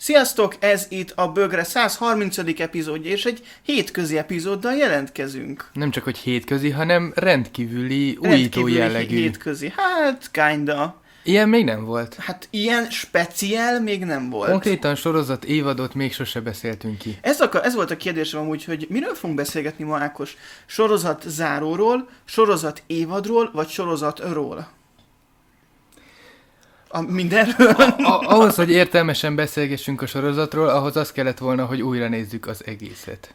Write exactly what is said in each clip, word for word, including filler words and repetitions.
Sziasztok, ez itt a Bögre száz harmincadik epizódja, és egy hétközi epizóddal jelentkezünk. Nem csak, hogy hétközi, hanem rendkívüli, újító rendkívüli jellegű. hétközi, hát kinda. Ilyen még nem volt. Hát ilyen speciál még nem volt. Konkrétan sorozat évadot még sose beszéltünk ki. Ez, a, ez volt a kérdésem amúgy, hogy miről fogunk beszélgetni ma, Ákos? Sorozat záróról, sorozat évadról, vagy sorozatról? A mindenről? A, ahhoz, hogy értelmesen beszélgessünk a sorozatról, ahhoz az kellett volna, hogy újra nézzük az egészet.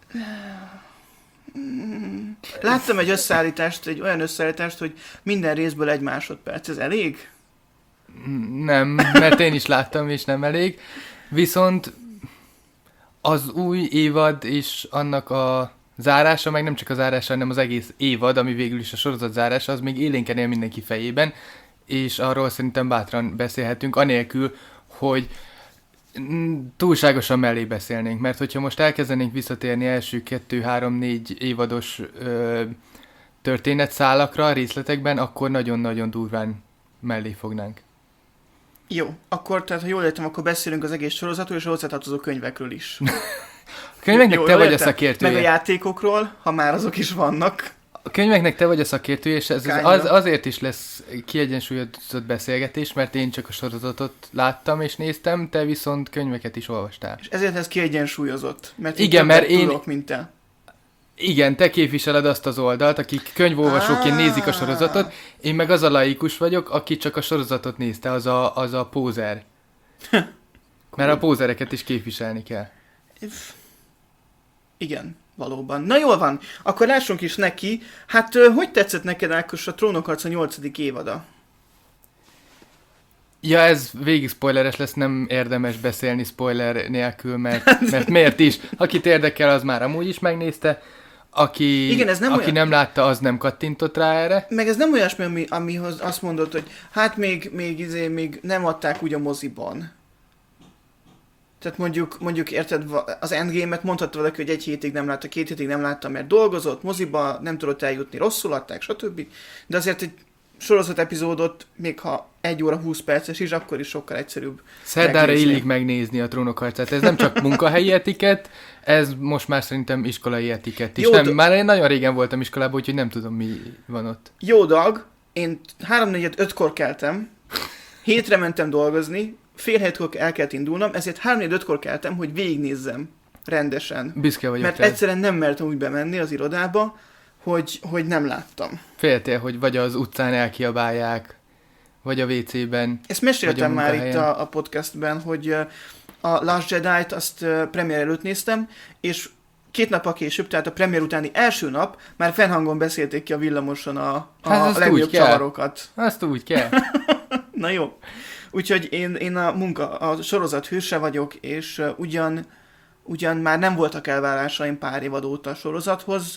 Láttam egy összeállítást, egy olyan összeállítást, hogy minden részből egy másodperc. Ez elég? Nem, mert én is láttam, és nem elég. Viszont az új évad és annak a zárása, meg nem csak a zárása, hanem az egész évad, ami végül is a sorozat zárása, az még élénken él mindenki fejében, és arról szerintem bátran beszélhetünk, anélkül, hogy túlságosan mellé beszélnénk, mert hogyha most elkezdenénk visszatérni első kettő, három, négy évados ö, történetszálakra, részletekben, akkor nagyon-nagyon durván mellé fognánk. Jó, akkor, tehát ha jól értem, akkor beszélünk az egész sorozatról és a hozzátartozó könyvekről is. A könyveknek Jó, te vagy értem? a szakértője. Meg a játékokról, ha már azok is vannak. A könyveknek te vagy a szakértője, és ez az, azért is lesz kiegyensúlyozott beszélgetés, mert én csak a sorozatot láttam és néztem, te viszont könyveket is olvastál. És ezért ez kiegyensúlyozott, mert igen, mert én tudok, mint te. Igen, te képviseled azt az oldalt, akik könyvolvasóként nézik a sorozatot, én meg az a laikus vagyok, aki csak a sorozatot nézte, az a, az a pózer. Mert a pózereket is képviselni kell. Igen, valóban. Na jól van, akkor lássunk is neki. Hát, hogy tetszett neked, Ákos, a Trónokharca nyolcadik évada? Ja, ez végig spoileres lesz, nem érdemes beszélni spoiler nélkül, mert, mert miért is? Akit érdekel, az már amúgy is megnézte. Aki, Igen, ez nem, aki olyan... nem látta, az nem kattintott rá erre. Meg ez nem olyasmi, ami, amihoz azt mondod, hogy hát még, még, izé, még nem adták úgy a moziban. Tehát mondjuk, mondjuk érted, az Endgame-et mondhatta valaki, hogy egy hétig nem látta, két hétig nem látta, mert dolgozott, moziba, nem tudott eljutni, rosszul adták, stb. De azért egy sorozat epizódot, még ha egy óra húsz perces is, akkor is sokkal egyszerűbb. Szerdára megnézni. illik megnézni a Trónokharcát. Ez nem csak munkahelyi etikett, ez most már szerintem iskolai etikett is. Jó, nem, do- már én nagyon régen voltam iskolában, úgyhogy nem tudom, mi van ott. Jó dag, én három négyet ötkor keltem, hétre mentem dolgozni, fél hétkor el kellett indulnom, ezért három négy ötkor keltem, hogy végignézzem rendesen. Büszke vagyok. Mert rád. egyszerűen nem mertem úgy bemenni az irodába, hogy, hogy nem láttam. Féltél, hogy vagy az utcán elkiabálják, vagy a vécében. Ezt meséltem már munkahelyen. itt a, a podcastben, hogy a Last Jedi-t azt premier előtt néztem, és két nappal később, tehát a premier utáni első nap már fennhangon beszélték ki a villamoson a, a Hát legnagyobb csavarokat. Azt úgy kell. Na jó. Úgyhogy én, én a munka, a sorozat hőse vagyok, és uh, ugyan, ugyan már nem voltak elvárásaim pár évad óta a sorozathoz,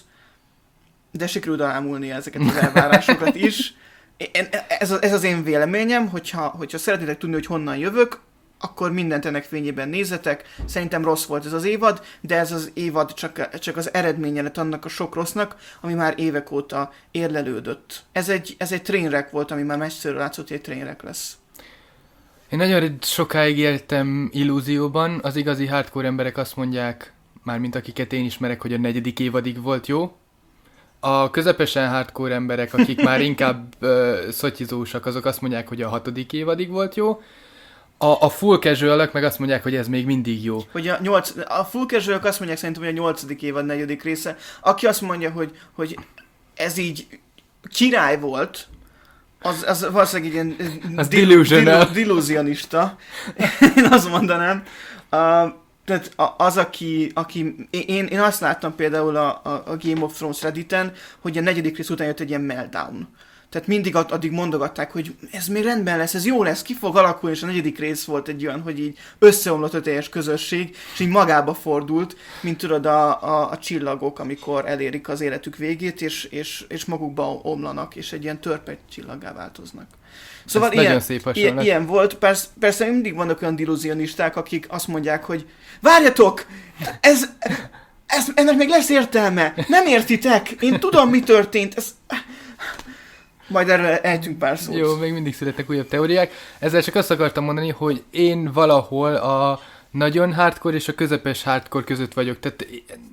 de sikerült alámulni ezeket az elvárásokat is. Én, ez, a, ez az én véleményem, hogyha, hogyha szeretnétek tudni, hogy honnan jövök, akkor mindent ennek fényében nézzetek. Szerintem rossz volt ez az évad, de ez az évad csak, csak az eredménye lett annak a sok rossznak, ami már évek óta érlelődött. Ez egy, ez egy trainwreck volt, ami már messziről látszott, hogy egy trainwreck lesz. Én nagyon sokáig éltem illúzióban, az igazi hardcore emberek azt mondják, mármint akiket én ismerek, hogy a negyedik évadig volt jó. A közepesen hardcore emberek, akik már inkább uh, szotyizósak, azok azt mondják, hogy a hatodik évadig volt jó. A, a full casualok meg azt mondják, hogy ez még mindig jó. Hogy a, nyolc, a full casualok azt mondják szerintem, hogy a nyolcadik évad negyedik része. Aki azt mondja, hogy, hogy ez így király volt, az, az valószínűleg ilyen az dil- delusional. Dil- delusionista. Én azt mondanám. Uh, tehát az, aki, aki én, én azt láttam például a, a Game of Thrones Redditen, hogy a negyedik rész után jött egy ilyen meltdown. Tehát mindig addig mondogatták, hogy ez még rendben lesz, ez jó lesz, ki fog alakulni, és a negyedik rész volt egy olyan, hogy így összeomlott a teljes közösség, és így magába fordult, mint tudod a, a, a csillagok, amikor elérik az életük végét, és, és, és magukba omlanak, és egy ilyen törpe csillaggá változnak. Szóval ilyen, ilyen, ilyen volt, persze, persze mindig vannak olyan illúzionisták, akik azt mondják, hogy várjatok, ez, ez, ennek még lesz értelme, nem értitek, én tudom, mi történt, ez... Majd erről ejtünk pár szót. Jó, még mindig születnek újabb teóriák. Ezzel csak azt akartam mondani, hogy én valahol a nagyon hardcore és a közepes hardcore között vagyok. Tehát...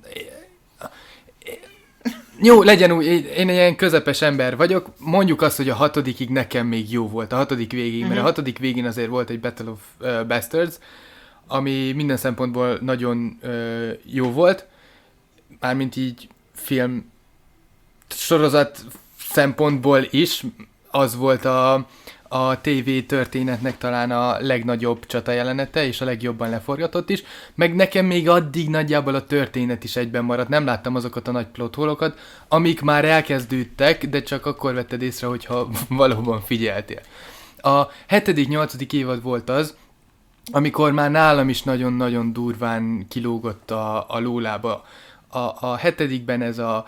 Jó, legyen úgy, én egy ilyen közepes ember vagyok, mondjuk azt, hogy a hatodikig nekem még jó volt, a hatodik végig, uh-huh. mert a hatodik végén azért volt egy Battle of uh, Bastards, ami minden szempontból nagyon uh, jó volt, mármint így film sorozat szempontból is, az volt a, a té vé történetnek talán a legnagyobb csata jelenete, és a legjobban leforgatott is, meg nekem még addig nagyjából a történet is egyben maradt, nem láttam azokat a nagy plotholokat, amik már elkezdődtek, de csak akkor vetted észre, hogyha valóban figyeltél. A hetedik, nyolcadik évad volt az, amikor már nálam is nagyon-nagyon durván kilógott a, a lólába. A, a hetedikben ez a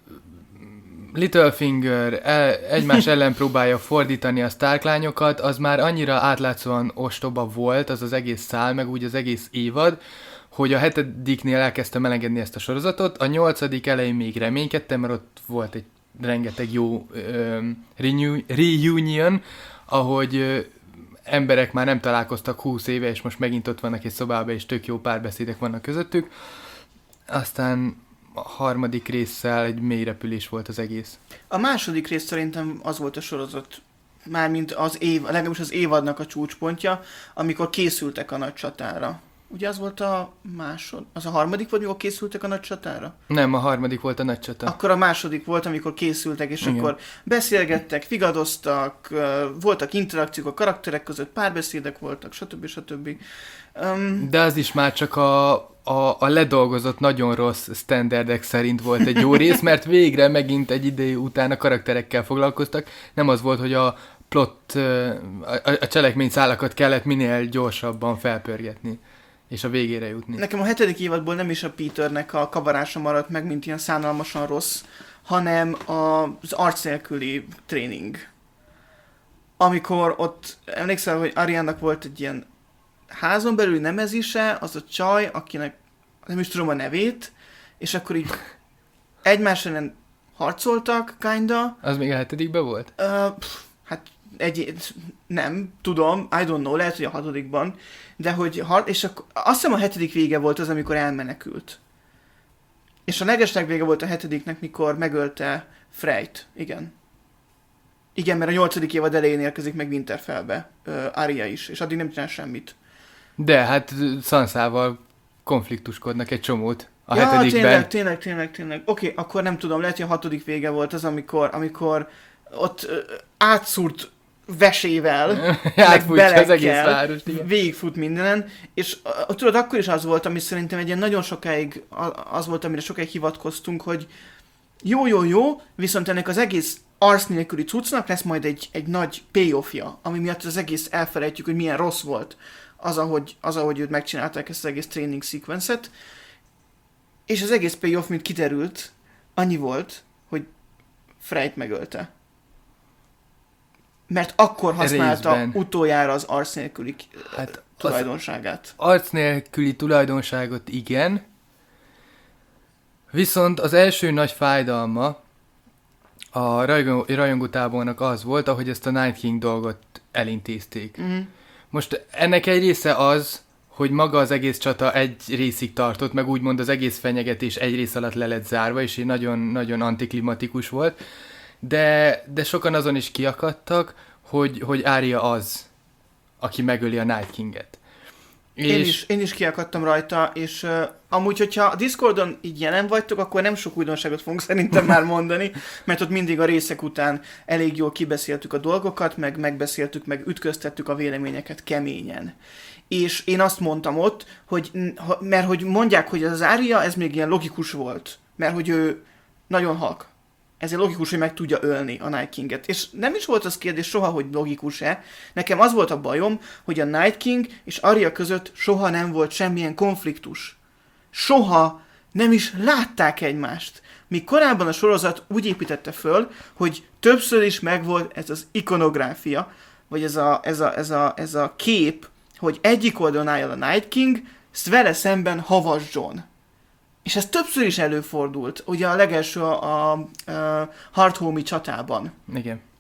Littlefinger el, egymás ellen próbálja fordítani a Stark lányokat, az már annyira átlátszóan ostoba volt, az az egész szál, meg úgy az egész évad, hogy a hetediknél elkezdtem elengedni ezt a sorozatot, a nyolcadik elején még reménykedtem, mert ott volt egy rengeteg jó ö, reunion, ahogy ö, emberek már nem találkoztak húsz éve, és most megint ott vannak egy szobában, és tök jó párbeszédek vannak közöttük. Aztán a harmadik résszel egy mély repülés volt az egész. A második rész szerintem az volt a sorozat, mármint az év, legalábbis az évadnak a csúcspontja, amikor készültek a nagy csatára. Ugye az volt a másod... Az a harmadik volt, amikor készültek a nagy csatára? Nem, a harmadik volt a nagy csata. Akkor a második volt, amikor készültek, és igen. Akkor beszélgettek, figadoztak, voltak interakciók a karakterek között, párbeszédek voltak, stb. stb. Um... De az is már csak a, a, a ledolgozott, nagyon rossz standardek szerint volt egy jó rész, mert végre megint egy idő után a karakterekkel foglalkoztak. Nem az volt, hogy a plot, a, a cselekményszálakat kellett minél gyorsabban felpörgetni, és a végére jutni. Nekem a hetedik évadból nem is a Peternek a kavarása maradt meg, mint ilyen szánalmasan rossz, hanem az arc nélküli tréning. Amikor ott, emlékszel, hogy Ariannak volt egy ilyen házon belüli nemezise, az a csaj, akinek nem is tudom a nevét, és akkor így egymás ellen harcoltak, kinda. Az még a hetedikben volt? Uh, pff, hát egy, nem, tudom, I don't know, lehet, hogy a hatodikban, de hogy, és akkor, azt hiszem a hetedik vége volt az, amikor elmenekült. És a legesleg vége volt a hetediknek, mikor megölte Freyt, igen. Igen, mert a nyolcadik évad elején érkezik meg Winterfellbe, uh, Arya is, és addig nem csinál semmit. De hát Sansával konfliktuskodnak egy csomót a ja, hetedikben. tényleg, tényleg, tényleg, tényleg. Oké, okay, akkor nem tudom, lehet, hogy a hatodik vége volt az, amikor, amikor ott uh, átszúrt vesével, meg belekkel, végigfut mindenen, és uh, tudod, akkor is az volt, ami szerintem egy ilyen nagyon sokáig, az volt, amire sokáig hivatkoztunk, hogy jó, jó, jó, viszont ennek az egész arc nélküli cuccnak lesz majd egy, egy nagy payoffja, ami miatt az egész elfelejtjük, hogy milyen rossz volt az, ahogy, az, ahogy őt megcsinálták ezt az egész training sequence-et, és az egész payoff, mint kiderült, annyi volt, hogy Freyt megölte. Mert akkor használta részben utoljára az arc nélküli hát tulajdonságát. Arc nélküli tulajdonságot igen, viszont az első nagy fájdalma a rajongótábornak az volt, ahogy ezt a Night King dolgot elintézték. Mm. Most ennek egy része az, hogy maga az egész csata egy részig tartott, meg úgymond az egész fenyegetés egy rész alatt le lett zárva, és így nagyon-nagyon antiklimatikus volt. De, de sokan azon is kiakadtak, hogy, hogy Arya az, aki megöli a Night Kinget. Én, és... is, én is kiakadtam rajta, és uh, amúgy, hogyha a Discordon így jelen vagytok, akkor nem sok újdonságot fogunk szerintem már mondani, mert ott mindig a részek után elég jól kibeszéltük a dolgokat, meg megbeszéltük, meg ütköztettük a véleményeket keményen. És én azt mondtam ott, hogy, mert hogy mondják, hogy az Arya, ez még ilyen logikus volt, mert hogy ő nagyon halk. Ezért logikus, hogy meg tudja ölni a Night Kinget. És nem is volt az kérdés soha, hogy logikus-e. Nekem az volt a bajom, hogy a Night King és Arya között soha nem volt semmilyen konfliktus. Soha nem is látták egymást. Míg korábban a sorozat úgy építette föl, hogy többször is megvolt ez az ikonográfia, vagy ez a, ez a, ez a, ez a kép, hogy egyik oldalon álljon a Night King, ezt vele szemben Havas John. És ez többször is előfordult, ugye a legelső a, a, a Hardhome-i csatában. Igen.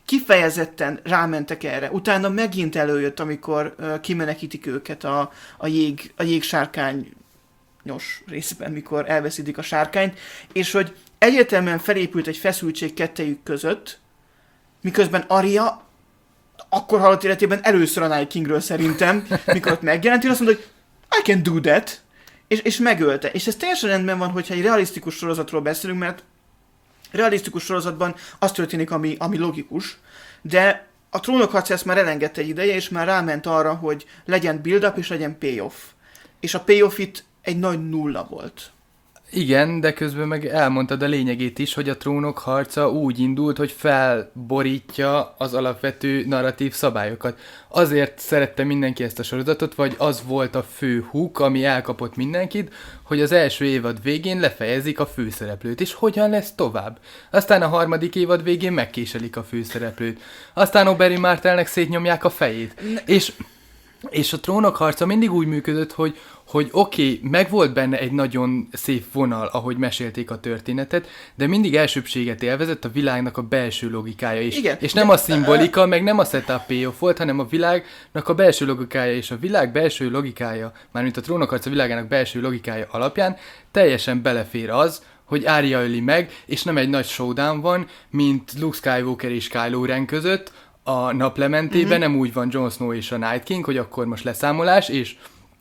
kifejezetten rámentek erre. Utána megint előjött, amikor uh, kimenekítik őket a, a, jég, a jégsárkány nyos részben, mikor elveszítik a sárkányt, és hogy egyértelműen felépült egy feszültség kettejük között, miközben Arya akkor halott életében először a Night Kingről szerintem, mikor ott megjelent, és azt mondta, hogy I can do that, és, és megölte. És ez teljesen rendben van, hogyha egy realisztikus sorozatról beszélünk, mert realisztikus sorozatban az történik, ami, ami logikus, de a Trónok harca ezt már elengedte egy ideje, és már ráment arra, hogy legyen build-up és legyen payoff. És a payoff itt egy nagy nulla volt. Igen, de közben meg elmondtad a lényegét is, hogy a Trónok harca úgy indult, hogy felborítja az alapvető narratív szabályokat. Azért szerette mindenki ezt a sorozatot, vagy az volt a fő hook, ami elkapott mindenkit, hogy az első évad végén lefejezik a főszereplőt, és hogyan lesz tovább. Aztán a harmadik évad végén megkéselik a főszereplőt. Aztán Oberyn Martellnek szétnyomják a fejét. Ne. És... És a Trónok harca mindig úgy működött, hogy, hogy oké, okay, megvolt benne egy nagyon szép vonal, ahogy mesélték a történetet, de mindig elsőbséget élvezett a világnak a belső logikája is. Igen, és nem de, a szimbolika, meg nem a setup payoff volt, hanem a világnak a belső logikája, és a világ belső logikája, mármint a Trónok harca világának belső logikája alapján teljesen belefér az, hogy Arya öli meg, és nem egy nagy showdown van, mint Luke Skywalker és Kylo Ren között, a naplementében, mm-hmm. nem úgy van Jon Snow és a Night King, hogy akkor most leszámolás, és,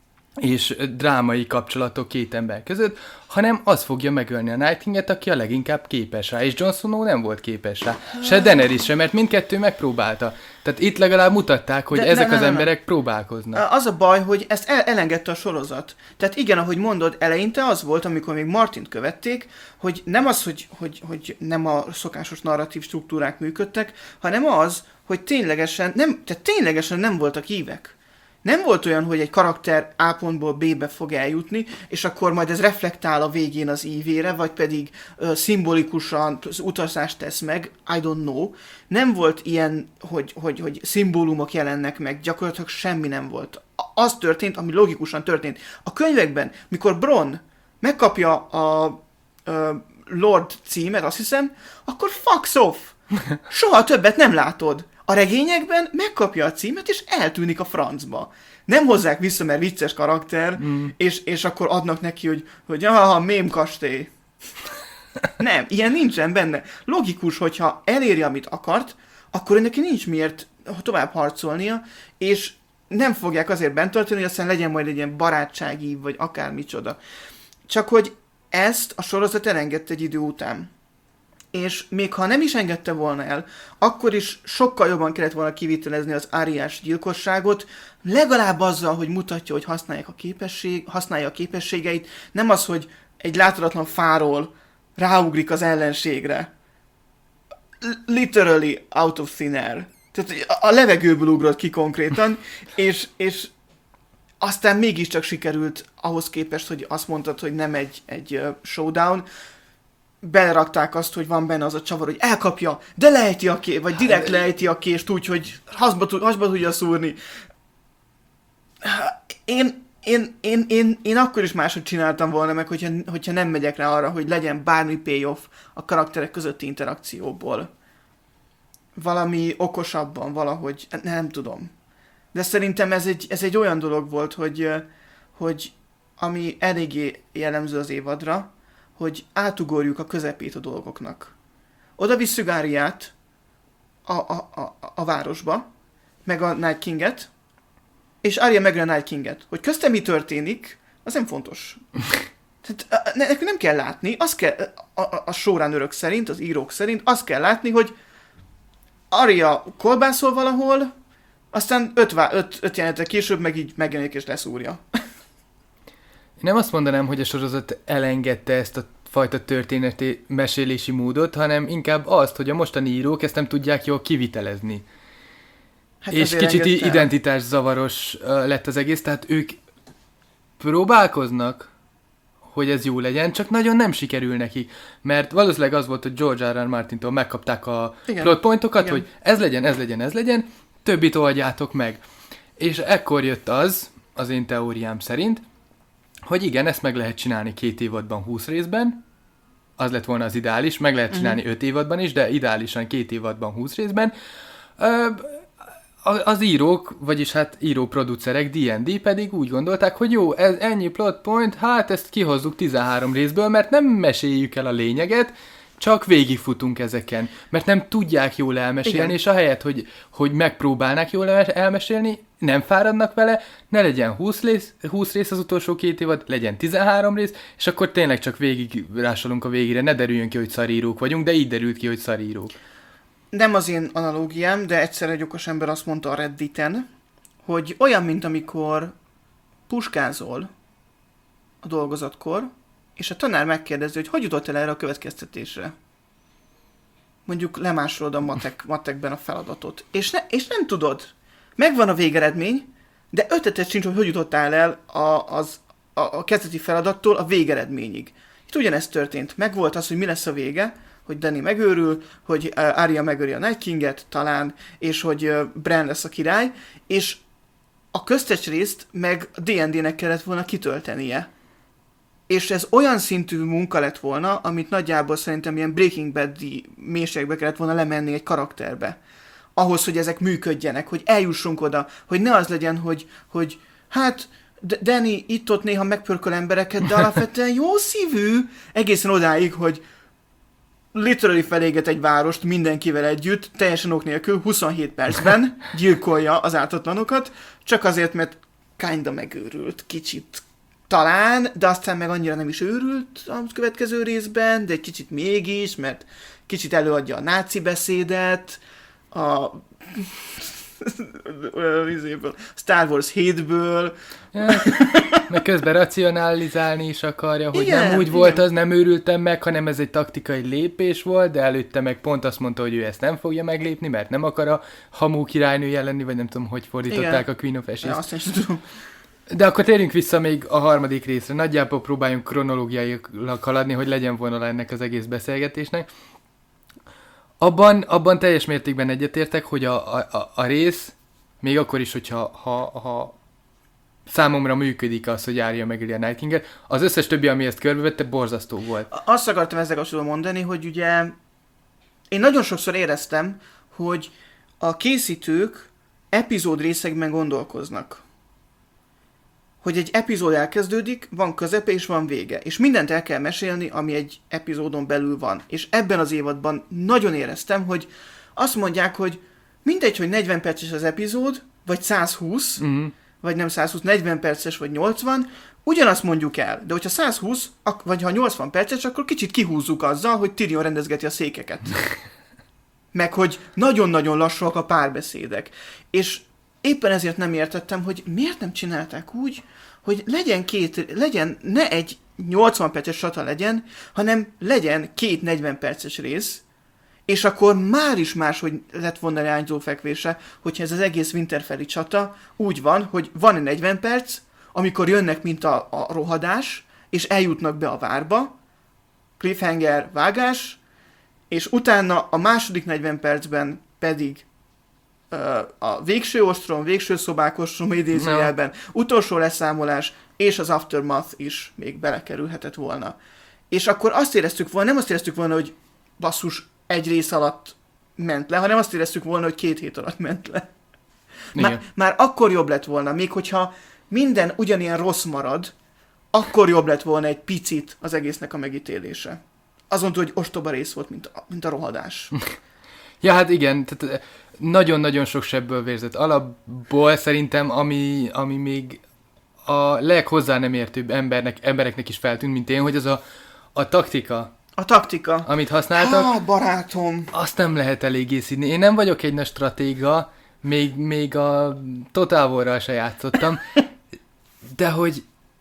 és drámai kapcsolatok két ember között, hanem az fogja megölni a Night Kinget, aki a leginkább képes rá, és Jon Snow nem volt képes rá. Se Daenerys sem, mert mindkettő megpróbálta. Tehát itt legalább mutatták, hogy de, ezek ne, ne, az ne, emberek ne. próbálkoznak. Az a baj, hogy ezt el- elengedte a sorozat. Tehát igen, ahogy mondod, eleinte az volt, amikor még Martint követték, hogy nem az, hogy, hogy, hogy nem a szokásos narratív struktúrák működtek, hanem az, hogy ténylegesen nem, tehát ténylegesen nem voltak ívek. Nem volt olyan, hogy egy karakter A pontból B-be fog eljutni, és akkor majd ez reflektál a végén az ívére, vagy pedig uh, szimbolikusan az utazást tesz meg, I don't know. Nem volt ilyen, hogy, hogy, hogy szimbólumok jelennek meg, gyakorlatilag semmi nem volt. Az történt, ami logikusan történt. A könyvekben, mikor Bronn megkapja a uh, Lord címet, azt hiszem, akkor fucks off! Soha többet nem látod. A regényekben megkapja a címet, és eltűnik a francba. Nem hozzák vissza, mert vicces karakter, mm. és, és akkor adnak neki, hogy, hogy aha, mém kastély. Nem, ilyen nincsen benne. Logikus, hogyha eléri, amit akart, akkor neki nincs miért tovább harcolnia, és nem fogják azért bent tartani, hogy aztán legyen majd egy ilyen barátsági, vagy akármicsoda. Csak hogy ezt a sorozat elengedte egy idő után. És még ha nem is engedte volna el, akkor is sokkal jobban kellett volna kivitelezni az Áriás gyilkosságot, legalább azzal, hogy mutatja, hogy használják a képesség, használja a képességeit, nem az, hogy egy láthatatlan fáról ráugrik az ellenségre. Literally out of thin air. Tehát a levegőből ugrott ki konkrétan, és, és aztán mégiscsak sikerült ahhoz képest, hogy azt mondtad, hogy nem egy, egy showdown, belerakták azt, hogy van benne az a csavar, hogy elkapja, de lejti a kést, vagy direkt lejti a kést úgy, hogy hasba, hasba tudja szúrni. Én, én, én, én, én akkor is máshogy csináltam volna meg, hogyha, hogyha nem megyek rá arra, hogy legyen bármi payoff a karakterek közötti interakcióból. Valami okosabban, valahogy, nem tudom. De szerintem ez egy, ez egy olyan dolog volt, hogy, hogy ami eléggé jellemző az évadra, hogy átugorjuk a közepét a dolgoknak. Oda visszük Áriát a, a, a, a városba, meg a Night Kinget, és Arya megöl a Night Kinget. Hogy köztem mi történik, az nem fontos. Tehát nekünk nem kell látni, azt kell, a, a, a showrunnerök szerint, az írók szerint, azt kell látni, hogy Arya kolbászol valahol, aztán öt, öt, öt jelenetre később meg így megjelenik és leszúrja. Én nem azt mondanám, hogy a sorozat elengedte ezt a fajta történeti mesélési módot, hanem inkább azt, hogy a mostani írók ezt nem tudják jól kivitelezni. Hát és kicsit engedtem. Identitászavaros lett az egész, tehát ők próbálkoznak, hogy ez jó legyen, csak nagyon nem sikerül neki. Mert valószínűleg az volt, hogy George R. R. Martintól megkapták a plot pointokat, hogy ez legyen, ez legyen, ez legyen, többit oldjátok meg. És ekkor jött az, az én teóriám szerint, hogy igen, ezt meg lehet csinálni két évadban, húsz részben, az lett volna az ideális, meg lehet csinálni öt uh-huh. évadban is, de ideálisan két évadban, húsz részben. Az írók, vagyis hát író-producerek, dé és dé pedig úgy gondolták, hogy jó, ez ennyi plot point, hát ezt kihozzuk tizenhárom részből, mert nem meséljük el a lényeget, csak végigfutunk ezeken, mert nem tudják jól elmesélni, igen. És ahelyett, hogy, hogy megpróbálnák jól elmesélni, nem fáradnak vele, ne legyen húsz rész, húsz rész az utolsó két évad, legyen tizenhárom rész, és akkor tényleg csak végig rásolunk a végére, ne derüljön ki, hogy szarírók vagyunk, de így derült ki, hogy szarírók. Nem az én analógiám, de egyszer egy okos ember azt mondta a Redditen, hogy olyan, mint amikor puskázol a dolgozatkor, és a tanár megkérdezi, hogy hogy jutott el erre a következtetésre. Mondjuk lemásolod a matek, matekben a feladatot. És, ne, és nem tudod. Megvan a végeredmény, de ötleted sincs, hogy hogy jutottál el a, az, a, a kezdeti feladattól a végeredményig. Itt ugyanezt történt. Megvolt az, hogy mi lesz a vége, hogy Dany megőrül, hogy Arya megöri a Night Kinget talán, és hogy Bran lesz a király, és a köztes részt meg dé és dé-nek kellett volna kitöltenie. És ez olyan szintű munka lett volna, amit nagyjából szerintem ilyen Breaking Bad-i mélységbe kellett volna lemenni egy karakterbe. Ahhoz, hogy ezek működjenek, hogy eljussunk oda, hogy ne az legyen, hogy, hogy hát Dany itt-ott néha megpörköl embereket, de alapvetően jó szívű, egészen odáig, hogy literally feléget egy várost mindenkivel együtt, teljesen ok nélkül, huszonhét percben gyilkolja az ártatlanokat, csak azért, mert kinda megőrült, kicsit talán, de aztán meg annyira nem is őrült a következő részben, de egy kicsit mégis, mert kicsit előadja a náci beszédet, a Star Wars hétből. Ja, meg közben racionalizálni is akarja, hogy igen, nem úgy igen. volt az, nem őrültem meg, hanem ez egy taktikai lépés volt, de előtte meg pont azt mondta, hogy ő ezt nem fogja meglépni, mert nem akar a hamú királynője lenni, vagy nem tudom, hogy fordították igen. a Queen of Ashes. Ja, azt is tudom. De akkor térjünk vissza még a harmadik részre. Nagyjából próbáljunk kronológiailag haladni, hogy legyen vonala ennek az egész beszélgetésnek. Abban, abban teljes mértékben egyetértek, hogy a, a, a rész, még akkor is, hogyha ha, ha számomra működik az, hogy Arya megöli a Night Kinget, az összes többi, ami ezt körbevette, borzasztó volt. Azt akartam ezzel kapcsolatban mondani, hogy ugye én nagyon sokszor éreztem, hogy a készítők epizód részekben gondolkoznak. Hogy egy epizód elkezdődik, van közepe és van vége. És mindent el kell mesélni, ami egy epizódon belül van. És ebben az évadban nagyon éreztem, hogy azt mondják, hogy mindegy, hogy negyven perces az epizód, vagy száz húsz, uh-huh. vagy nem száz húsz, negyven perces, vagy nyolcvan, ugyanazt mondjuk el. De hogyha száz húsz, vagy ha nyolcvan perces, akkor kicsit kihúzzuk azzal, hogy Tyrion rendezgeti a székeket. Meg hogy nagyon-nagyon lassúak a párbeszédek. És éppen ezért nem értettem, hogy miért nem csinálták úgy, hogy legyen két, legyen, ne egy nyolcvan perces csata legyen, hanem legyen két negyven perces rész, és akkor már is máshogy lett volna leányzó fekvése, hogyha ez az egész Winterfelli csata úgy van, hogy van egy negyven perc, amikor jönnek, mint a, a rohadás, és eljutnak be a várba, cliffhanger, vágás, és utána a második negyven percben pedig a végső ostrom, végső szobák ostrom idézőjelben, no. utolsó leszámolás, és az aftermath is még belekerülhetett volna. És akkor azt éreztük volna, nem azt éreztük volna, hogy basszus, egy rész alatt ment le, hanem azt éreztük volna, hogy két hét alatt ment le. Már, már akkor jobb lett volna, még hogyha minden ugyanilyen rossz marad, akkor jobb lett volna egy picit az egésznek a megítélése. Azon túl, hogy ostoba rész volt, mint a, mint a rohadás. Ja, hát igen, tehát nagyon-nagyon sok sebből vérzett. Alapból szerintem, ami, ami még a leghozzá nem értőbb embernek, embereknek is feltűnt, mint én, hogy az a, a taktika. A taktika. Amit használtak. Há, barátom. Azt nem lehet eléggé színi. Én nem vagyok egy nagy stratéga, még, még a Total War-ral se játszottam, de hogy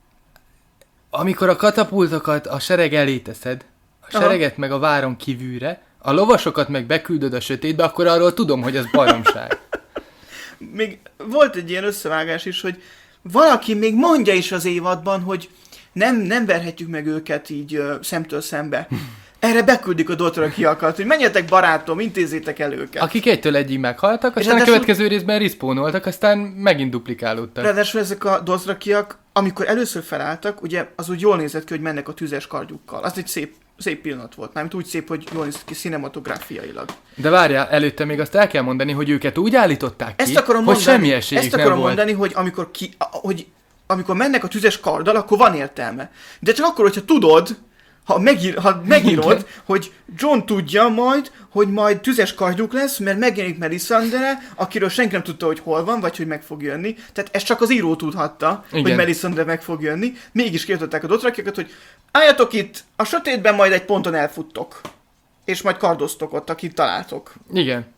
amikor a katapultokat a sereg elé teszed, a sereget Aha. meg a váron kívülre, a lovasokat meg beküldöd a sötétbe, akkor arról tudom, hogy ez baromság. Még volt egy ilyen összevágás is, hogy valaki még mondja is az évadban, hogy nem, nem verhetjük meg őket így uh, szemtől szembe. Erre beküldik a dothrakiakat, hogy menjetek barátom, intézzétek el őket. Akik egytől egyig meghaltak, aztán a következő részben respawnoltak, aztán megint duplikálódtak. Ráadásul ezek a dothrakiak, amikor először felálltak, ugye az úgy jól nézett ki, hogy mennek a tüzes kardjukkal. Az egy szép szép pillanat volt. Nem úgy szép, hogy jól néz ki cinematográfiailag. De várjál, előtte még azt el kell mondani, hogy őket úgy állították ki, ezt akarom hogy mondani, semmi esélyük ezt nem akarom volt. mondani, hogy amikor, ki, hogy amikor mennek a tüzes karddal, akkor van értelme. De csak akkor, hogyha tudod, ha, megír, ha megírod, hogy John tudja majd, hogy majd tüzes kardjuk lesz, mert megjelenik Melisandre, akiről senki nem tudta, hogy hol van, vagy hogy meg fog jönni. Tehát ezt csak az író tudhatta, igen, hogy Melisandre meg fog jönni. Mégis kiadották a dothrakiakat, hogy álljatok itt, a sötétben majd egy ponton elfuttok. És majd kardoztok ott, akit találtok. Igen.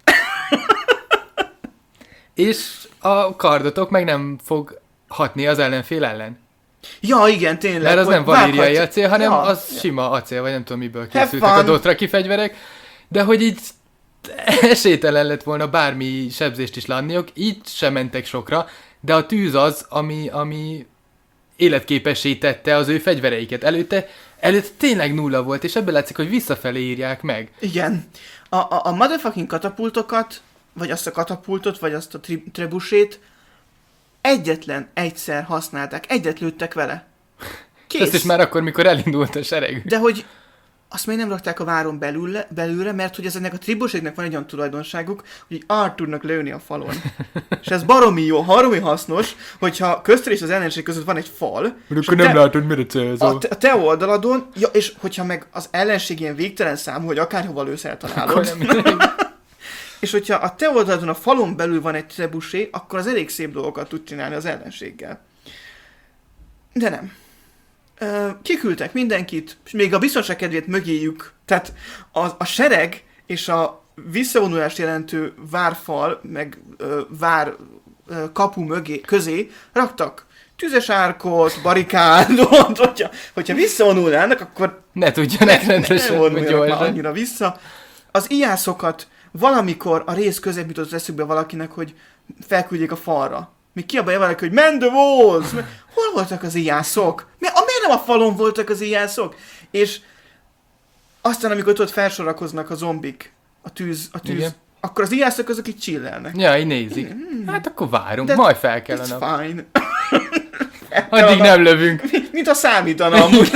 És a kardotok meg nem fog hatni az ellenfél ellen. Ja, igen, tényleg. Mert az nem valíriai vághat... acél, hanem ja, az ja. sima acél, vagy nem tudom miből készültek a dothraki fegyverek. De hogy így esélytelen lett volna bármi sebzést is látniok, így sem mentek sokra, de a tűz az, ami, ami életképessé tette az ő fegyvereiket. Előtte, előtte tényleg nulla volt, és ebből látszik, hogy visszafelé írják meg. Igen. A, a, a motherfucking katapultokat, vagy azt a katapultot, vagy azt a tri- trebusét egyetlen egyszer használták, egyet lőttek vele. Kész. Ezt is már akkor, mikor elindult a sereg. De hogy azt még nem rakták a váron belülre, belülre, mert hogy ez ennek a tribuségnek van egy olyan tulajdonságuk, hogy át tudnak lőni a falon. És ez baromi jó, baromi hasznos, hogyha köztől és az ellenség között van egy fal. Akkor nem te, látod, mire célzol. A te, a te oldaladon, ja, és hogyha meg az ellenség ilyen végtelen számú, hogy akárhova lősz eltalálod. És hogyha a te oldaladon a falon belül van egy trebusé, akkor az elég szép dolgokat tud csinálni az ellenséggel. De nem. Kiküldtek mindenkit, és még a biztonság kedvéért mögéjük, tehát a, a sereg és a visszavonulást jelentő várfal, meg ö, vár ö, kapu mögé, közé raktak tüzes árkot, barikádot, hogyha, hogyha visszavonulnának, akkor ne tudjanak rendesen, ne vonuljanak már annyira vissza. Az ijászokat valamikor a rész közép jutott eszükbe valakinek, hogy felküldjék a falra. Még kiabálja valaki, hogy man the walls! Hol voltak az ijászok? Mi, a, miért nem a falon voltak az ijászok? És aztán, amikor ott felsorakoznak a zombik, a tűz, a tűz, igen, akkor az ijászok azok így chillelnek. Ja, így nézik. Mm. Hát akkor várunk, de majd fel kell a nap. It's fine. Addig nem lövünk. Mint a számítana amúgy.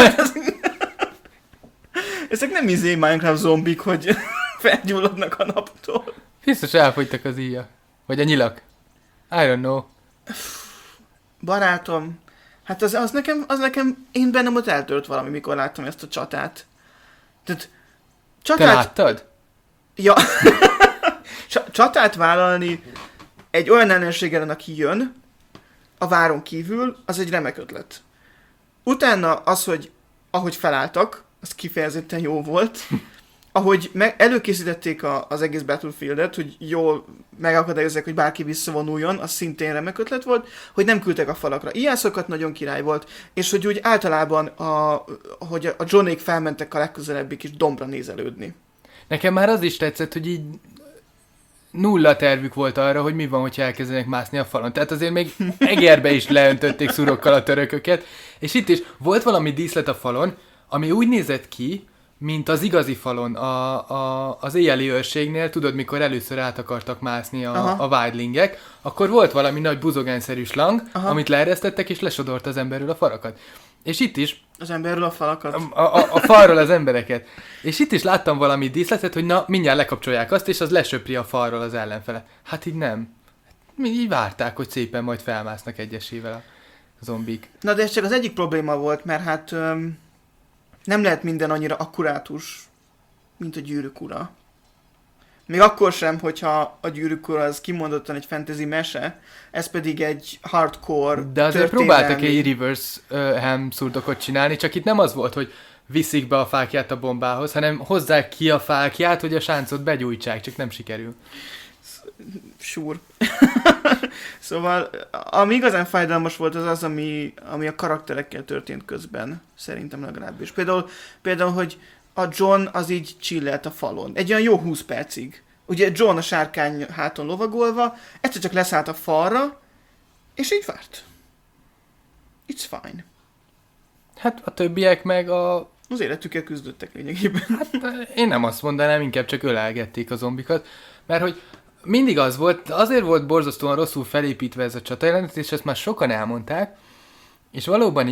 Ezek nem izé Minecraft zombik, hogy felgyulladnak a naptól. Biztos elfogytak az íjak. Vagy a nyilak. I don't know. Barátom, hát az, az, nekem, az nekem, én bennem ott eltört valami, mikor láttam ezt a csatát. Tehát, csatát... Te láttad? Ja. Csatát vállalni egy olyan ellenség ellen, aki jön, a váron kívül, az egy remek ötlet. Utána az, hogy ahogy felálltak, az kifejezetten jó volt. Ahogy meg előkészítették a, az egész Battlefieldet, hogy jól megakadályozzák, hogy bárki visszavonuljon, az szintén remek ötlet volt, hogy nem küldtek a falakra ijászokat, nagyon király volt, és hogy úgy általában, a, hogy a Johnék felmentek a legközelebbi kis dombra nézelődni. Nekem már az is tetszett, hogy így nulla tervük volt arra, hogy mi van, hogyha elkezdenek mászni a falon. Tehát azért még egerbe is leöntötték szurokkal a törököket, és itt is volt valami díszlet a falon, ami úgy nézett ki, mint az igazi falon, a, a, az éjjeli őrségnél, tudod, mikor először át akartak mászni a, a wildlingek, akkor volt valami nagy buzogányszerű slang, aha, amit leeresztettek, és lesodort az emberről a falakat. És itt is... Az emberről a falakat? A, a, a falról az embereket. És itt is láttam valami díszletet, hogy na, mindjárt lekapcsolják azt, és az lesöpri a falról az ellenfele. Hát így nem. Így várták, hogy szépen majd felmásznak egyesével a zombik. Na de ez csak az egyik probléma volt, mert hát... Öm... nem lehet minden annyira akkurátus, mint a Gyűrűk ura. Még akkor sem, hogyha a Gyűrűk ura az kimondottan egy fantasy mese, ez pedig egy hardcore de azért próbáltak egy reverse uh, Helmswordokot csinálni, csak itt nem az volt, hogy viszik be a fákját a bombához, hanem hozzák ki a fákját, hogy a sáncot begyújtsák, csak nem sikerül. Sure. Szóval, ami igazán fájdalmas volt, az az, ami, ami a karakterekkel történt közben, szerintem legalábbis. Például, például, hogy a John az így chillelt a falon. Egy olyan jó húsz percig. Ugye John a sárkány háton lovagolva, egyszer csak leszállt a falra, és így várt. It's fine. Hát a többiek meg a... az életükkel küzdöttek lényegében. Hát én nem azt mondanám, inkább csak ölelgették a zombikat, mert hogy mindig az volt, azért volt borzasztóan rosszul felépítve ez a csatajelenet, és ezt már sokan elmondták, és valóban igaz,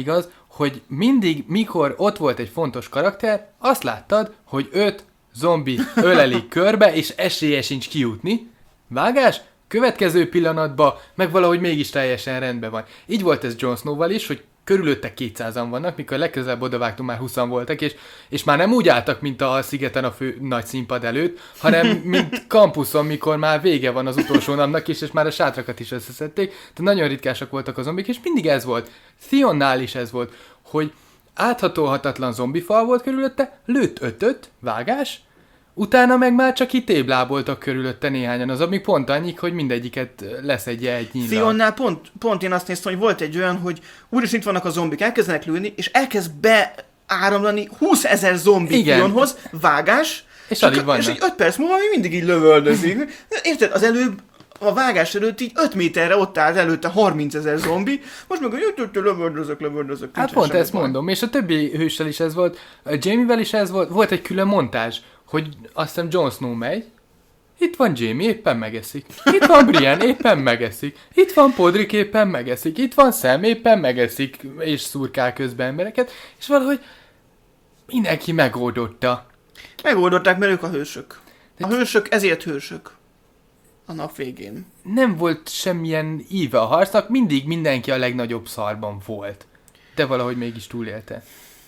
hogy mindig, mikor ott volt egy fontos karakter, azt láttad, hogy öt zombi ölelik körbe, és esélye sincs kijutni. Vágás? Következő pillanatban meg valahogy mégis teljesen rendben van. Így volt ez Jon Snow-val is, hogy körülötte kétszázan vannak, mikor legközelebb odavágtunk, már húszan voltak, és, és már nem úgy álltak, mint a szigeten a fő nagy színpad előtt, hanem mint kampuszon, mikor már vége van az utolsó napnak is, és már a sátrakat is összeszedték. Tehát nagyon ritkásak voltak a zombik, és mindig ez volt. Theonnál is ez volt, hogy áthatolhatatlan zombifal volt körülötte, lőtt ötöt, vágás, utána meg már csak itt tébláboltak körülötte néhányan, az amíg pont annyik, hogy mindegyiket leszedje egy nyílra. Theonnál pont, pont én azt néztem, hogy volt egy olyan, hogy úgyis itt vannak a zombik, elkezdenek lőni, és elkezd beáramlani húszezer zombi Theonhoz, vágás, és alig vannak. És így öt perc múlva mindig így lövöldözik. Érted, az előbb a vágás előtt így öt méterre ott állt előtte harmincezer zombi, most meg hogy lövöldözök, lövöldözök. Hát pont ezt van. Mondom, és a többi hőssel is ez volt, a Jamie-vel is ez volt, volt egy külön montázs, hogy azt hiszem Jon Snow megy, itt van Jamie, éppen megeszik, itt van Brienne, éppen megeszik, itt van Podrick, éppen megeszik, itt van Sam, éppen megeszik, és szurkál közben embereket, és valahogy mindenki megoldotta. Megoldották, mert ők a hősök. A hősök ezért hősök. A nap végén. Nem volt semmilyen íve a harcnak, mindig mindenki a legnagyobb szarban volt. De valahogy mégis túlélte.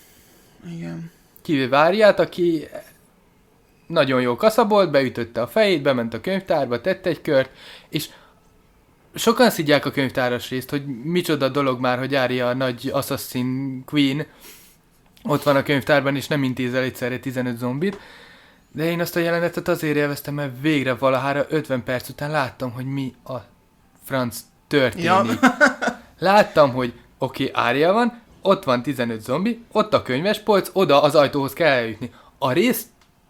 Igen. Kivéve Áriát, aki nagyon jó kaszabolt, beütötte a fejét, bement a könyvtárba, tett egy kört, és sokan szidják a könyvtáras részt, hogy micsoda dolog már, hogy Ária a nagy Assassin Queen ott van a könyvtárban, és nem intézel egyszerre tizenöt zombit. De én azt a jelenetet azért élveztem, mert végre valahára ötven perc után láttam, hogy mi a franc történik. Ja. Láttam, hogy oké, okay, Ária van, ott van tizenöt zombi, ott a könyvespolc, oda az ajtóhoz kell eljutni. A rész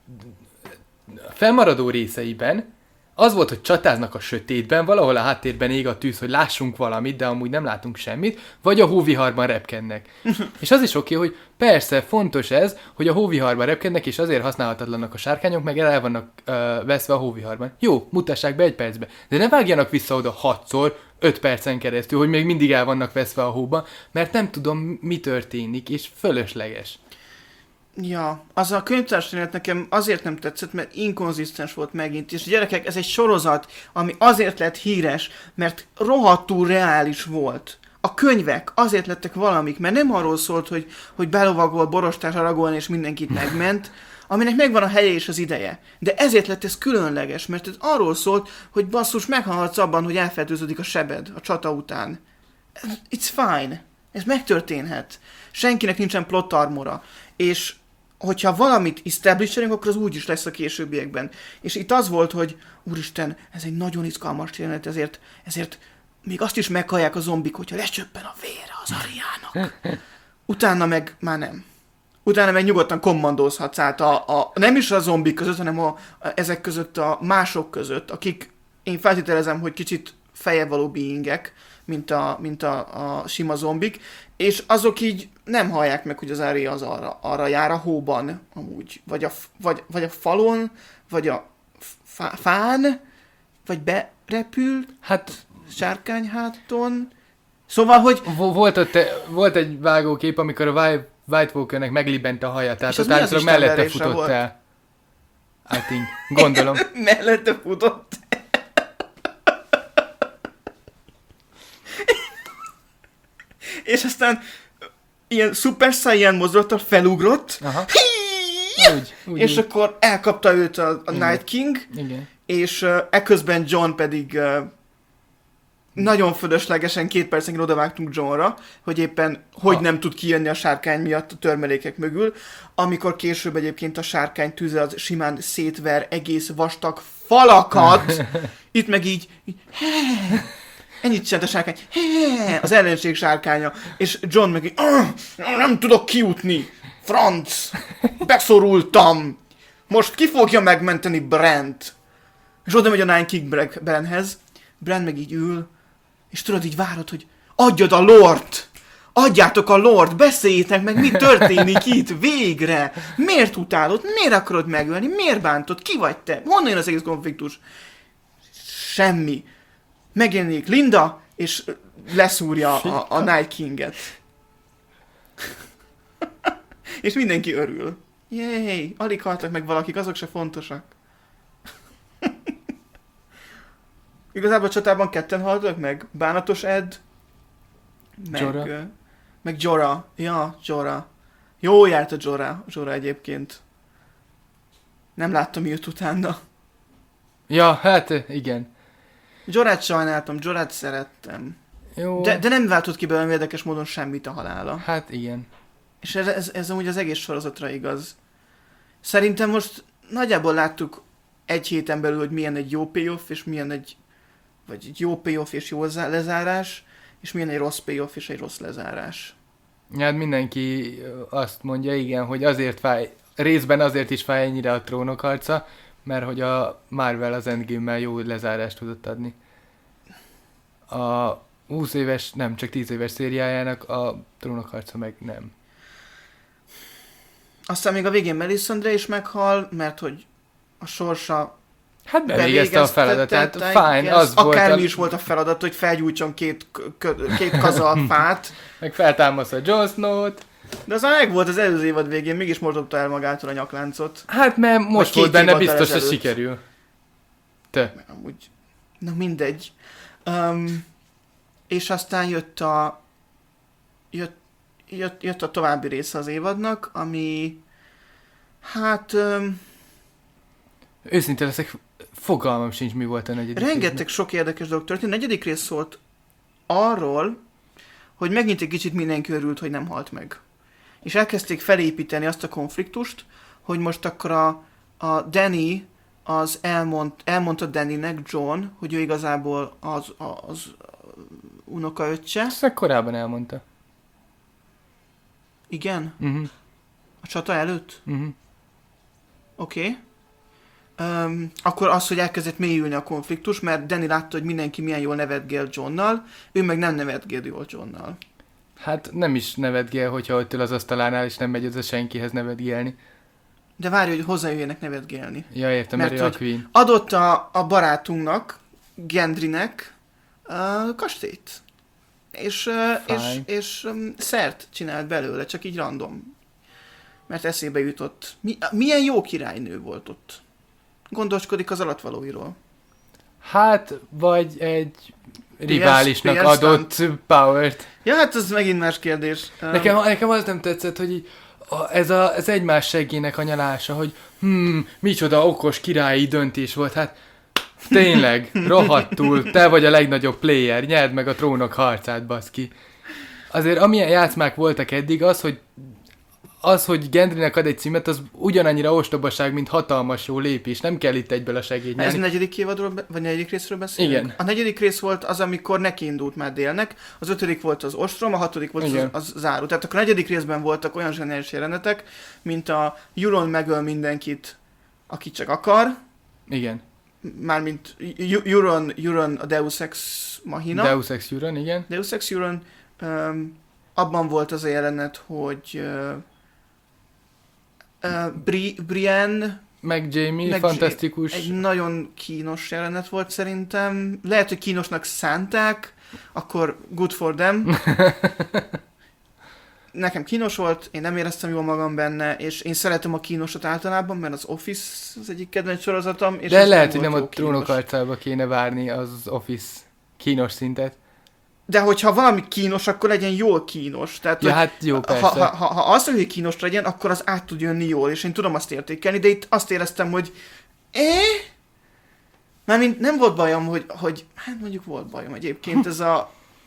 fennmaradó részeiben az volt, hogy csatáznak a sötétben, valahol a háttérben ég a tűz, hogy lássunk valamit, de amúgy nem látunk semmit, vagy a hóviharban repkednek. És az is oké, okay, hogy persze fontos ez, hogy a hóviharban repkednek, és azért használhatatlanak a sárkányok, meg el vannak uh, veszve a hóviharban. Jó, mutassák be egy percbe, de ne vágjanak vissza oda hatszor, öt percen keresztül, hogy még mindig el vannak veszve a hóban, mert nem tudom, mi történik, és fölösleges. Ja, az a könyvtárstörténet nekem azért nem tetszett, mert inkonzisztens volt megint, és gyerekek, ez egy sorozat, ami azért lett híres, mert rohadtul reális volt. A könyvek azért lettek valamik, mert nem arról szólt, hogy, hogy belovagol, borostás, aragolni, és mindenkit megment, aminek megvan a helye és az ideje. De ezért lett ez különleges, mert ez arról szólt, hogy basszus, meghalhatsz abban, hogy elfertőződik a sebed a csata után. It's fine. Ez megtörténhet. Senkinek nincsen plot armora. És hogyha valamit establishing, akkor az úgy is lesz a későbbiekben. És itt az volt, hogy úristen, ez egy nagyon izgalmas jelenet, ezért, ezért még azt is meghallják a zombik, hogyha lecsöppen a vére az Ariának. Utána meg már nem. Utána meg nyugodtan kommandózhatsz át a, a, nem is a zombik között, hanem a, a, ezek között a mások között, akik én feltételezem, hogy kicsit feje való beingek, mint a, mint a, a sima zombik, és azok így nem hallják meg, hogy az Arya az arra, arra jár a hóban, amúgy, vagy a, vagy, vagy a falon, vagy a fá, fán, vagy berepül, hát sárkányháton. Szóval, hogy... Volt, ott, volt egy vágókép, amikor a White Walkernek meglibent a haja, tehát ott állítólag mellette futott volt? El. I think, gondolom. mellette futott és aztán ilyen Super Saiyan mozdulattal felugrott, úgy, úgy, és úgy. akkor elkapta őt a, a Night King, Igen. és uh, eközben John pedig uh, nagyon fölöslegesen két percig odavágtunk Johnra, hogy éppen hogy ha. nem tud kijönni a sárkány miatt a törmelékek mögül, amikor később egyébként a sárkány tűze az simán szétver egész vastag falakat, itt meg így, így ennyit csinált a sárkány, az ellenség sárkánya, és John meg így, nem tudok kijutni, franc, beszorultam, most ki fogja megmenteni Brent? És oda megy a Nine King Branhez, Brent meg így ül, és tudod, így várod, hogy adjad a lort, adjátok a lort, beszéljétek meg, mi történik itt, végre, miért utálod, miért akarod megölni, miért bántod, ki vagy te, honnan jön az egész konfliktus? Semmi. Megjelenik Linda, és leszúrja a, a Night Kinget. És mindenki örül. Jéj, alig haltak meg valakik, azok se fontosak. Igazából a csatában ketten haltak meg. Bánatos Ed, meg, Jorah. meg Jorah. Ja, Jorah. Jó járt a Jorah, Jorah egyébként. Nem láttam őt utána. Ja, hát igen. Jorah-t sajnáltam, Jorah-t szerettem. Jó. De, de nem váltott ki belőlem érdekes módon semmit a halála. Hát igen. És ez, ez, ez amúgy az egész sorozatra igaz. Szerintem most nagyjából láttuk egy héten belül, hogy milyen egy jó payoff, és milyen egy, vagy egy jó payoff és jó lezárás, és milyen egy rossz payoff és egy rossz lezárás. Hát mindenki azt mondja, igen, hogy azért fáj, részben azért is fáj ennyire a Trónok harca, mert hogy a Marvel az Endgame-mel jó lezárást tudott adni. A húsz éves, nem, csak tíz éves szériájának a Trónok harca meg nem. Aztán még a végén Melisandre is meghal, mert hogy a sorsa Hát bevégezte a feladatát, fine, az akármi volt a... is volt a feladat, hogy felgyújtson két, k- két kazal fát. Meg feltámasztja Jon Snow-t. De aztán meg volt az előző évad végén, mégis mordogta el magától a nyakláncot. Hát mert most volt benne biztos, hogy sikerül. Te. Amúgy, na mindegy. Um, és aztán jött a jött, jött, jött a további része az évadnak, ami hát um, őszintén leszek, fogalmam sincs, mi volt a negyedik rengeteg részben. sok érdekes dolog történt. A negyedik rész szólt arról, hogy megint egy kicsit mindenki örült, hogy nem halt meg. És elkezdték felépíteni azt a konfliktust, hogy most akkor a, a Dany az elmond, elmondta Danynek, John, hogy ő igazából az, az, az unokaöccse. Ezt korábban elmondta. Igen? Uh-huh. A csata előtt? Uh-huh. Oké. Okay. Um, akkor az, hogy elkezdett mélyülni a konfliktus, mert Dany látta, hogy mindenki milyen jól nevetgél Johnnal, ő meg nem nevetgél jól Johnnal. Hát nem is nevetgél, hogyha ott ül az asztalánál, és nem megy oda senkihez nevetgélni. De várj, hogy hozzájöjjenek nevetgélni. Ja, értem, mert, mert ő a Queen. Adott a, a barátunknak, Gendrynek uh, kastélyt. És, uh, és, és um, szert csinált belőle, csak így random. Mert eszébe jutott. Mi, milyen jó királynő volt ott. Gondoskodik az alattvalóiról. Hát, vagy egy riválisnak P S adott powert. Ja, hát ez megint más kérdés. Nekem, nekem az nem tetszett, hogy így, a, ez, a, ez egymás seggének a nyalása, hogy hmm, micsoda okos királyi döntés volt. Hát tényleg, rohadtul, te vagy a legnagyobb player, nyerd meg a Trónok harcát, baszki. Azért amilyen játszmák voltak eddig, az, hogy az, hogy Gendrynek ad egy címet, az ugyanannyira ostobaság, mint hatalmas jó lépés. Nem kell itt egyből a segéd nyerni. Ez a negyedik évadról, be, vagy negyedik részről beszélünk? Igen. A negyedik rész volt az, amikor neki indult már Délnek, az ötödik volt az ostrom, a hatodik volt az, az záró. Tehát akkor a negyedik részben voltak olyan zseniális jelenetek, mint a Euron megöl mindenkit, aki csak akar. Igen. Mármint Euron, Euron a Deus Ex Machina. Deus Ex Euron, igen. Deus Ex Euron. Um, abban volt az a jelenet, hogy uh, uh, Bri- Brienne meg Jaime, meg fantasztikus. Egy nagyon kínos jelenet volt szerintem. Lehet, hogy kínosnak szánták, akkor good for them. Nekem kínos volt, én nem éreztem jól magam benne, és én szeretem a kínosat általában, mert az Office az egyik kedvenc sorozatom. És de lehet, hogy nem a a Trónok harcába kéne várni az Office kínos szintet. De hogyha valami kínos, akkor legyen jól kínos. Tehát, ja, hogy hát jó, persze. Ha, ha, ha azt, hogy kínos legyen, akkor az át tud jönni jól, és én tudom azt értékelni, de itt azt éreztem, hogy eh? Mármint nem volt bajom, hogy, hogy hát mondjuk volt bajom egyébként, ez a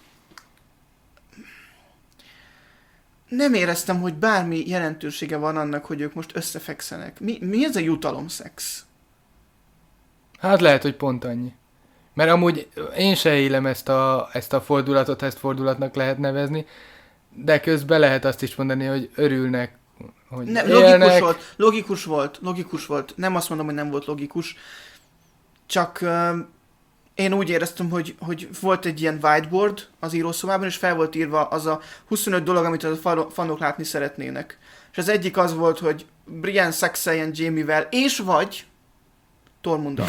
nem éreztem, hogy bármi jelentősége van annak, hogy ők most összefekszenek. Mi, mi ez a jutalomszex? Hát lehet, hogy pont annyi. Mert amúgy én se élem ezt a, ezt a fordulatot, ezt fordulatnak lehet nevezni, de közben lehet azt is mondani, hogy örülnek, hogy ne, élnek. Logikus volt, logikus volt, logikus volt. Nem azt mondom, hogy nem volt logikus, csak uh, én úgy éreztem, hogy, hogy volt egy ilyen whiteboard az írószobában, és fel volt írva az a huszonöt dolog, amit a fanok látni szeretnének. És az egyik az volt, hogy Brienne szexeljen Jaime-vel, és vagy Tormunddal.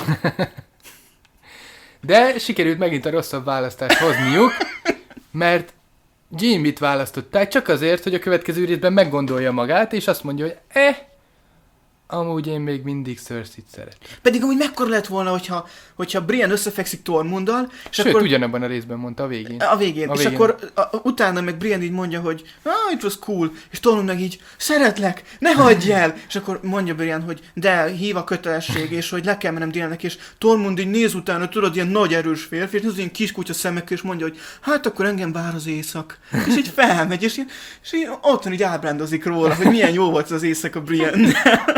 De sikerült megint a rosszabb választást hozniuk, mert Jamie-t választották csak azért, hogy a következő részben meggondolja magát, és azt mondja, hogy eh, amúgy én még mindig Cersei-t szeretem. Pedig amúgy mekkora lett volna, hogyha, hogyha Brienne összefekszik Tormunddal, és Sőt, akkor... ugyanabban a részben mondta a végén. A végén. A és végén. akkor a, a, utána meg Brienne így mondja, hogy ah, it was cool, és Tormund meg így, szeretlek, ne hagyj el! És akkor mondja Brienne, hogy de, hív a kötelesség, és hogy le kell mennem Délnek, és Tormund így néz utána, tudod, ilyen nagy erős férfi, és néz ilyen kiskutya szemekkel, és mondja, hogy hát akkor engem vár az éjszak. És így felmegy, és, így, és így otthon így ábrándozik róla, hogy milyen jó volt az éjszaka Brienne.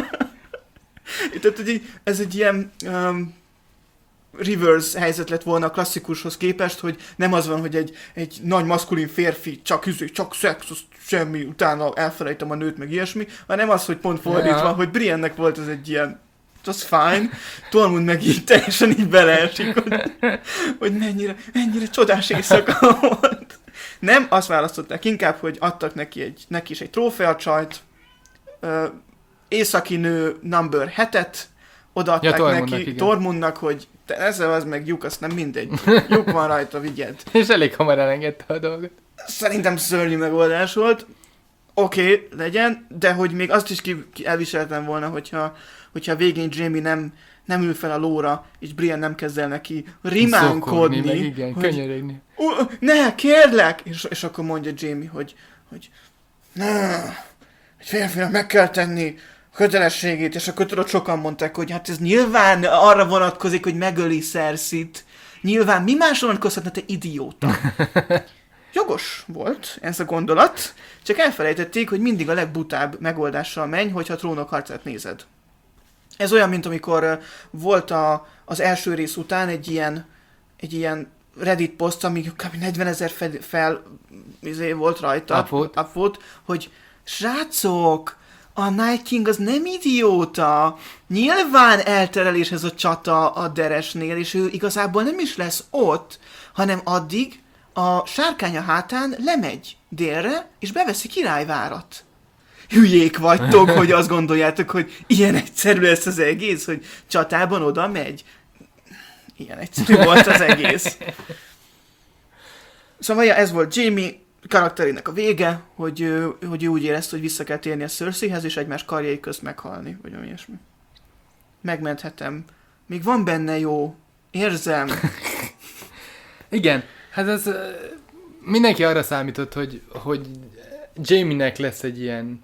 Tehát, hogy ez egy ilyen um, reverse helyzet lett volna a klasszikushoz képest, hogy nem az van, hogy egy, egy nagy maszkulin férfi csak üző, csak szex, semmi, utána elfelejtem a nőt, meg ilyesmi, hanem az, hogy pont fordítva, ja. hogy Briennek volt ez egy ilyen, az fine, Tormund meg így teljesen így beleesik, hogy, hogy mennyire, mennyire csodás éjszaka volt. Nem, azt választották inkább, hogy adtak neki, egy, neki is egy trófeacsajt, uh, északi nő number hetet odaadták ja, neki, igen. Tormundnak, hogy te ezzel az meg lyuk, azt nem mindegy. Lyuk van rajta, vigyed. És elég hamar elengedte a dolgot. Szerintem szörnyű megoldás volt. Oké, okay, legyen, de hogy még azt is ki, ki elviseltem volna, hogyha, hogyha végén Jamie nem, nem ül fel a lóra, és Brienne nem kezd el neki rimánkodni. Szokogni, meg igen, hogy, könyörögni. Uh, ne, kérlek! És, és akkor mondja Jamie, hogy, hogy ne, egy férfinak meg kell tenni kötelességét, és akkor tudod, sokan mondták, hogy hát ez nyilván arra vonatkozik, hogy megöli Cersei-t. Nyilván mi másra vonatkozhatna, te idióta? Jogos volt ez a gondolat, csak elfelejtették, hogy mindig a legbutább megoldással menj, hogyha a Trónok harcát nézed. Ez olyan, mint amikor volt a, az első rész után egy ilyen, egy ilyen Reddit poszt, ami kb. negyvenezer fel, fel izé volt rajta, upvote. upvote, hogy srácok, a Night King az nem idióta. Nyilván elterelés ez a csata a Deresnél, és ő igazából nem is lesz ott, hanem addig a sárkánya hátán lemegy délre, és beveszi Királyvárat. Hülyék vagytok, hogy azt gondoljátok, hogy ilyen egyszerű lesz az egész, hogy csatában oda megy. Ilyen egyszerű volt az egész. Szóval ja, ez volt Jamie karakterének a vége, hogy, ő, hogy ő úgy érezte, hogy vissza kell térni a Cerseihez, és egymás karjai közt meghalni, vagy olyan ilyesmi. Megmenthetem. Még van benne jó. Érzem. Igen, hát ez uh, mindenki arra számított, hogy, hogy Jamie-nek lesz egy ilyen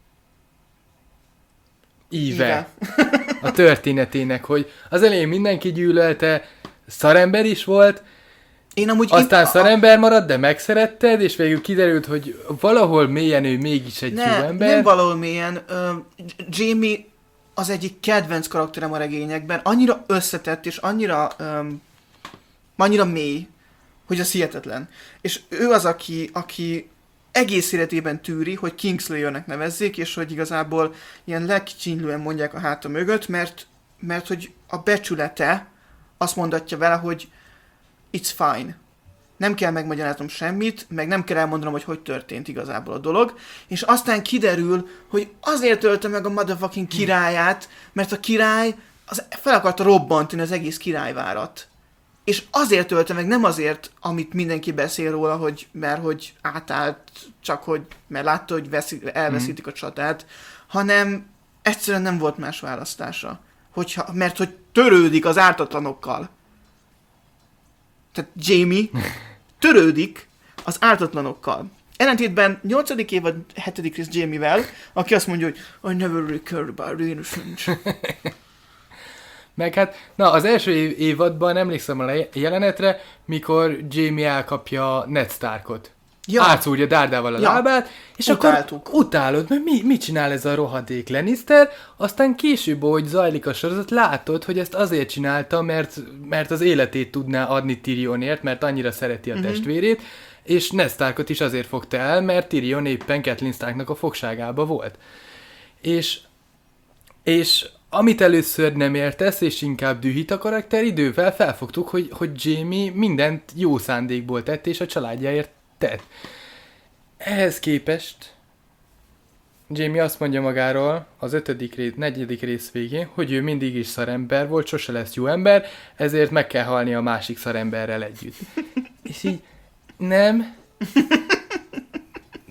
íve, íve. a történetének, hogy az elején mindenki gyűlölte, szarember is volt, Én amúgy aztán én... szarember maradt, de megszeretted, és végül kiderült, hogy valahol mélyen ő mégis egy ne, jó ember. Nem valahol mélyen. Uh, Jamie az egyik kedvenc karakterem a regényekben. Annyira összetett, és annyira, um, annyira mély, hogy az hihetetlen. És ő az, aki, aki egész életében tűri, hogy Kingslayer-nek nevezzék, és hogy igazából ilyen legkicsinylően mondják a háta mögött, mert, mert hogy a becsülete azt mondatja vele, hogy it's fine. Nem kell megmagyaráznom semmit, meg nem kell elmondanom, hogy hogy történt igazából a dolog. És aztán kiderül, hogy azért ölte meg a motherfucking királyát, mert a király az fel akarta robbantani az egész királyvárat. És azért ölte meg, nem azért, amit mindenki beszél róla, hogy, mert hogy átállt, csak hogy, mert látta, hogy veszi, elveszítik a csatát, hanem egyszerűen nem volt más választása. Hogyha, mert hogy törődik az ártatlanokkal. Tehát Jamie törődik az ártatlanokkal. Ellentétben nyolcadik évad hetedik rész Jamie-vel, aki azt mondja, hogy I never really cared about the innocent. Meg hát, na, az első év, évadban emlékszem a jelenetre, mikor Jamie elkapja Ned Starkot. Ja. Átszúrja dárdával a ja. lábát, és Utáltuk. akkor utálod, mert mi, mit csinál ez a rohadék Lannister, aztán később, ahogy zajlik a sorozat, látod, hogy ezt azért csinálta, mert, mert az életét tudná adni Tyrionért, mert annyira szereti a mm-hmm. testvérét, és Ned Starkot is azért fogta el, mert Tyrion éppen Catelyn Starknak a fogságába volt. És, és amit először nem értesz, és inkább dühít a karakter, idővel felfogtuk, hogy, hogy Jamie mindent jó szándékból tett, és a családjáért tett. Ehhez képest Jamie azt mondja magáról az ötödik rész, negyedik rész végén, hogy ő mindig is szarember volt, sose lesz jó ember, ezért meg kell halni a másik szaremberrel együtt. És így nem,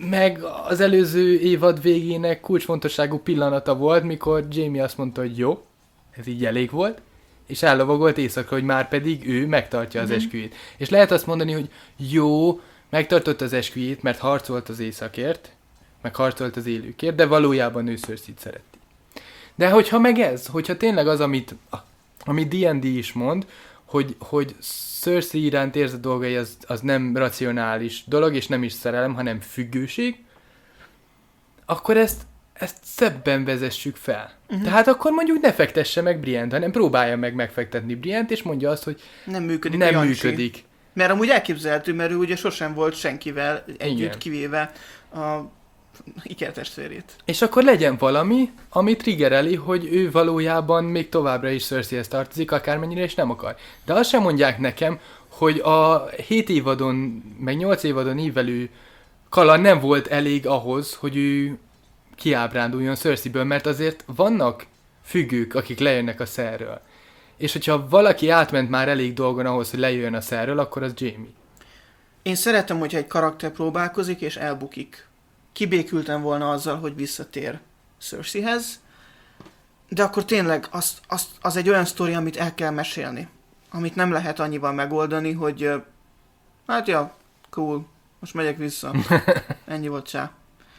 meg az előző évad végének kulcsfontosságú pillanata volt, mikor Jaime azt mondta, hogy jó, ez így elég volt, és ellovagolt éjszakra, hogy már pedig ő megtartja az mm-hmm. esküjét. És lehet azt mondani, hogy jó, megtartott az esküjét, mert harcolt az éjszakért, meg harcolt az élőkért, de valójában ő Cersei-t szereti. De hogyha meg ez, hogyha tényleg az, amit, amit dé és dé is mond, hogy, hogy Cersei iránt érzett dolgai az, az nem racionális dolog, és nem is szerelem, hanem függőség, akkor ezt, ezt szebben vezessük fel. Uh-huh. Tehát akkor mondjuk ne fektesse meg Brienne-t, hanem próbálja meg megfektetni Brienne-t, és mondja azt, hogy nem működik. Nem működik. Mert amúgy elképzelhető, mert ő ugye sosem volt senkivel együtt, igen, kivéve a ikertestvérét. És akkor legyen valami, ami triggereli, hogy ő valójában még továbbra is Cerseihez tartozik, akármennyire is nem akar. De azt sem mondják nekem, hogy a hét évadon, meg nyolc évadon ívelő Kala nem volt elég ahhoz, hogy ő kiábránduljon Cersei-ből, mert azért vannak függők, akik lejönnek a szerről. És hogyha valaki átment már elég dolgon ahhoz, hogy lejöjjön a szerről, akkor az Jaime. Én szeretem, hogyha egy karakter próbálkozik és elbukik. Kibékültem volna azzal, hogy visszatér Cerseihez, de akkor tényleg az, az, az egy olyan sztori, amit el kell mesélni. Amit nem lehet annyival megoldani, hogy hát ja, cool, most megyek vissza. Ennyi volt, csá.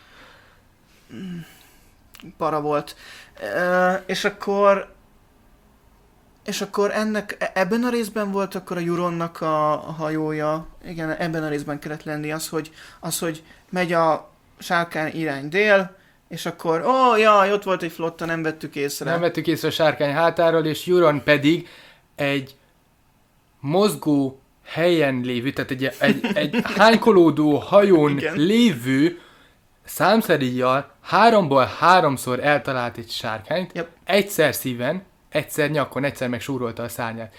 Para volt. E, és akkor és akkor ennek, ebben a részben volt akkor a Euronnak a, a hajója, igen, ebben a részben kellett lenni az, hogy, az, hogy megy a sárkány irány dél, és akkor, ó, oh, jaj, ott volt egy flotta, nem vettük észre. Nem vettük észre a sárkány hátáról, és Euron pedig egy mozgó helyen lévő, tehát egy, egy, egy hánykolódó hajón igen. lévő számszeríjjal háromból háromszor eltalált egy sárkányt, yep. egyszer szíven, egyszer nyakon, egyszer meg súrolta a szárnyát.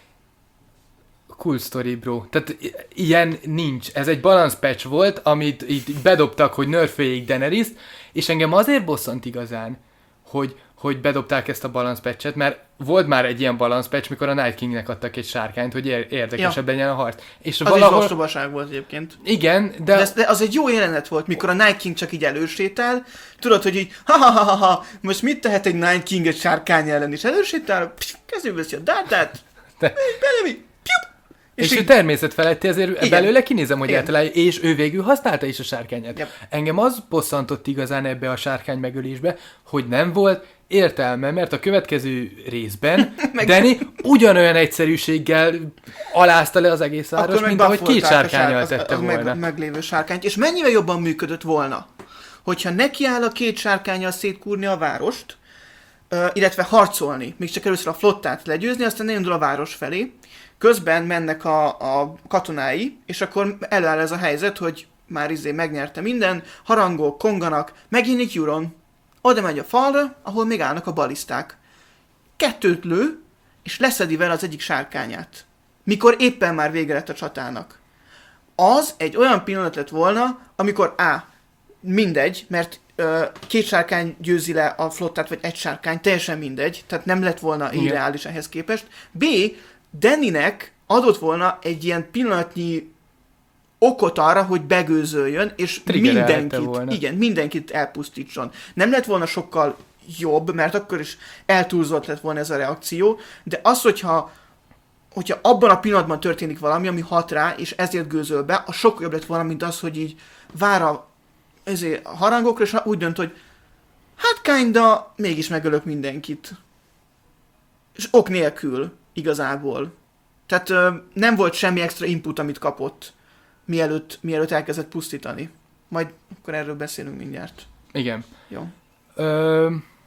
Cool story, bro. Tehát ilyen nincs. Ez egy balance patch volt, amit így bedobtak, hogy nerföljék Daenerys-t, és engem azért bosszant igazán, hogy, hogy bedobták ezt a balance patchet, mert volt már egy ilyen balance patch, mikor a Night Kingnek adtak egy sárkányt, hogy érdekesebb legyen a harc. És az valahol... egy ostobaság volt egyébként. Igen, de... De, ez, de az egy jó jelenet volt, mikor a Night King csak így elősétál, tudod, hogy így ha-ha-ha-ha, most mit tehet egy Night King egy sárkány ellen is? Elősétál, kezébe veszi a dátát, de... belemi, és, és ő természetfeletti, ezért igen. belőle kinézem, hogy igen. eltalálja, és ő végül használta is a sárkányát. Yep. Engem az bosszantott igazán ebbe a sárkány megölésbe, hogy nem volt értelme, mert a következő részben Dany ugyanolyan egyszerűséggel alázta le az egész város, mint ahogy két sárkánnyal tette volna. Meg, meglévő sárkányt. És mennyivel jobban működött volna, hogyha nekiáll a két sárkánnyal szétkúrni a várost, uh, illetve harcolni, még csak először a flottát legyőzni, aztán elindul a város felé, közben mennek a, a katonái, és akkor előáll ez a helyzet, hogy már izé megnyerte minden, harangok, konganak, megjelenik Euron, oda megy a falra, ahol még állnak a baliszták. Kettőt lő, és leszedi vele az egyik sárkányát. Mikor éppen már vége lett a csatának. Az egy olyan pillanat lett volna, amikor A. mindegy, mert ö, két sárkány győzi le a flottát, vagy egy sárkány, teljesen mindegy, tehát nem lett volna irreális ehhez képest. B. Danynek adott volna egy ilyen pillanatnyi okot arra, hogy begőzöljön, és mindenkit, igen, mindenkit elpusztítson. Nem lett volna sokkal jobb, mert akkor is eltúlzott lett volna ez a reakció, de az, hogyha, hogyha abban a pillanatban történik valami, ami hat rá, és ezért gőzöl be, az sokkal jobb lett volna, mint az, hogy így vár a, ezért a harangokra, és úgy dönt, hogy hát kinda, mégis megölök mindenkit. És ok nélkül, igazából. Tehát ö, nem volt semmi extra input, amit kapott, mielőtt, mielőtt elkezdett pusztítani. Majd akkor erről beszélünk mindjárt. Igen. Jó. Ö,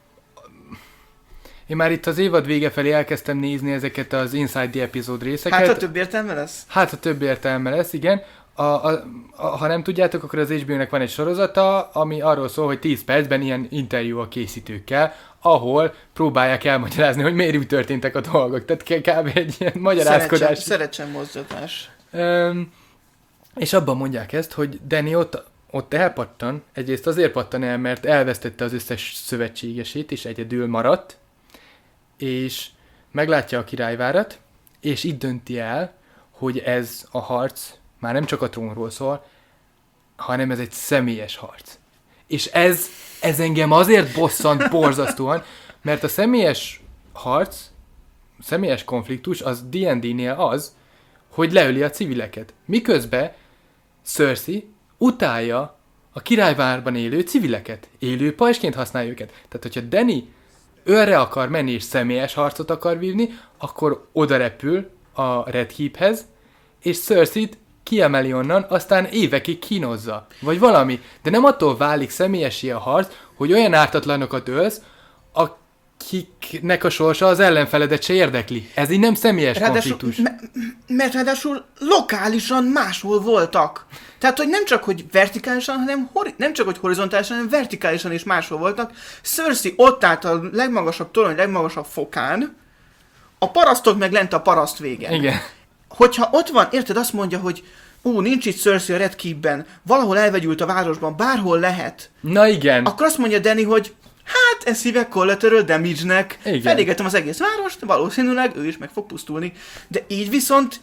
én már itt az évad vége felé elkezdtem nézni ezeket az Inside the Episode részeket. Hát, ha több értelme lesz? Hát, ha több értelme lesz, igen. A, a, a, ha nem tudjátok, akkor az há bé ó-nek van egy sorozata, ami arról szól, hogy tíz percben ilyen interjú a készítőkkel, ahol próbálják elmagyarázni, hogy miért úgy történtek a dolgok. Tehát kb. Egy ilyen magyarázkodás. Szeretsen mozdulás. Üm, és abban mondják ezt, hogy Dany ott, ott elpattan, egyrészt azért pattan el, mert elvesztette az összes szövetségesét, és egyedül maradt, és meglátja a királyvárat, és itt dönti el, hogy ez a harc már nem csak a trónról szól, hanem ez egy személyes harc. És ez, ez engem azért bosszant borzasztóan, mert a személyes harc, személyes konfliktus az dé and dé-nél az, hogy leöli a civileket. Miközben Cersei utálja a királyvárban élő civileket. Élő pajsként használja őket. Tehát, hogyha Dany őrre akar menni és személyes harcot akar vívni, akkor oda repül a Red Keephez, és Cersei-t kiemeli onnan, aztán évekig kínozza. Vagy valami. De nem attól válik személyessé a harc, hogy olyan ártatlanokat ölsz, akiknek a sorsa az ellenfeledet se érdekli. Ez így nem személyes ráadásul, konfliktus. Me- mert ráadásul lokálisan máshol voltak. Tehát, hogy nem csak, hogy vertikálisan, hanem hori- nem csak, hogy horizontálisan, hanem vertikálisan is máshol voltak. Cersei ott állt a legmagasabb torony, legmagasabb fokán, a parasztok meg lent a paraszt végen. Igen. Hogyha ott van, érted, azt mondja, hogy ú, nincs itt Cersei a Red Keepben, valahol elvegyült a városban, bárhol lehet. Na igen. Akkor azt mondja Dany, hogy hát ez hívek collateral damage-nek, felégetem az egész várost, valószínűleg ő is meg fog pusztulni. De így viszont...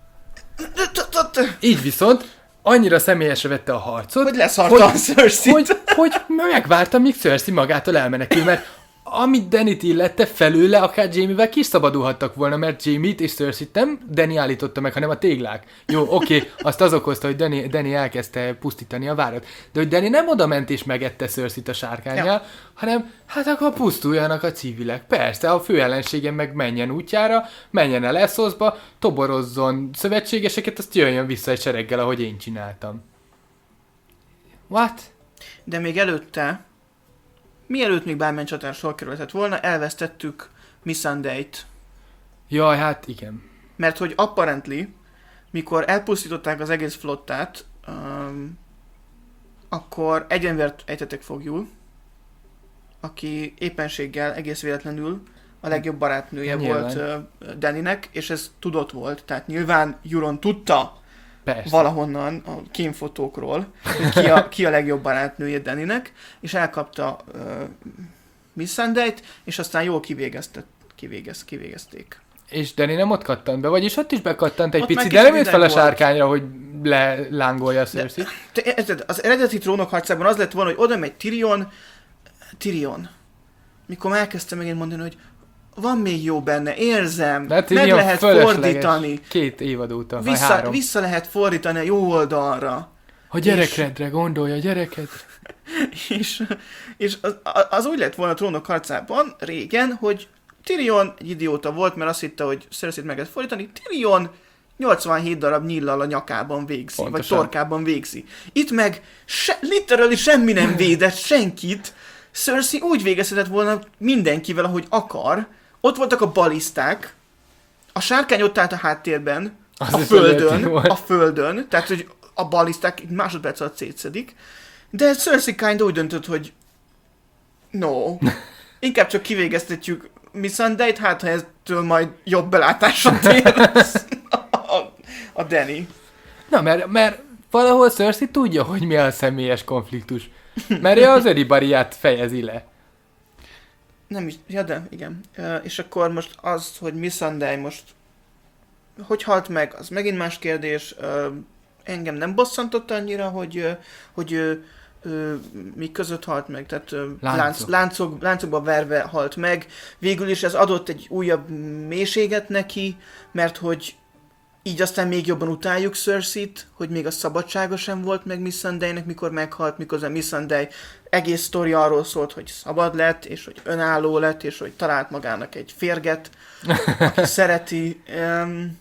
Így viszont annyira személyesre vette a harcot, hogy leszarta a Cersei-t. Hogy, hogy megvárta, míg Cersei magától elmenekül, mert amit Dany-t illette, felőle akár Jaime-vel kiszabadulhattak volna, mert Jaime-t és Cersei-t nem Dany állította meg, hanem a téglák. Jó, oké, okay, azt az okozta, hogy Dany, Dany elkezdte pusztítani a várat. De hogy Dany nem oda ment és megette Cersei-t a sárkánnyal, ja. hanem hát akkor pusztuljanak a civilek. Persze, a fő ellenségem meg menjen útjára, menjen el Essoszba, toborozzon szövetségeseket, azt jöjjön vissza egy sereggel, ahogy én csináltam. What? De még előtte, mielőtt még bármilyen csatár sor kerülhetett volna, elvesztettük Missandei-t. Jaj, hát igen. Mert hogy apparently, mikor elpusztították az egész flottát, um, akkor egy embert ejtettek fogjul, aki éppenséggel, egész véletlenül a legjobb barátnője nyilván. volt uh, Danynek, és ez tudott volt. Tehát nyilván Euron tudta, persze, valahonnan a kémfotókról, hogy ki a, ki a legjobb barátnője Danynek, és elkapta uh, Missandei-t, és aztán jól kivégeztet, kivégez, kivégezték. És Dany nem ott kattant be, vagyis ott is bekattant egy ott picit, de nem jött fel a sárkányra, volt. hogy lelángolja a Cersei-t. Te, te, az eredeti trónok harcában az lett volna, hogy oda megy Tyrion, Tyrion, mikor elkezdtem megint mondani, hogy van még jó benne, érzem, meg lehet fordítani. Két évad óta, vissza, három. Vissza lehet fordítani a jó oldalra. A gyerekedre gondolja, a gyerekedre. és és az, az úgy lett volna a trónok harcában régen, hogy Tyrion egy idióta volt, mert azt hitte, hogy Cersei-t meg lehet fordítani. Tyrion nyolcvanhét darab nyíllal a nyakában végzi, pontosan, vagy torkában végzi. Itt meg se, literally semmi nem védett senkit. Cersei úgy végezhetett volna mindenkivel, ahogy akar. Ott voltak a baliszták, a sárkány ott állt a háttérben, az a földön, a földön, tehát hogy a baliszták egy másodperc alatt szétszedik, de Cersei kind úgy döntött, hogy no, inkább csak kivégeztetjük Missandei-t, hát ha eztől majd jobb belátásra tér a, a Dany. Na, mert, mert valahol Cersei tudja, hogy mi a személyes konfliktus. Mert ő az Eribariát fejezi le. Nem is, ja de, igen. Uh, és akkor most az, hogy Missandei most hogy halt meg, az megint más kérdés. Uh, engem nem bosszantott annyira, hogy, uh, hogy uh, uh, mi között halt meg, tehát uh, Láncok. lánc, láncok, láncokba verve halt meg. Végül is ez adott egy újabb mélységet neki, mert hogy így aztán még jobban utáljuk Cersei-t, hogy még a szabadsága sem volt meg Missandei-nek, mikor meghalt, miközben Missandei egész sztori arról szólt, hogy szabad lett, és hogy önálló lett, és hogy talált magának egy férget, aki szereti. Um,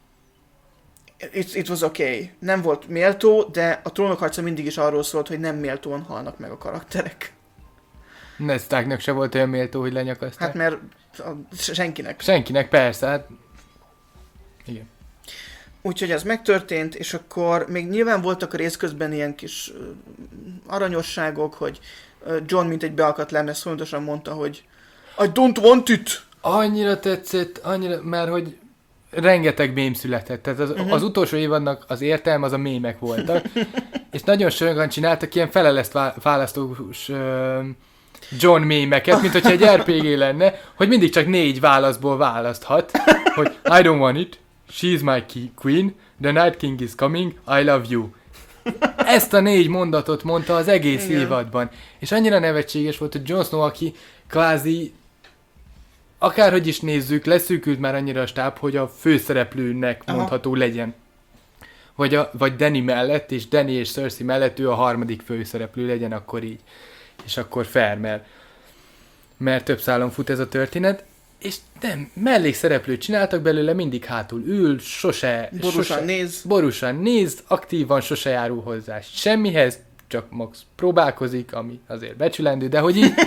it, it was okay. Nem volt méltó, de a trónok harca mindig is arról szólt, hogy nem méltóan halnak meg a karakterek. Ned Starknak se volt olyan méltó, hogy lenyakaszták. Hát mert a, senkinek. Senkinek, persze, hát igen. Úgyhogy ez megtörtént, és akkor még nyilván voltak a rész közben ilyen kis uh, aranyosságok, hogy uh, Jon, mint egy beakadt lemez, fontosan mondta, hogy I don't want it! Annyira tetszett, annyira, mert hogy rengeteg mém született. Tehát az, uh-huh. az utolsó évadnak az értelme az a mémek voltak. És nagyon sokan csináltak ilyen feleleszt választós uh, Jon mémeket, mint hogyha egy er pé gé lenne, hogy mindig csak négy válaszból választhat, hogy I don't want it, she's my key, queen, the Night King is coming, I love you. Ezt a négy mondatot mondta az egész Igen. évadban. És annyira nevetséges volt, hogy Jon Snow, aki kvázi akárhogy is nézzük, leszűkült már annyira a stáb, hogy a főszereplőnek Aha. mondható legyen. Vagy, a, vagy Dany mellett, és Dany és Cersei mellett ő a harmadik főszereplő legyen, akkor így. És akkor fair, mert, mert több szálon fut ez a történet. És nem, mellékszereplőt csináltak belőle, mindig hátul ül, sose... Borúsan sose, néz. Borúsan néz, aktívan sose járul hozzá semmihez, csak max próbálkozik, ami azért becsülendő, de hogy így...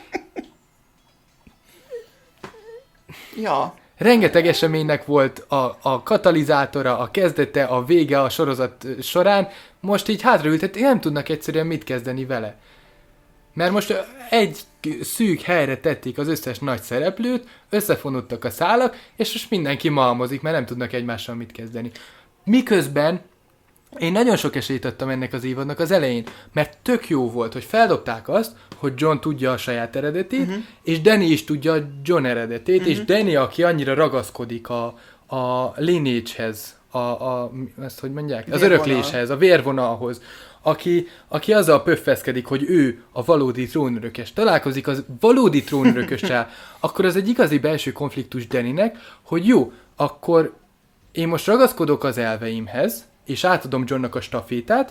Ja. Rengeteg eseménynek volt a, a katalizátora, a kezdete, a vége a sorozat során, most így hátraültet, nem tudnak egyszerűen mit kezdeni vele. Mert most egy szűk helyre tették az összes nagy szereplőt, összefonódtak a szálak, és most mindenki malmozik, mert nem tudnak egymással mit kezdeni. Miközben én nagyon sok esélyt adtam ennek az évadnak az elején, mert tök jó volt, hogy feldobták azt, hogy Jon tudja a saját eredetét, uh-huh. és Dany is tudja a Jon eredetét, uh-huh. és Dany, aki annyira ragaszkodik a, a lineage-hez, a, a, ezt hogy mondják? Az Vérvonal. örökléshez, a vérvonalhoz, aki, aki azzal pöffeszkedik, hogy ő a valódi trónörökös, találkozik az valódi trónörökössel, akkor az egy igazi belső konfliktus Danynek, hogy jó, akkor én most ragaszkodok az elveimhez, és átadom Jonnak a stafétát,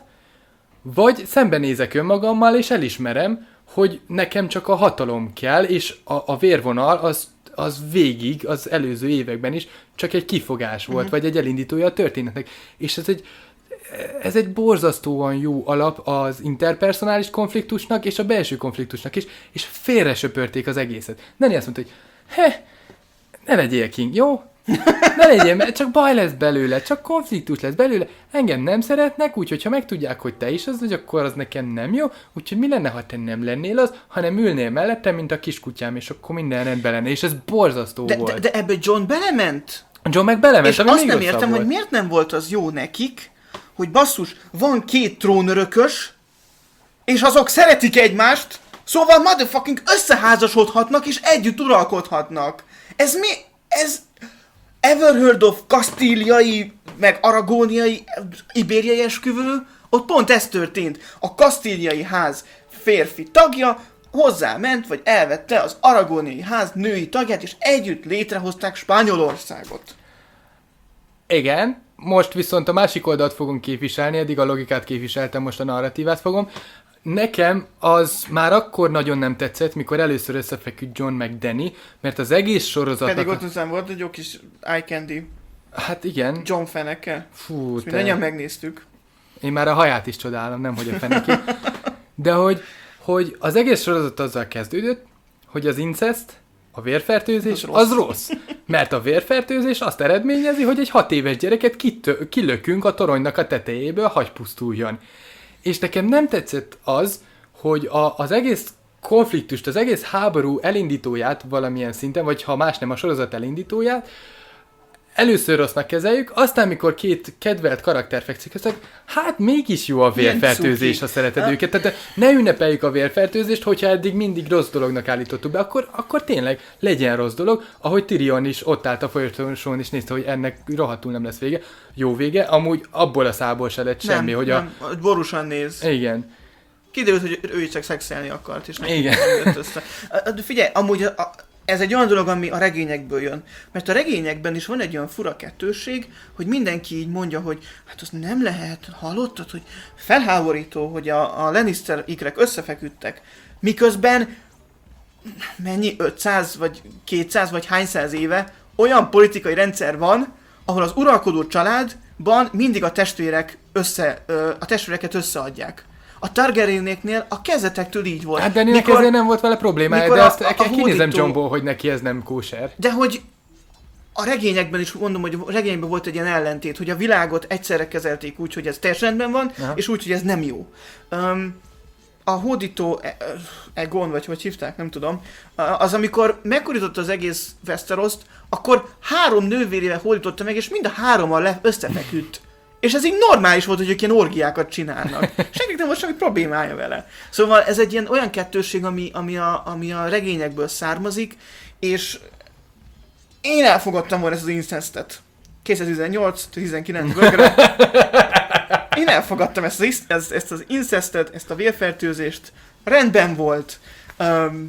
vagy szembenézek önmagammal, és elismerem, hogy nekem csak a hatalom kell, és a, a vérvonal az, az végig, az előző években is csak egy kifogás volt, uh-huh. vagy egy elindítója a történetnek. És ez egy, ez egy borzasztóan jó alap az interpersonális konfliktusnak, és a belső konfliktusnak is, és félre söpörték az egészet. Dany azt mondta, hogy he, ne legyél King, jó? Ne legyél, mert csak baj lesz belőle, csak konfliktus lesz belőle. Engem nem szeretnek, úgyhogy ha megtudják, hogy te is az vagy, akkor az nekem nem jó. Úgyhogy mi lenne, ha te nem lennél az, hanem ülnél mellettem, mint a kiskutyám, és akkor minden rendben lenne. És ez borzasztó De, volt. de, de ebbe Jon belement. John meg belement, És ami azt még nem rosszabb értem, volt. hogy miért nem volt az jó nekik, hogy basszus, van két trónörökös, és azok szeretik egymást, szóval motherfucking összeházasodhatnak, és együtt uralkodhatnak. Ez mi? Ez... Ever heard of kasztíliai, meg aragóniai, ibériai esküvő? Ott pont ez történt. A kasztíliai ház férfi tagja hozzáment, vagy elvette az aragóniai ház női tagját, és együtt létrehozták Spanyolországot. Igen, most viszont a másik oldalt fogunk képviselni, eddig a logikát képviseltem, most a narratívát fogom. Nekem az már akkor nagyon nem tetszett, mikor először összefeküdt Jon meg Dany, mert az egész sorozatnak... Pedig ott aztán volt egy jó kis eye candy Hát igen. John fenekkel. Fú, Ezt te... mindannyian megnéztük. Én már a haját is csodálom, nem hogy a fenekét. De hogy, hogy az egész sorozat azzal kezdődött, hogy az incest, a vérfertőzés, az rossz. az rossz. Mert a vérfertőzés azt eredményezi, hogy egy hat éves gyereket kitö- kilökünk a toronynak a tetejéből, hagy pusztuljon. És nekem nem tetszett az, hogy a, az egész konfliktust, az egész háború elindítóját valamilyen szinten, vagy ha más nem a sorozat elindítóját, először rossznak kezeljük, aztán mikor két kedvelt karakter fekszik össze, hát mégis jó a vérfertőzés, ha szereted ha? őket. Tehát ne ünnepeljük a vérfertőzést, hogyha eddig mindig rossz dolognak állítottuk be, akkor, akkor tényleg legyen rossz dolog, ahogy Tyrion is ott állt a folyosón és nézte, hogy ennek rohadtul nem lesz vége. Jó vége, amúgy abból a szából se lett semmi, nem, hogy nem, a... borúsan néz. Igen. Kiderült, hogy ő is csak szexelni akart, és neki Igen. nem jött össze. De figyelj, amúgy a, a, ez egy olyan dolog, ami a regényekből jön. Mert a regényekben is van egy olyan fura kettősség, hogy mindenki így mondja, hogy hát az nem lehet, hallottad, hogy felháborító, hogy a, a Lannister ikrek összefeküdtek. Miközben mennyi, ötszáz vagy kétszáz vagy hányszáz éve olyan politikai rendszer van, ahol az uralkodó családban mindig a testvérek össze, a testvéreket összeadják. A Targaryenéknél a kezetektől így volt. Hát Danynek mikor, ezért nem volt vele problémája, de a, azt a, a kinézem hódító... Johnból, hogy neki ez nem kóser. De hogy a regényekben is mondom, hogy a regényekben volt egy ilyen ellentét, hogy a világot egyszerre kezelték úgy, hogy ez teljesen rendben van, aha, és úgy, hogy ez nem jó. Um, a hódító Egon, vagy hogy hívták, nem tudom, az amikor megkorította az egész Westeroszt, akkor három nővérével hódította meg, és mind a hárommal le összefeküdt. És ez így normális volt, hogy ők ilyen orgiákat csinálnak. Senkinek nem volt semmi problémája vele. Szóval ez egy ilyen olyan kettősség, ami, ami, a, ami a regényekből származik, és én elfogadtam volna ezt az incestet. kétezer-tizennyolc tizenkilenc bögre. Én elfogadtam ezt az, ezt, ezt az incestet, ezt a vérfertőzést. Rendben volt. Um,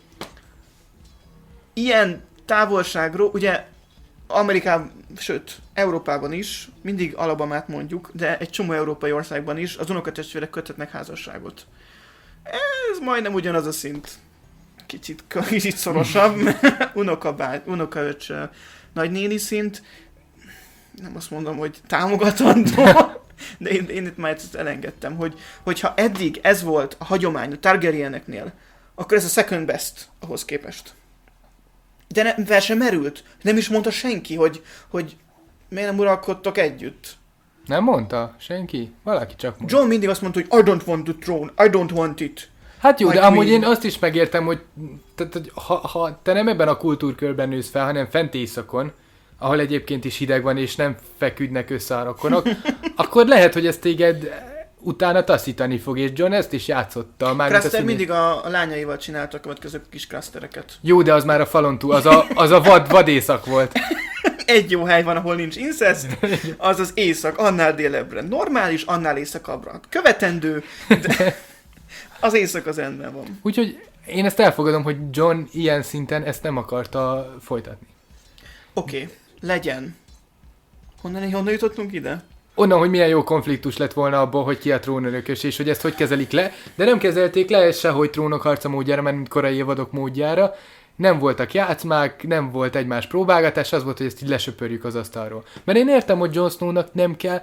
ilyen távolságról, ugye Amerikában, sőt, Európában is, mindig Alabamát mondjuk, de egy csomó európai országban is az unokatestvérek köthetnek házasságot. Ez majdnem ugyanaz a szint. Kicsit, kicsit szorosabb. Unokabágy, unokaöcs, nagynéni szint. Nem azt mondom, hogy támogatandó, de én, én itt már ezt elengedtem, hogy, hogyha eddig ez volt a hagyomány a Targaryeneknél, akkor ez a second best ahhoz képest. De ne, fel sem merült. Nem is mondta senki, hogy, hogy miért nem uralkodtok együtt. Nem mondta senki? Valaki csak mondta. John mindig azt mondta, hogy I don't want the throne, I don't want it. Hát jó, My de queen. amúgy én azt is megértem, hogy, tehát, hogy ha, ha te nem ebben a kultúrkörben nősz fel, hanem fent északon, ahol egyébként is hideg van, és nem feküdnek össze a rokonok, akkor lehet, hogy ez téged utána taszítani fog, és John ezt is játszotta. Craster mindig a, a lányaival csinálta a következő kis Crastereket. Jó, de az már a falon túl, az a, az a vad, vadészak volt. Egy jó hely van, ahol nincs incest, az az észak, annál délebbre. Normális, annál északabbra. Követendő, de az észak az rendben van. Úgyhogy én ezt elfogadom, hogy John ilyen szinten ezt nem akarta folytatni. Oké, okay, legyen. Honnan, honnan jutottunk ide? Onnan, hogy milyen jó konfliktus lett volna abból, hogy ki a trónörökös, és hogy ezt hogy kezelik le, de nem kezelték le sehogy trónok harca módjára, mert korai évadok módjára. Nem voltak játszmák, nem volt egymás próbálgatás, az volt, hogy ezt így lesöpörjük az asztalról. Mert én értem, hogy Jon Snownak nem kell,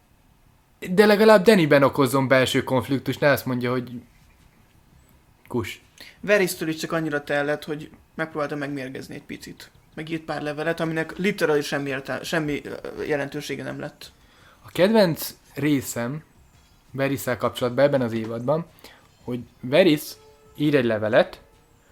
de legalább Danyben okozzon belső konfliktus, ne azt mondja, hogy kus. Varys-től is csak annyira tellett, hogy megpróbálta megmérgezni egy picit. Megírt pár levelet, aminek literális semmi, értel- semmi jelentősége nem lett. A kedvenc részem Varys-szel kapcsolatban ebben az évadban, hogy Varys ír egy levelet,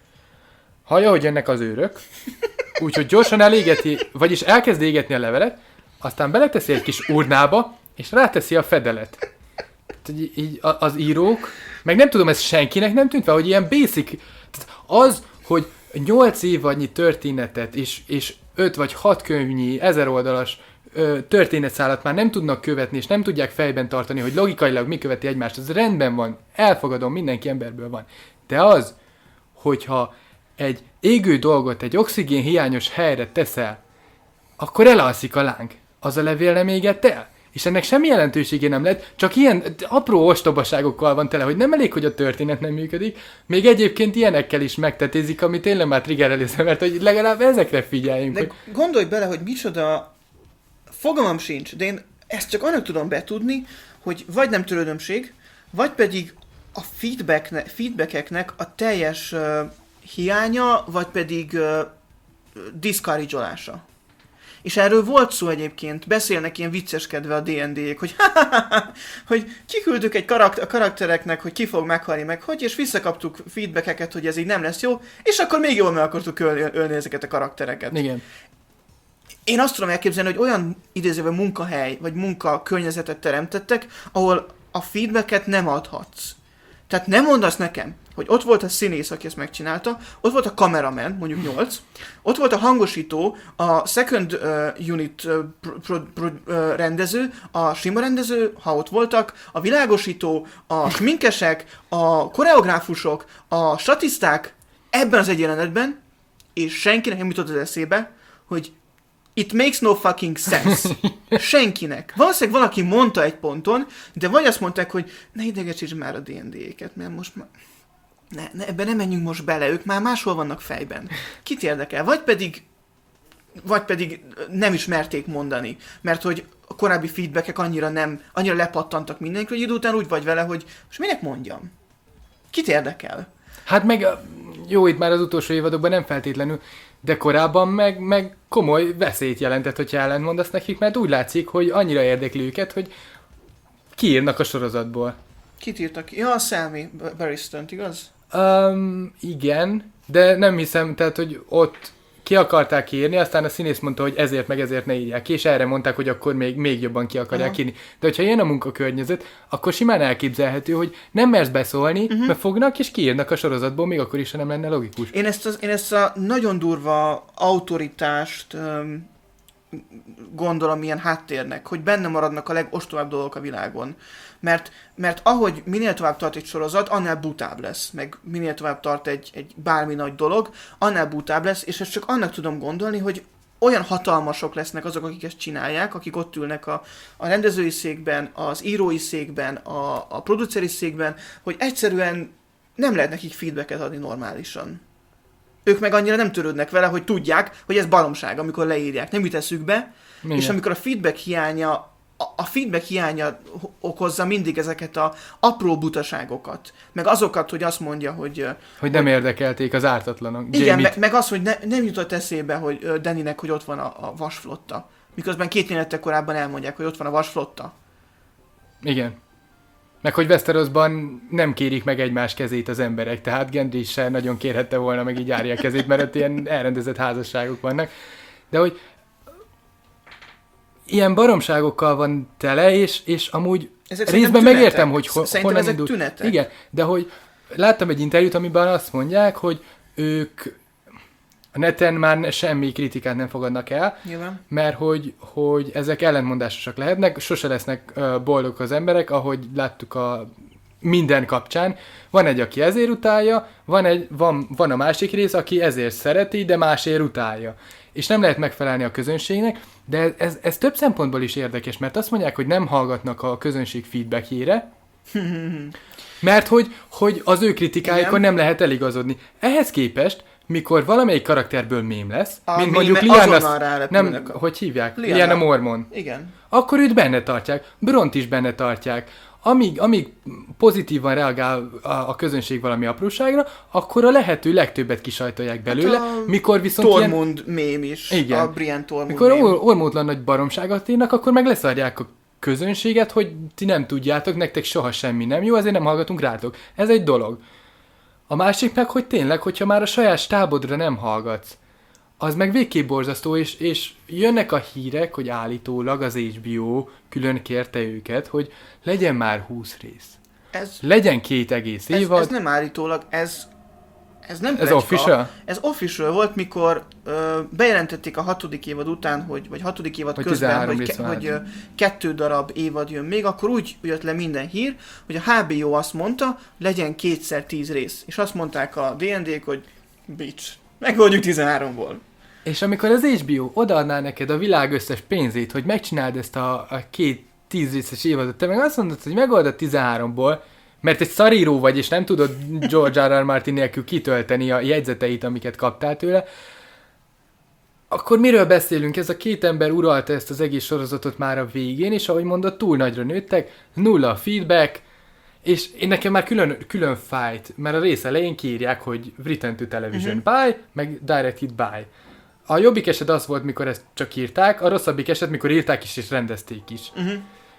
hallja, hogy jönnek az őrök, úgyhogy gyorsan elégeti, vagyis elkezd égetni a levelet, aztán beleteszi egy kis urnába, és ráteszi a fedelet. Tehát így, így az írók, meg nem tudom, ez senkinek nem tűnt fel, hogy ilyen basic, az, hogy nyolc évadnyi történetet, és, és öt vagy hat könyvnyi, ezer oldalas ö, történetszálat már nem tudnak követni, és nem tudják fejben tartani, hogy logikailag mi követi egymást, az rendben van, elfogadom, mindenki emberből van. De az, hogyha egy égő dolgot egy oxigén hiányos helyre teszel, akkor elalszik a láng. Az a levél nem égett el. És ennek semmi jelentősége nem lett, csak ilyen apró ostobaságokkal van tele, hogy nem elég, hogy a történet nem működik, még egyébként ilyenekkel is megtetézik, ami tényleg már triggerelőző, mert hogy legalább ezekre figyeljünk. De hogy... gondolj bele, hogy micsoda, fogalmam sincs, de én ezt csak annak tudom betudni, hogy vagy nem törődömség, vagy pedig a feedbackne, feedbackeknek a teljes uh, hiánya, vagy pedig uh, discourage-olása. És erről volt szó egyébként, beszélnek ilyen vicceskedve a dé en dé-ek, hogy hogy kiküldtük egy karakter, a karaktereknek, hogy ki fog meghalni meg, hogy, és visszakaptuk feedbackeket, hogy ez így nem lesz jó, és akkor még jól meg akartuk ölni, ölni ezeket a karaktereket. Igen. Én azt tudom elképzelni, hogy olyan idézőben munkahely, vagy munkakörnyezetet teremtettek, ahol a feedbacket nem adhatsz. Tehát nem mondasz nekem, hogy ott volt a színész, aki ezt megcsinálta, ott volt a kameraman, mondjuk nyolc, ott volt a hangosító, a second uh, unit uh, pro, pro, uh, rendező, a sima rendező, ha ott voltak, a világosító, a sminkesek, a koreográfusok, a statiszták ebben az egy jelenetben, és senkinek nem jutott az eszébe, hogy it makes no fucking sense. Senkinek. Valószínűleg valaki mondta egy ponton, de vagy azt mondták, hogy ne idegesítsd már a dé en dé-eket, mert most már... Ne, ne, ebben nem menjünk most bele, ők már máshol vannak fejben. Kit érdekel? Vagy pedig, vagy pedig nem is merték mondani, mert hogy a korábbi feedbackek annyira nem, annyira lepattantak mindenki, hogy idő után úgy vagy vele, hogy most minek mondjam? Kit érdekel? Hát meg, jó, itt már az utolsó évadokban nem feltétlenül, de korábban meg, meg komoly veszélyt jelentett, hogyha ellentmondasz nekik, mert úgy látszik, hogy annyira érdekli őket, hogy kiírnak a sorozatból. Kit írtak? Ja, a Sammy Barristan-t, igaz? Um, igen, de nem hiszem, tehát, hogy ott ki akarták írni, aztán a színész mondta, hogy ezért meg ezért ne írják ki, és erre mondták, hogy akkor még, még jobban ki akarják írni. De hogyha ilyen a munkakörnyezet, akkor simán elképzelhető, hogy nem mersz beszólni, uh-huh. mert fognak és kiírnak a sorozatból, még akkor is, ha nem lenne logikus. Én ezt, az, én ezt a nagyon durva autoritást um, gondolom ilyen háttérnek, hogy benne maradnak a legostobább dolgok a világon. Mert, mert ahogy minél tovább tart egy sorozat, annál butább lesz, meg minél tovább tart egy, egy bármi nagy dolog, annál butább lesz, és ezt csak annak tudom gondolni, hogy olyan hatalmasok lesznek azok, akik ezt csinálják, akik ott ülnek a, a rendezői székben, az írói székben, a, a produceri székben, hogy egyszerűen nem lehet nekik feedbacket adni normálisan. Ők meg annyira nem törődnek vele, hogy tudják, hogy ez baromság, amikor leírják, nem jut eszükbe, igen. És amikor a feedback hiánya, a, a feedback hiánya okozza mindig ezeket a apró butaságokat, meg azokat, hogy azt mondja, hogy... Hogy nem hogy, érdekelték az ártatlanok. Igen, meg, meg az, hogy ne, nem jutott eszébe, hogy Dannynek, hogy ott van a, a vasflotta. Miközben két jelenettel korábban elmondják, hogy ott van a vasflotta. Igen. Meg hogy Westerosban nem kérik meg egymás kezét az emberek, tehát Gendry se nagyon kérhette volna meg így Arya kezét, mert ott ilyen elrendezett házasságok vannak. De hogy ilyen baromságokkal van tele, és, és amúgy ezek részben megértem, hogy ho- honnan ezek indult. Tünetek. Igen, de hogy láttam egy interjút, amiben azt mondják, hogy ők a neten már semmi kritikát nem fogadnak el, Nyilván. mert hogy, hogy ezek ellentmondásosak lehetnek, sose lesznek uh, boldogok az emberek, ahogy láttuk a minden kapcsán. Van egy, aki ezért utálja, van, egy, van, van a másik rész, aki ezért szereti, de másért utálja. És nem lehet megfelelni a közönségnek, de ez, ez több szempontból is érdekes, mert azt mondják, hogy nem hallgatnak a közönség feedbackjére, mert hogy, hogy az ő kritikáikon nem lehet eligazodni. Ehhez képest, mikor valamelyik karakterből mém lesz, a mint mondjuk Lyanna, nem, hogy hívják? Lyanna Mormont. Igen. Akkor őt benne tartják, Bront is benne tartják. Amíg, amíg pozitívan reagál a, a közönség valami apróságra, akkor a lehető legtöbbet kisajtolják belőle, hát mikor viszont Tormund ilyen... mém is, igen. a Brienne Tormund mikor mém. or- ormótlan nagy baromságot írnak, akkor meg leszarják a közönséget, hogy ti nem tudjátok, nektek soha semmi nem jó, ezért nem hallgatunk rátok. Ez egy dolog. A másik meg, hogy tényleg, hogyha már a saját stábodra nem hallgatsz, az meg végképp borzasztó, és, és jönnek a hírek, hogy állítólag az há bé o külön kérte őket, hogy legyen már húsz rész. Ez, legyen két egész évad. Ez, ez nem állítólag, ez, ez nem Ez plecska. official? Ez official volt, mikor ö, bejelentették a hatodik évad után, hogy, vagy hatodik évad hogy közben, hogy, ke, hogy ö, kettő darab évad jön még, akkor úgy jött le minden hír, hogy a há bé o azt mondta, legyen kétszer tíz rész. És azt mondták a dé en dé-k, hogy bitch, megoldjuk tizenháromból. És amikor az há bé o odaadná neked a világ összes pénzét, hogy megcsináld ezt a, a két tíz részes évadot, te meg azt mondod, hogy megoldod tizenháromból, mert egy szaríró vagy, és nem tudod George R. R. Martin nélkül kitölteni a jegyzeteit, amiket kaptál tőle, akkor miről beszélünk? Ez a két ember uralta ezt az egész sorozatot már a végén, és ahogy mondod, túl nagyra nőttek, nulla feedback, és én nekem már külön, külön fájt, mert a rész elején kiírják, hogy written to television uh-huh. by, meg directed by. A jobbik eset az volt, mikor ezt csak írták, a rosszabbik eset, mikor írták is és rendezték is. Uh-huh.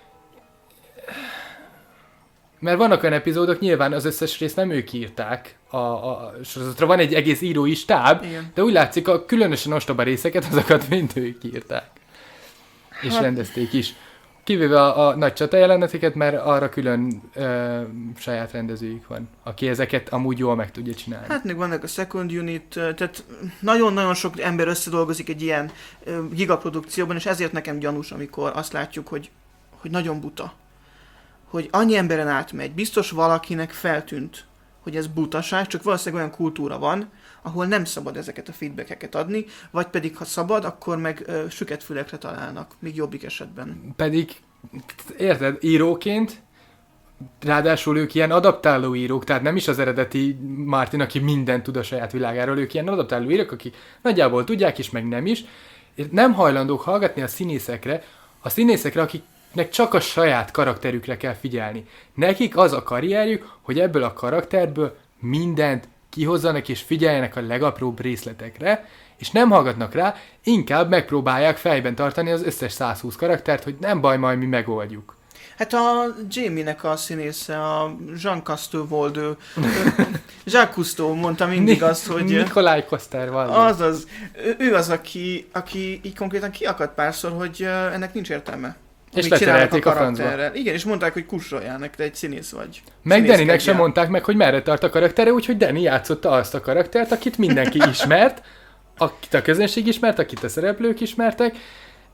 Mert vannak olyan epizódok, nyilván az összes részt nem ők írták a, a sorozatra, van egy egész írói stáb, igen. De úgy látszik, a különösen ostoba részeket, azokat mind ők írták. És hát... rendezték is. Kivéve a, a nagy csata jeleneteket, mert arra külön ö, saját rendezőjük van, aki ezeket amúgy jól meg tudja csinálni. Hát még vannak a second unit, tehát nagyon-nagyon sok ember összedolgozik egy ilyen ö, gigaprodukcióban, és ezért nekem gyanús, amikor azt látjuk, hogy, hogy nagyon buta. Hogy annyi emberen átmegy, biztos valakinek feltűnt, hogy ez butaság, csak valószínűleg olyan kultúra van, ahol nem szabad ezeket a feedbackeket adni, vagy pedig ha szabad, akkor meg ö, süket fülekre találnak, még jobbik esetben. Pedig, érted, íróként, ráadásul ők ilyen adaptáló írók, tehát nem is az eredeti Martin, aki mindent tud a saját világáról, ők ilyen adaptáló írók, akik nagyjából tudják is, meg nem is, nem hajlandók hallgatni a színészekre, a színészekre, akiknek csak a saját karakterükre kell figyelni. Nekik az a karrierjük, hogy ebből a karakterből mindent kihozzanak és figyeljenek a legapróbb részletekre, és nem hallgatnak rá, inkább megpróbálják fejben tartani az összes száz húsz karaktert, hogy nem baj, majd mi megoldjuk. Hát a Jamie-nek a színésze, a Jean Casteau-Voldő, Jacques Cousteau mondta mindig azt, hogy... Nikolaj Koster valami. Azaz, ő az, aki, aki így konkrétan kiakadt párszor, hogy ennek nincs értelme. És leterelték a, a francba. Igen, és mondták, hogy kussoljának, te egy színész vagy. Meg Dannynek sem mondták meg, hogy merre tart a karaktere, úgyhogy Danny játszotta azt a karaktert, akit mindenki ismert, akit a közönség ismert, akit a szereplők ismertek,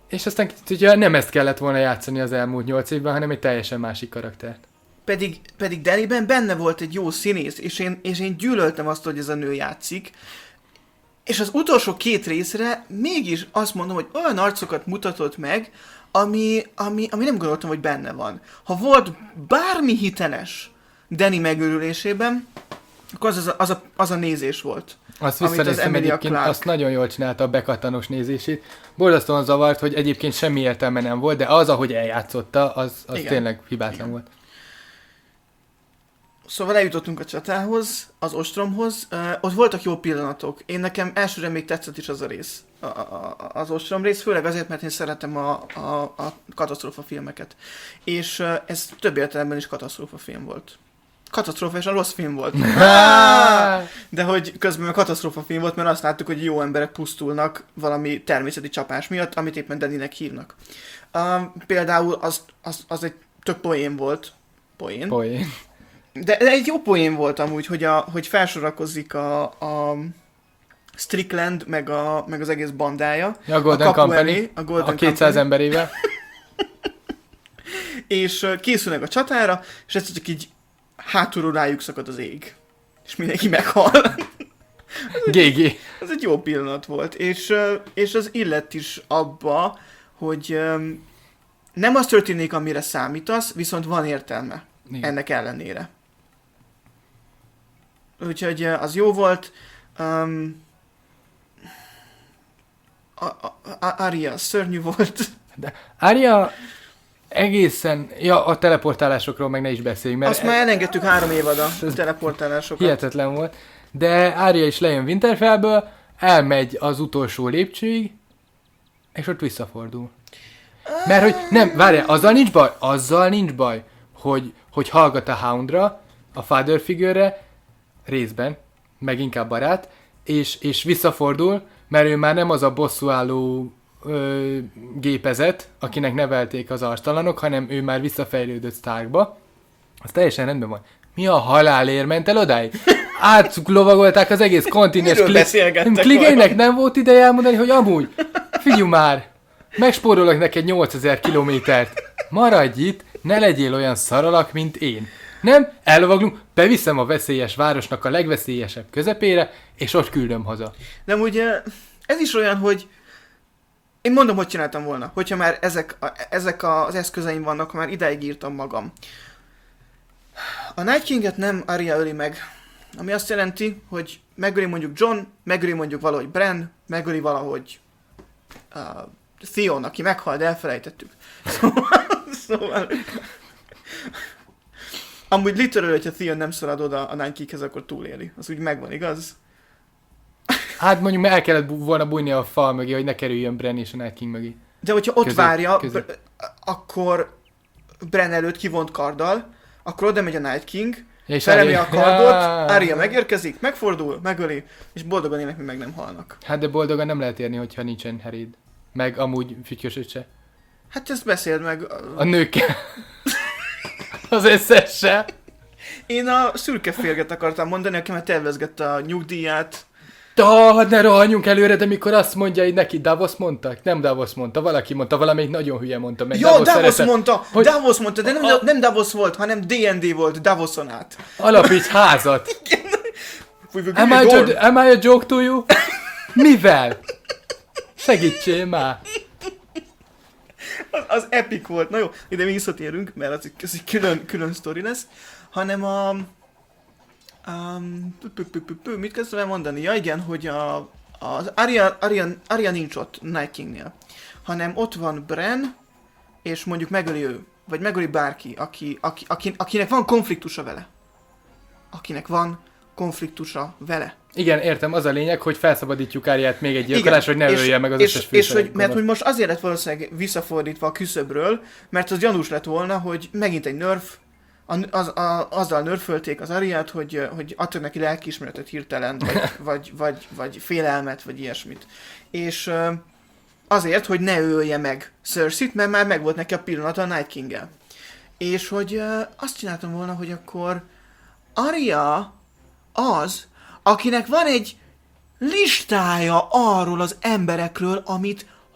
És aztán ugye nem ezt kellett volna játszani az elmúlt nyolc évben, hanem egy teljesen másik karaktert. Pedig, pedig Dannyben benne volt egy jó színész, és én, és én gyűlöltem azt, hogy ez a nő játszik. És az utolsó két részre mégis azt mondom, hogy olyan arcokat mutatott meg, ami, ami, ami nem gondoltam, hogy benne van. Ha volt bármi hiteles Danny megőrülésében, akkor az, az, a, az, a, az a nézés volt. Azt visszanéztem egyébként, Clark. Azt nagyon jól csinálta a bekattanos nézését. Borzasztóan zavart, hogy egyébként semmi értelme nem volt, de az, ahogy eljátszotta, az, az tényleg hibátlan Igen. volt. Szóval eljutottunk a csatához, az ostromhoz. Uh, ott voltak jó pillanatok. Én nekem elsőre még tetszett is az a rész, a, a, az ostrom rész, főleg azért, mert én szeretem a, a, a katasztrófa filmeket. És uh, ez több értelemben is katasztrófa film volt. Katasztrófa és a rossz film volt. De hogy közben a katasztrófa film volt, mert azt láttuk, hogy jó emberek pusztulnak valami természeti csapás miatt, amit éppen Dannynek hívnak. Uh, például az, az, az egy tök poén volt. Poén. Poén. De, de egy jó poén volt amúgy, hogy, a, hogy felsorakozik a, a Strickland, meg, a, meg az egész bandája. A Golden a Company, elé, a, Golden a kétszáz Company. emberével. És készülnek a csatára, és ez csak így hátulról rájuk szakad az ég. És mindenki meghal. gé gé. Ez egy jó pillanat volt. És, és az illett is abba, hogy nem az történik, amire számítasz, viszont van értelme. Igen. Ennek ellenére. Úgyhogy az jó volt. Um, a, a, a, Arya szörnyű volt. De Arya egészen... Ja, a teleportálásokról meg ne is beszéljünk. Mert azt már elengedtük három évad a teleportálásokat. Hihetetlen volt. De Arya is lejön Winterfellből, elmegy az utolsó lépcsőig, és ott visszafordul. Mert hogy nem, várjál, azzal nincs baj, azzal nincs baj, hogy, hogy hallgat a Houndra, a father figure-re, részben, meg inkább barát, és, és visszafordul, mert ő már nem az a bosszúálló ö, gépezet, akinek nevelték az arctalanok, hanem ő már visszafejlődött Starkba. Az teljesen rendben van. Mi a halálért ment el odáig? Átlovagolták az egész kontinens. Miről beszélgettek? Kligének nem volt ideje elmondani, hogy amúgy, figyelj már, megspórolok neked nyolcezer kilométert. Maradj itt, ne legyél olyan szaralak, mint én. Nem? Ellovaglunk, beviszem a veszélyes városnak a legveszélyesebb közepére, és ott küldöm haza. De ugye ez is olyan, hogy én mondom, hogy csináltam volna, hogyha már ezek, a, ezek az eszközeim vannak, ha már ideig írtam magam. A Night Kinget nem Arya öli meg, ami azt jelenti, hogy megöli mondjuk John, megöli mondjuk valahogy Bran, megöli valahogy uh, Theon, aki meghalt, de elfelejtettük. Szóval... szóval amúgy literally, hogyha Theon nem szalad oda a Night Kinghez, akkor túléli. Az úgy megvan, igaz? Hát mondjuk el kellett volna bújni a fal mögé, hogy ne kerüljön Bran és a Night King mögé. De hogyha ott közé, várja, közé. Br- akkor Bran előtt kivont karddal, akkor oda megy a Night King, felemli a kardot, Arya megérkezik, megfordul, megöli, és boldogan élnek, mi meg nem halnak. Hát de boldogan nem lehet érni, hogyha nincsen Harryd. Meg amúgy fütykösöd se. Hát ezt beszéld meg. A nőkkel. Az összessel. Én a szürke férget akartam mondani, aki már tervezgette a nyugdíját. Da, ne rohanjunk előre, de mikor azt mondja, hogy neki Davos mondta? Nem Davos mondta, valaki mondta, valamelyik nagyon hülye mondta. Meg Jó, Davos, Davos mondta, hogy... Davos mondta, de nem, a... nem Davos volt, hanem dé en dé volt, Davoson át. Alapíts házat. am, I jo- am I a joke to you? Mivel? Segítsél már. Az, az epic volt. Na jó, ide mi visszatérünk, mert az, az egy külön, külön sztori lesz. Hanem a... Um, pü, pü, pü, pü, mit kezdtem mondani? Ja igen, hogy a, az Arya, Arya, Arya nincs ott Night Kingnél, hanem ott van Bran, és mondjuk megöli ő, vagy megöli bárki, aki, aki, aki, akinek van konfliktusa vele. Akinek van konfliktusa vele. Igen, értem, az a lényeg, hogy felszabadítjuk Aryát még egy gyilkolás, hogy ne és, ölje meg az és, összes és hogy, mert hogy most azért lett valószínűleg visszafordítva a küszöbről, mert az gyanús lett volna, hogy megint egy nerf, Az, a, azzal nörfölték az Aryát, hogy, hogy adtak neki lelkiismeretet hirtelen, vagy, vagy, vagy, vagy félelmet, vagy ilyesmit. És azért, hogy ne ölje meg Cersei-t, mert már megvolt neki a pillanata a Night King-el. És hogy azt csináltam volna, hogy akkor Arya az, akinek van egy listája arról az emberekről, amit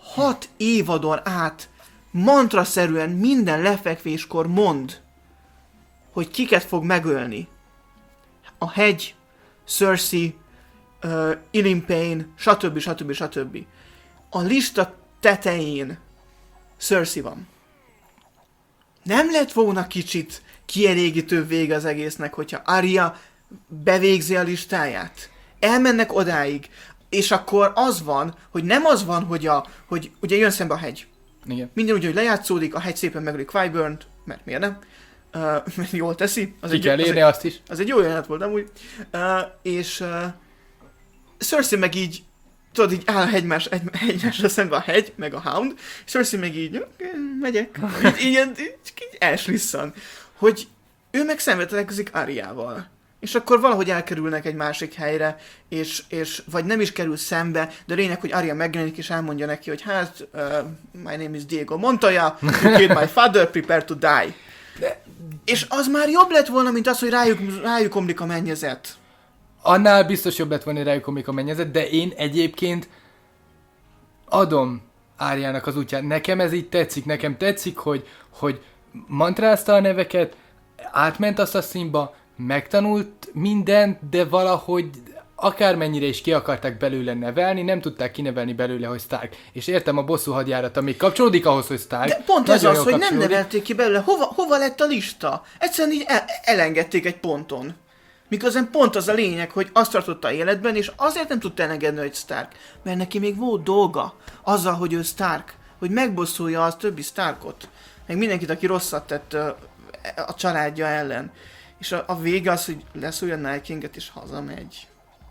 hat évadon át mantraszerűen minden lefekvéskor mond, hogy kiket fog megölni. A hegy, Cersei, uh, Ilyn Payne, stb. stb. stb. A lista tetején Cersei van. Nem lett volna kicsit kielégítő vége az egésznek, hogyha Arya bevégzi a listáját. Elmennek odáig, és akkor az van, hogy nem az van, hogy, a, hogy ugye jön szembe a hegy. Igen. Minden úgy, hogy lejátszódik, a hegy szépen megöli Qyburnt, mert miért nem? Uh, mert jól teszi. Az Ki egy, kell az érni egy, azt is. Az egy jó jelenet volt amúgy. Uh, és uh, Cersei meg így, tudod, így áll egymás, egy, egymásra szembe a hegy, meg a Hound, és Cersei meg így, okay, megyek, így, így, így, így elslisszan, hogy ő meg szembe találkozik Aryával. És akkor valahogy elkerülnek egy másik helyre, és, és vagy nem is kerül szembe, de lényeg, hogy Arya megjelenik és elmondja neki, hogy hát, uh, my name is Diego Montoya, you killed my father, prepare to die. De... És az már jobb lett volna, mint az, hogy rájuk, rájuk omlik a mennyezet. Annál biztos jobb lett volna, hogy rájuk omlik a mennyezet, de én egyébként adom Áryának az útját. Nekem ez így tetszik, nekem tetszik, hogy, hogy mantrázta a neveket, átment azt a színba, megtanult mindent, de valahogy akármennyire is ki akarták belőle nevelni, nem tudták kinevelni belőle, hogy Stark. És értem, a bosszú hadjárat, ami kapcsolódik ahhoz, hogy Stark. De pont ez az, hogy nem nevelték ki belőle. Hova, hova lett a lista? Egyszerűen így el, elengedték egy ponton. Miközben pont az a lényeg, hogy azt tartotta életben, és azért nem tudta elengedni, hogy Stark. Mert neki még volt dolga azzal, hogy ő Stark. Hogy megbosszulja az többi Starkot. Meg mindenkit, aki rosszat tett a családja ellen. És a, a vége az, hogy leszúrja Night Kinget, és hazamegy.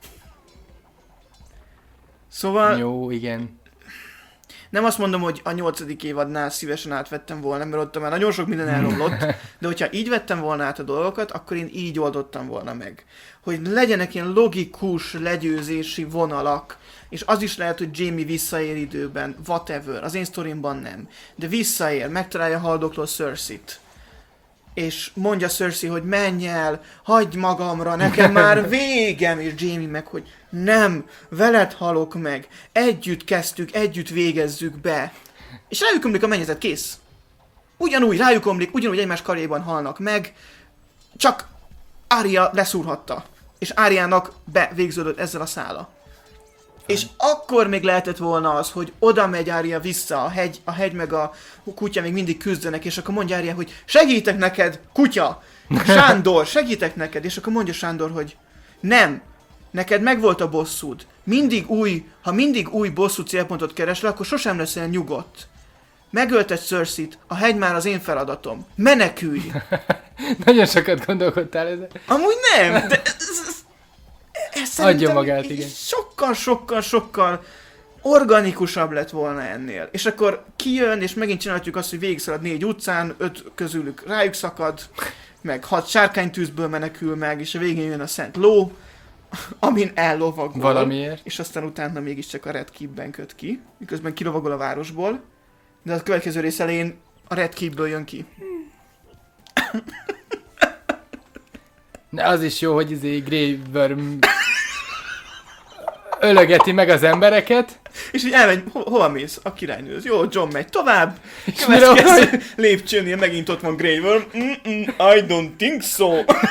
Szóval... Jó, igen. Nem azt mondom, hogy a nyolcadik évadnál szívesen átvettem volna, mert ott már nagyon sok minden elromlott, de hogyha így vettem volna át a dolgokat, akkor én így oldottam volna meg. Hogy legyenek ilyen logikus legyőzési vonalak, és az is lehet, hogy Jaime visszaér időben, whatever, az én sztorimban nem. De visszaér, megtalálja haldokló Cersei-t. És mondja Cersei, hogy menj el, hagyj magamra, nekem már végem, és Jaime meg, hogy nem, veled halok meg, együtt kezdtük, együtt végezzük be. És rájuk omlik a mennyezet, kész. Ugyanúgy rájuk omlik, ugyanúgy egymás karjában halnak meg, csak Arya leszúrhatta. És Aryának bevégződött ezzel a szála. És akkor még lehetett volna az, hogy oda megy Arya vissza, a hegy, a hegy meg a kutya még mindig küzdenek, és akkor mondja Arya, hogy segítek neked, kutya! Sándor, segítek neked! És akkor mondja Sándor, hogy nem, neked megvolt a bosszúd. Mindig új, ha mindig új bosszú célpontot keresel, akkor sosem leszel nyugodt. Megölted Cersei-t, a hegy már az én feladatom. Menekülj! Nagyon sokat gondolkodtál ezen. Amúgy nem, de... Ez adja magát, igen. Sokkal, sokkal, sokkal organikusabb lett volna ennél. És akkor kijön, és megint csinálhatjuk azt, hogy végigszalad négy utcán, öt közülük rájuk szakad, meg hat sárkánytűzből menekül meg, és a végén jön a Szent Ló, amin ellovagol. Valamiért. És aztán utána mégiscsak a Red Keep-ben köt ki, miközben kilovagol a városból, de a következő rész elején a Red Keep-ből jön ki. De az is jó, hogy izé Grey Worm ölögeti meg az embereket. És így elmegy, ho- hova mész? A királynőhöz. Jó, John megy tovább. Következő lépcsőnél megint ott van Grey Worm. Mm-mm, I don't think so.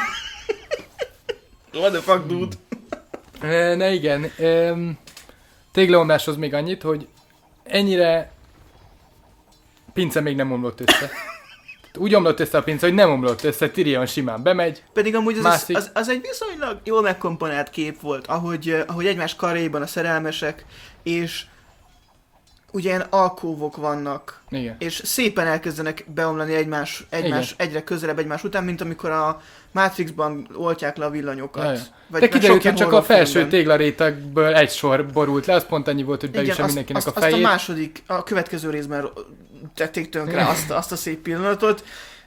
What the fuck, dude? Na igen. Um, téglaomláshoz még annyit, hogy ennyire pince még nem omlott össze. Úgy omlott össze a pince, hogy nem omlott össze, Tyrion simán bemegy. Pedig amúgy az, mászik... az, az egy viszonylag jól megkomponált kép volt, ahogy, ahogy egymás karjaiban a szerelmesek, és ugye ilyen alkóvok vannak, igen. És szépen elkezdenek beomlani egymás, egymás egyre közelebb egymás után, mint amikor a Matrixban oltják le a villanyokat. Jaja. Vagy de kiderült, hogy csak a felső filmben. téglarétegből egy sor borult le, az pont annyi volt, hogy beüsse mindenkinek azt, a fejét. Azt a második, a következő részben tették tönkre azt, azt a szép pillanatot.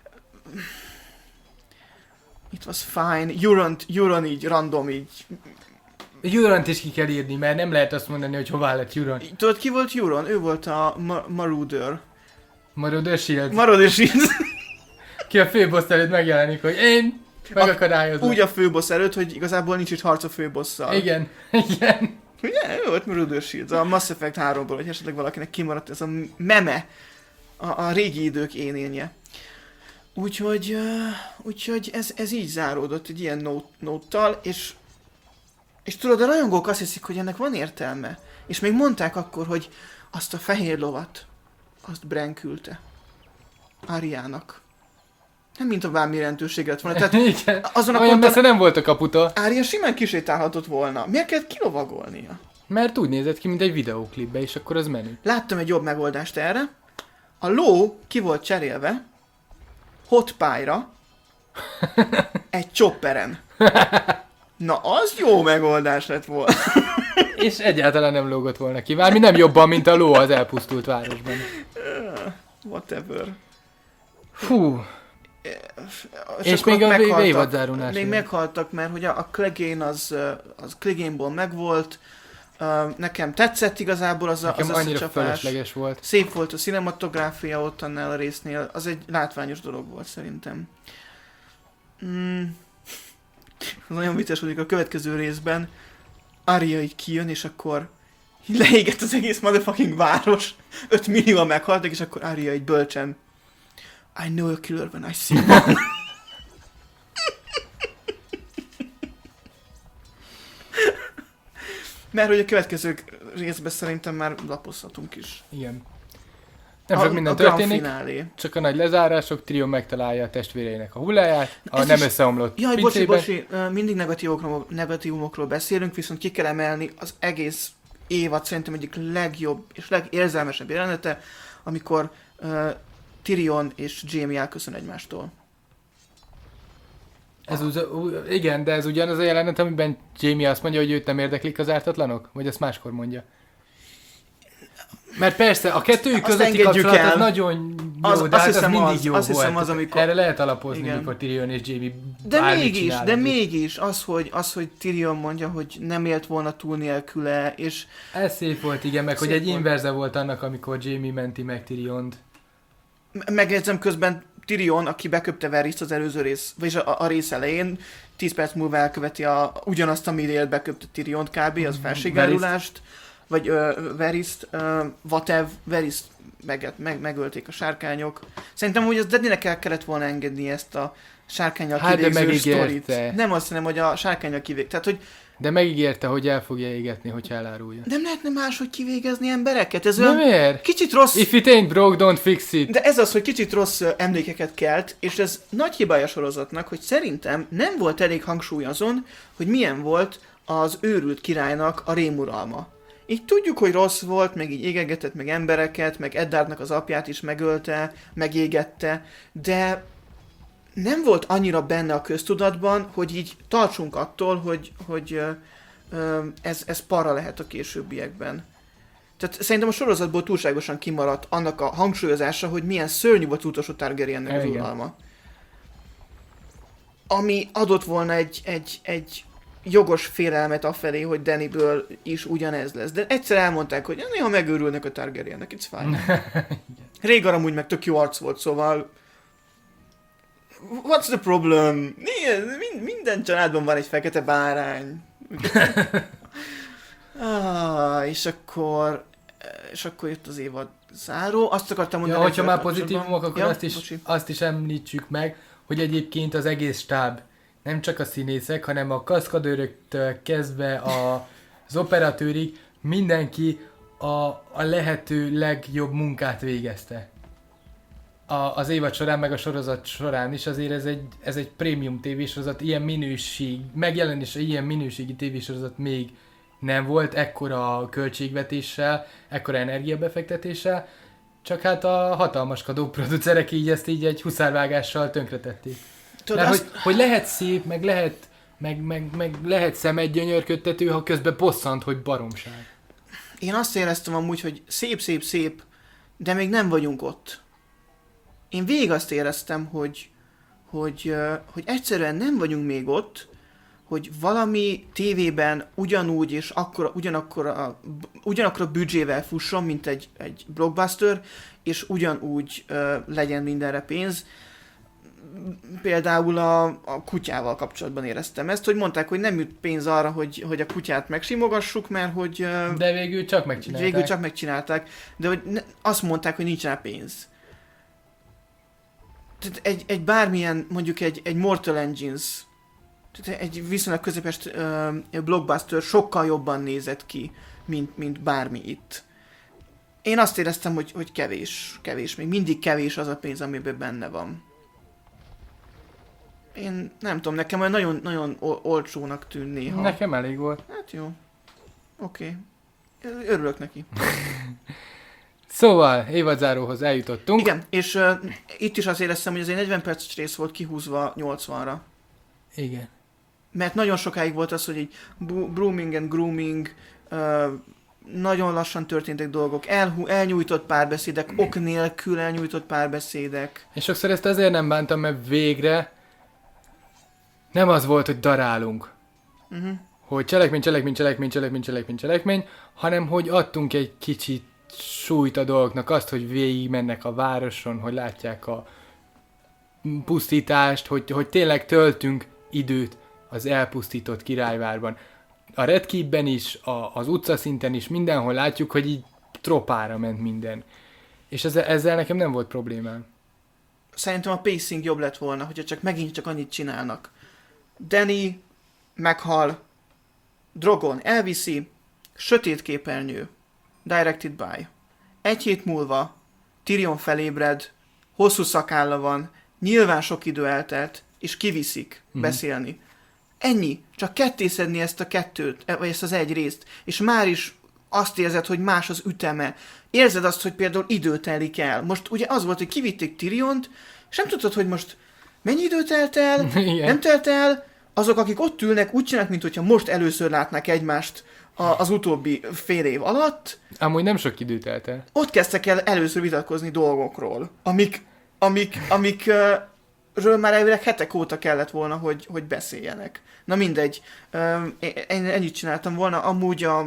It was fine. Euron, Euron így random így. Euront is ki kell írni, mert nem lehet azt mondani, hogy hová lett Euron. Tudod, ki volt Euron? Ő volt a Ma- Marauder. Marauder Shield. Marauder Shield. Ki a főbossz előtt megjelenik, hogy én megakadályozom. Úgy a főbossz előtt, hogy igazából nincs itt harc a főbosszal. Igen, igen. Ugye? Jó volt Brother Shields, a Mass Effect háromból, hogy esetleg valakinek kimaradt ez a meme, a, a régi idők énénye. Úgyhogy, uh, úgyhogy ez, ez így záródott egy ilyen note, note-tal, és, és tudod, a rajongók azt hiszik, hogy ennek van értelme. És még mondták akkor, hogy azt a fehér lovat, azt Bran küldte. Ariának. Nem mint a bármi jelentőségre lett volna. Tehát igen. azon a Olyan ponton messze nem volt a kaputa. Ária simán kisétálhatott volna. Miért kellett kilovagolnia? Mert úgy nézett ki, mint egy videóklipbe, és akkor az menő. Láttam egy jobb megoldást erre. A ló ki volt cserélve hot pie-ra egy chopperen. Na, az jó megoldás lett volna. És egyáltalán nem lógott volna ki. Vármi nem jobban, mint a ló az elpusztult városban. Whatever. Hú. És, és még a évadzárulás. Még meghaltak, mert hogy a, a Clegane az, az Clegane-ból megvolt. Uh, nekem tetszett igazából az nekem a, az annyira összecsapás. fölösleges volt. Szép volt a cinematográfia ott annál a résznél. Az egy látványos dolog volt szerintem. Mm. Az nagyon vicces, hogy a következő részben Arya így kijön, és akkor leégett az egész motherfucking város. öt millióan meghaltak, és akkor Arya így bölcsen I know a killer when I see one. Mert hogy a következő részben szerintem már lapozhatunk is. Igen. Nem a, sok minden a történik, finálé. Csak a nagy lezárások, Tyrion megtalálja a testvéreinek a hulláját, a ez nem is... összeomlott Jaj, bocsi, pincébe. bocsi, mindig negatívokról, negatívumokról beszélünk, viszont ki kell emelni az egész évad szerintem egyik legjobb és legérzelmesebb jelenete, amikor uh, Tyrion és Jaime elköszön egymástól. Ez uz, igen, de ez ugyanaz a jelenet, amiben Jaime azt mondja, hogy őt nem érdeklik az ártatlanok? Vagy ezt máskor mondja? Mert persze, a kettőjük közötti kapcsolat el. Az nagyon jó, az, de hát az mindig az, jó azt volt. Az, amikor... Erre lehet alapozni, igen. mikor Tyrion és Jaime de mégis, de mégis az hogy, az, hogy Tyrion mondja, hogy nem élt volna túl nélküle, és... Ez szép volt, igen, meg szép hogy egy volt. Inverze volt annak, amikor Jaime menti meg Tyriont. Megjegyzem közben Tyrion, aki beköpte Varys az előző rész, vagyis a, a rész elején, tíz perc múlva elköveti a, ugyanazt, amit beköpte Tyriont kb, az felségárulást, vagy uh, Varys-t, uh, whatever, Varys-t meg, meg, megölték a sárkányok. Szerintem, hogy az Dany-nek el kellett volna engedni ezt a sárkánnyal hát kivégző sztorit. Nem azt hiszem, hogy a sárkánnyal kivég. Tehát, hogy de megígérte, hogy el fogja égetni, hogyha elárulja. Nem lehetne máshogy kivégezni embereket? Ez de olyan miért? Kicsit rossz... If it ain't broke, don't fix it. De ez az, hogy kicsit rossz emlékeket kelt, és ez nagy hibája sorozatnak, hogy szerintem nem volt elég hangsúly azon, hogy milyen volt az őrült királynak a rémuralma. Így tudjuk, hogy rossz volt, meg így égegetett meg embereket, meg Eddardnak az apját is megölte, megégette, de nem volt annyira benne a köztudatban, hogy így tartsunk attól, hogy, hogy ö, ö, ez, ez para lehet a későbbiekben. Tehát szerintem a sorozatból túlságosan kimaradt annak a hangsúlyozása, hogy milyen szörnyű volt utolsó Targaryennek az uralma. Ami adott volna egy, egy, egy jogos félelmet afelé, hogy Dannyből is ugyanez lesz. De egyszer elmondták, hogy néha megőrülnek a Targaryennek, it's fine. Rhaegar amúgy meg tök jó arc volt, szóval what's the problem? Minden családban van egy fekete bárány. ah, és akkor és akkor jött az évad záró. Azt akartam mondani... Ja, hogyha már pozitívumok, akkor ja, azt, is, azt is említsük meg, hogy egyébként az egész stáb, nem csak a színészek, hanem a kaszkadőröktől kezdve a, az operatőrig mindenki a, a lehető legjobb munkát végezte. A, az évad során, meg a sorozat során is azért ez egy, ez egy prémium tévésorozat, ilyen minőség, megjelenése ilyen minőségi tévésorozat még nem volt ekkora költségvetéssel, ekkora energiabefektetéssel, csak hát a hatalmaskodó producerek így ezt így egy huszárvágással tönkretették. Mert azt... hogy, hogy lehet szép, meg lehet, meg, meg, meg lehet szemed gyönyörködtető, ha közben bosszant, hogy baromság. Én azt éreztem amúgy, hogy szép, szép, szép, de még nem vagyunk ott. Én végig azt éreztem, hogy, hogy, hogy egyszerűen nem vagyunk még ott, hogy valami tévében ugyanúgy és akkora, ugyanakkor a, ugyanakkor a büdzsével fusson, mint egy, egy blockbuster, és ugyanúgy uh, legyen mindenre pénz. például a, a kutyával kapcsolatban éreztem ezt, hogy mondták, hogy nem jut pénz arra, hogy, hogy a kutyát megsimogassuk, mert hogy... De végül csak megcsinálták. Végül csak megcsinálták, de hogy ne, azt mondták, hogy nincs rá pénz. Tehát egy, egy bármilyen, mondjuk egy, egy Mortal Engines, tehát egy viszonylag közepes uh, blockbuster sokkal jobban nézett ki, mint, mint bármi itt. Én azt éreztem, hogy, hogy kevés, kevés, még mindig kevés az a pénz, amiben benne van. Én nem tudom, nekem olyan nagyon, nagyon olcsónak tűn néha. Nekem elég volt. Hát jó. Oké. Okay. Örülök neki. Szóval, évadzáróhoz eljutottunk. Igen, és uh, itt is azt éreztem, hogy az egy negyven perces rész volt kihúzva nyolcvanra. Igen. Mert nagyon sokáig volt az, hogy egy brooming and grooming, uh, nagyon lassan történtek dolgok, elhú, elnyújtott párbeszédek, ok nélkül elnyújtott párbeszédek. És sokszor ezt azért nem bántam, mert végre nem az volt, hogy darálunk. Uh-huh. Hogy cselekmény, cselekmény, cselekmény, cselekmény, cselekmény, cselekmény, hanem hogy adtunk egy kicsit súlyt a dolgoknak, azt, hogy végig mennek a városon, hogy látják a pusztítást, hogy, hogy tényleg töltünk időt az elpusztított királyvárban. A Red Keepben is, a, az utcaszinten is, mindenhol látjuk, hogy így tropára ment minden. És ezzel, ezzel nekem nem volt problémám. Szerintem a pacing jobb lett volna, hogyha csak megint csak annyit csinálnak. Dany meghal, Drogon elviszi, sötét képernyő, directed by. Egy hét múlva Tyrion felébred, hosszú szakálla van, nyilván sok idő eltelt, és kiviszik mm. beszélni. Ennyi. Csak kettészedni ezt a kettőt, vagy ezt az egy részt, és már is azt érzed, hogy más az üteme. Érzed azt, hogy például idő telik el. Most ugye az volt, hogy kivitték Tyriont, és nem tudtad, hogy most mennyi idő telt el, Igen. nem telt el. Azok, akik ott ülnek, úgy csinálnak, mintha most először látnák egymást a, az utóbbi fél év alatt. Amúgy nem sok idő telt el. Ott kezdtek el először vitatkozni dolgokról, amik, amik, amik ről már elvileg hetek óta kellett volna, hogy, hogy beszéljenek. Na mindegy, én ennyit csináltam volna, amúgy a,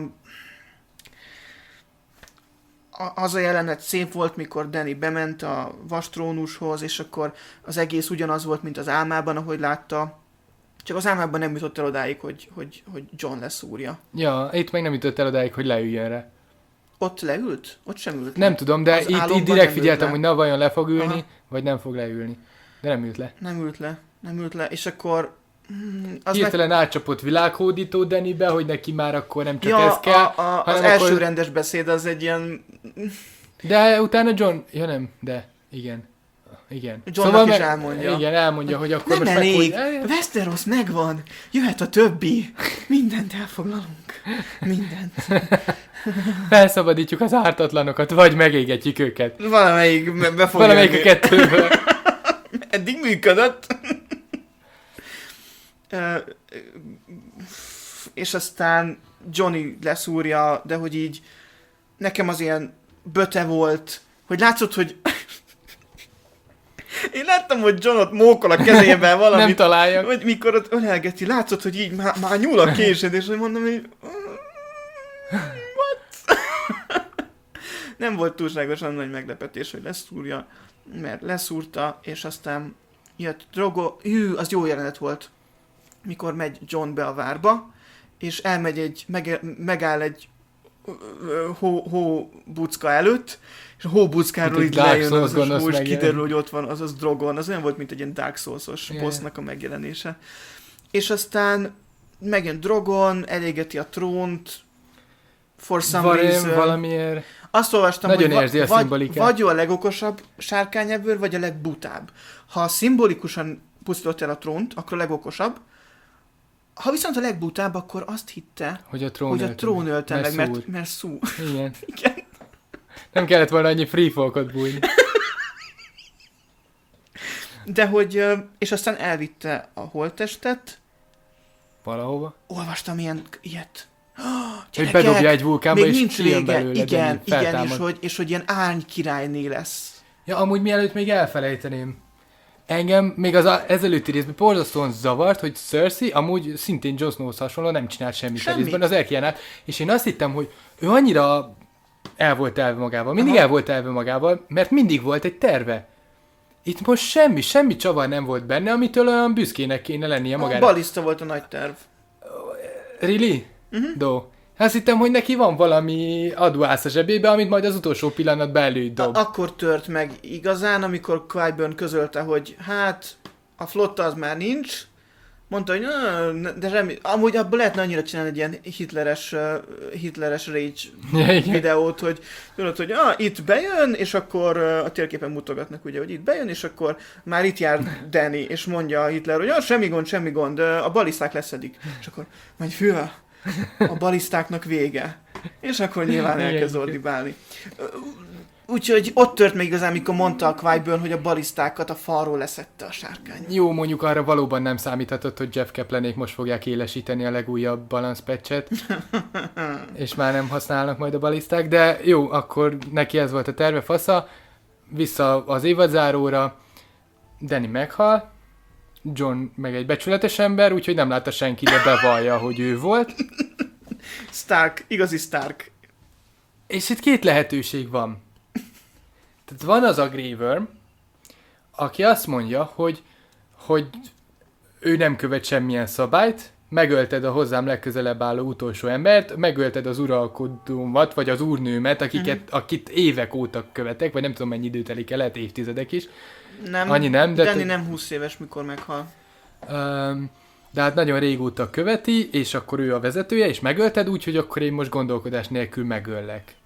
az a jelenet szép volt, mikor Dany bement a vastrónushoz, és akkor az egész ugyanaz volt, mint az álmában, ahogy látta. Csak az álmában nem jutott el odáig, hogy, hogy, hogy Jon leszúrja. Ja, itt meg nem jutott el odáig, hogy leüljön rá. Ott leült? Ott sem ült Nem le. tudom, de Az itt, itt direkt figyeltem, hogy na vajon le fog ülni, aha, vagy nem fog leülni. De nem ült le. Nem ült le, nem ült le, és akkor... Az hirtelen meg... átcsapott világhódító Danybe, hogy neki már akkor nem csak ja, ez kell. A, a, az első akkor... rendes beszéd az egy ilyen... De utána Jon... Ja nem, de igen. Igen. Johnnak szóval is meg... elmondja. Igen, elmondja, hogy akkor nem most elég. Meg... Westeros megvan. Jöhet a többi. Mindent elfoglalunk. Mindent. Felszabadítjuk az ártatlanokat, vagy megégetjük őket. Valamelyik be fog Valamelyik jönni. A kettőből. Eddig működött. uh, és aztán Johnny leszúrja, de hogy így nekem az ilyen böte volt, hogy látszott, hogy én láttam, hogy Jon ott mókol a kezében valamit. Nem találja. Vagy mikor ott ölelgeti, látszott, hogy így már, már nyúl a késed, és hogy mondom, hogy what? Nem volt túlságosan nagy meglepetés, hogy leszúrja, mert leszúrta, és aztán jött Drogo, hű, az jó jelenet volt, mikor megy Jon be a várba, és elmegy egy, meg, megáll egy hó, hó bucka előtt, és a hóbuckáról így lejön az a hó, és kiderül, hogy ott van az az Drogon. Az olyan volt, mint egy ilyen Dark Souls-os yeah. bossnak a megjelenése. És aztán megjön Drogon, elégeti a trónt, for some Varém, reason. Valamiért. Azt olvastam, nagyon hogy érzi va- a vagy, vagy ő a legokosabb sárkányebből, vagy a legbutább. Ha szimbolikusan pusztított el a trónt, akkor a legokosabb. Ha viszont a legbutább, akkor azt hitte, hogy a trón, hogy a trón ölte meg, mert, mert, mert szú. Igen. Igen. Nem kellett volna annyi free folkot bújni. De hogy, és aztán elvitte a holttestet. Valahova? Olvastam ilyen, ilyet. Oh, hogy bedobja egy vulkánba, még és nincs kijön vége. belőle. Igen, igen, és hogy, és hogy ilyen árny királyné lesz. Ja, amúgy mielőtt még elfelejteném. Engem még az a, ezelőtti részben borzasztóan zavart, hogy Cersei amúgy szintén Jon Snowhoz hasonló nem csinált semmit Semmi. a részben az elkiánál. És én azt hittem, hogy ő annyira el volt elve magával, mindig Aha. el volt elve magával, mert mindig volt egy terve. Itt most semmi, semmi csavar nem volt benne, amitől olyan büszkének kéne lennie magára. A baliszta volt a nagy terv. Really? Uh-huh. Do. Azt hittem, hogy neki van valami adóász a zsebébe, amit majd az utolsó pillanatban elődob. A- akkor tört meg igazán, amikor Qyburn közölte, hogy hát a flotta az már nincs. Mondta, hogy "Na, de remé-" amúgy abból lehetne annyira csinálni egy ilyen hitleres, uh, hitleres rage videót, hogy tudod, hogy ah, itt bejön, és akkor uh, a térképen mutogatnak ugye, hogy itt bejön, és akkor már itt jár Danny, és mondja Hitler, hogy ah, semmi gond, semmi gond, uh, a baliszták leszedik. És akkor megy fül, a balisztáknak vége. És akkor nyilván elkezd ordibálni. Úgyhogy ott tört még igazán, amikor mondta a Qyburn, hogy a balisztákat a falról leszette a sárkány. Jó, mondjuk arra valóban nem számíthatott, hogy Jeff Kaplanék most fogják élesíteni a legújabb balance patchet, és már nem használnak majd a baliszták, de jó, akkor neki ez volt a terve, fasza. Vissza az évadzáróra, Danny meghal, John meg egy becsületes ember, úgyhogy nem látta senki, de bevallja, hogy ő volt. Stark, igazi Stark. És itt két lehetőség van. Tehát van az a Grey Worm, aki azt mondja, hogy, hogy ő nem követ semmilyen szabályt, megölted a hozzám legközelebb álló utolsó embert, megölted az uralkodómat, vagy az úrnőmet, akiket, uh-huh. akit évek óta követek, vagy nem tudom mennyi idő telik el, lehet évtizedek is. Nem, Annyi nem, de... Danny t- nem húsz éves, mikor meghal. Um, de hát nagyon régóta követi, és akkor ő a vezetője, és megölted, úgyhogy akkor én most gondolkodás nélkül megöllek.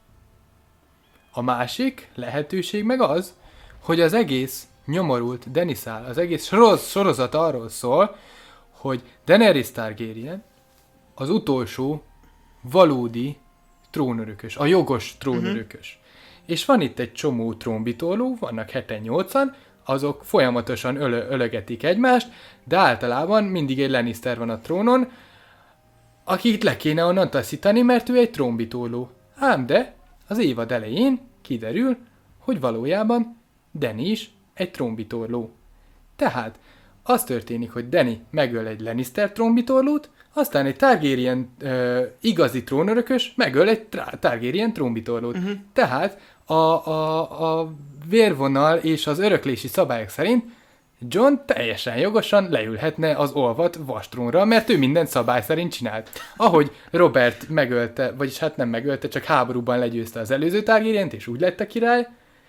A másik lehetőség meg az, hogy az egész nyomorult Danny szál, az egész soroz, sorozat arról szól, hogy Daenerys Targaryen az utolsó valódi trónörökös, a jogos trónörökös. Uh-huh. És van itt egy csomó trónbitoló, vannak heten-nyolcan, azok folyamatosan ölö- ölögetik egymást, de általában mindig egy Lannister van a trónon, akit le kéne onnan taszítani, mert ő egy trónbitoló. Ám de az évad elején kiderül, hogy valójában Danny is egy trónbitorló. Tehát az történik, hogy Danny megöl egy Lannister trónbitorlót, aztán egy Targaryen uh, igazi trónörökös megöl egy tra- Targaryen trónbitorlót. Uh-huh. Tehát a, a, a vérvonal és az öröklési szabályok szerint John teljesen jogosan leülhetne az olvat vastrónra, mert ő mindent szabály szerint csinált. Ahogy Robert megölte, vagyis hát nem megölte, csak háborúban legyőzte az előző Targaryent, és úgy lett a király,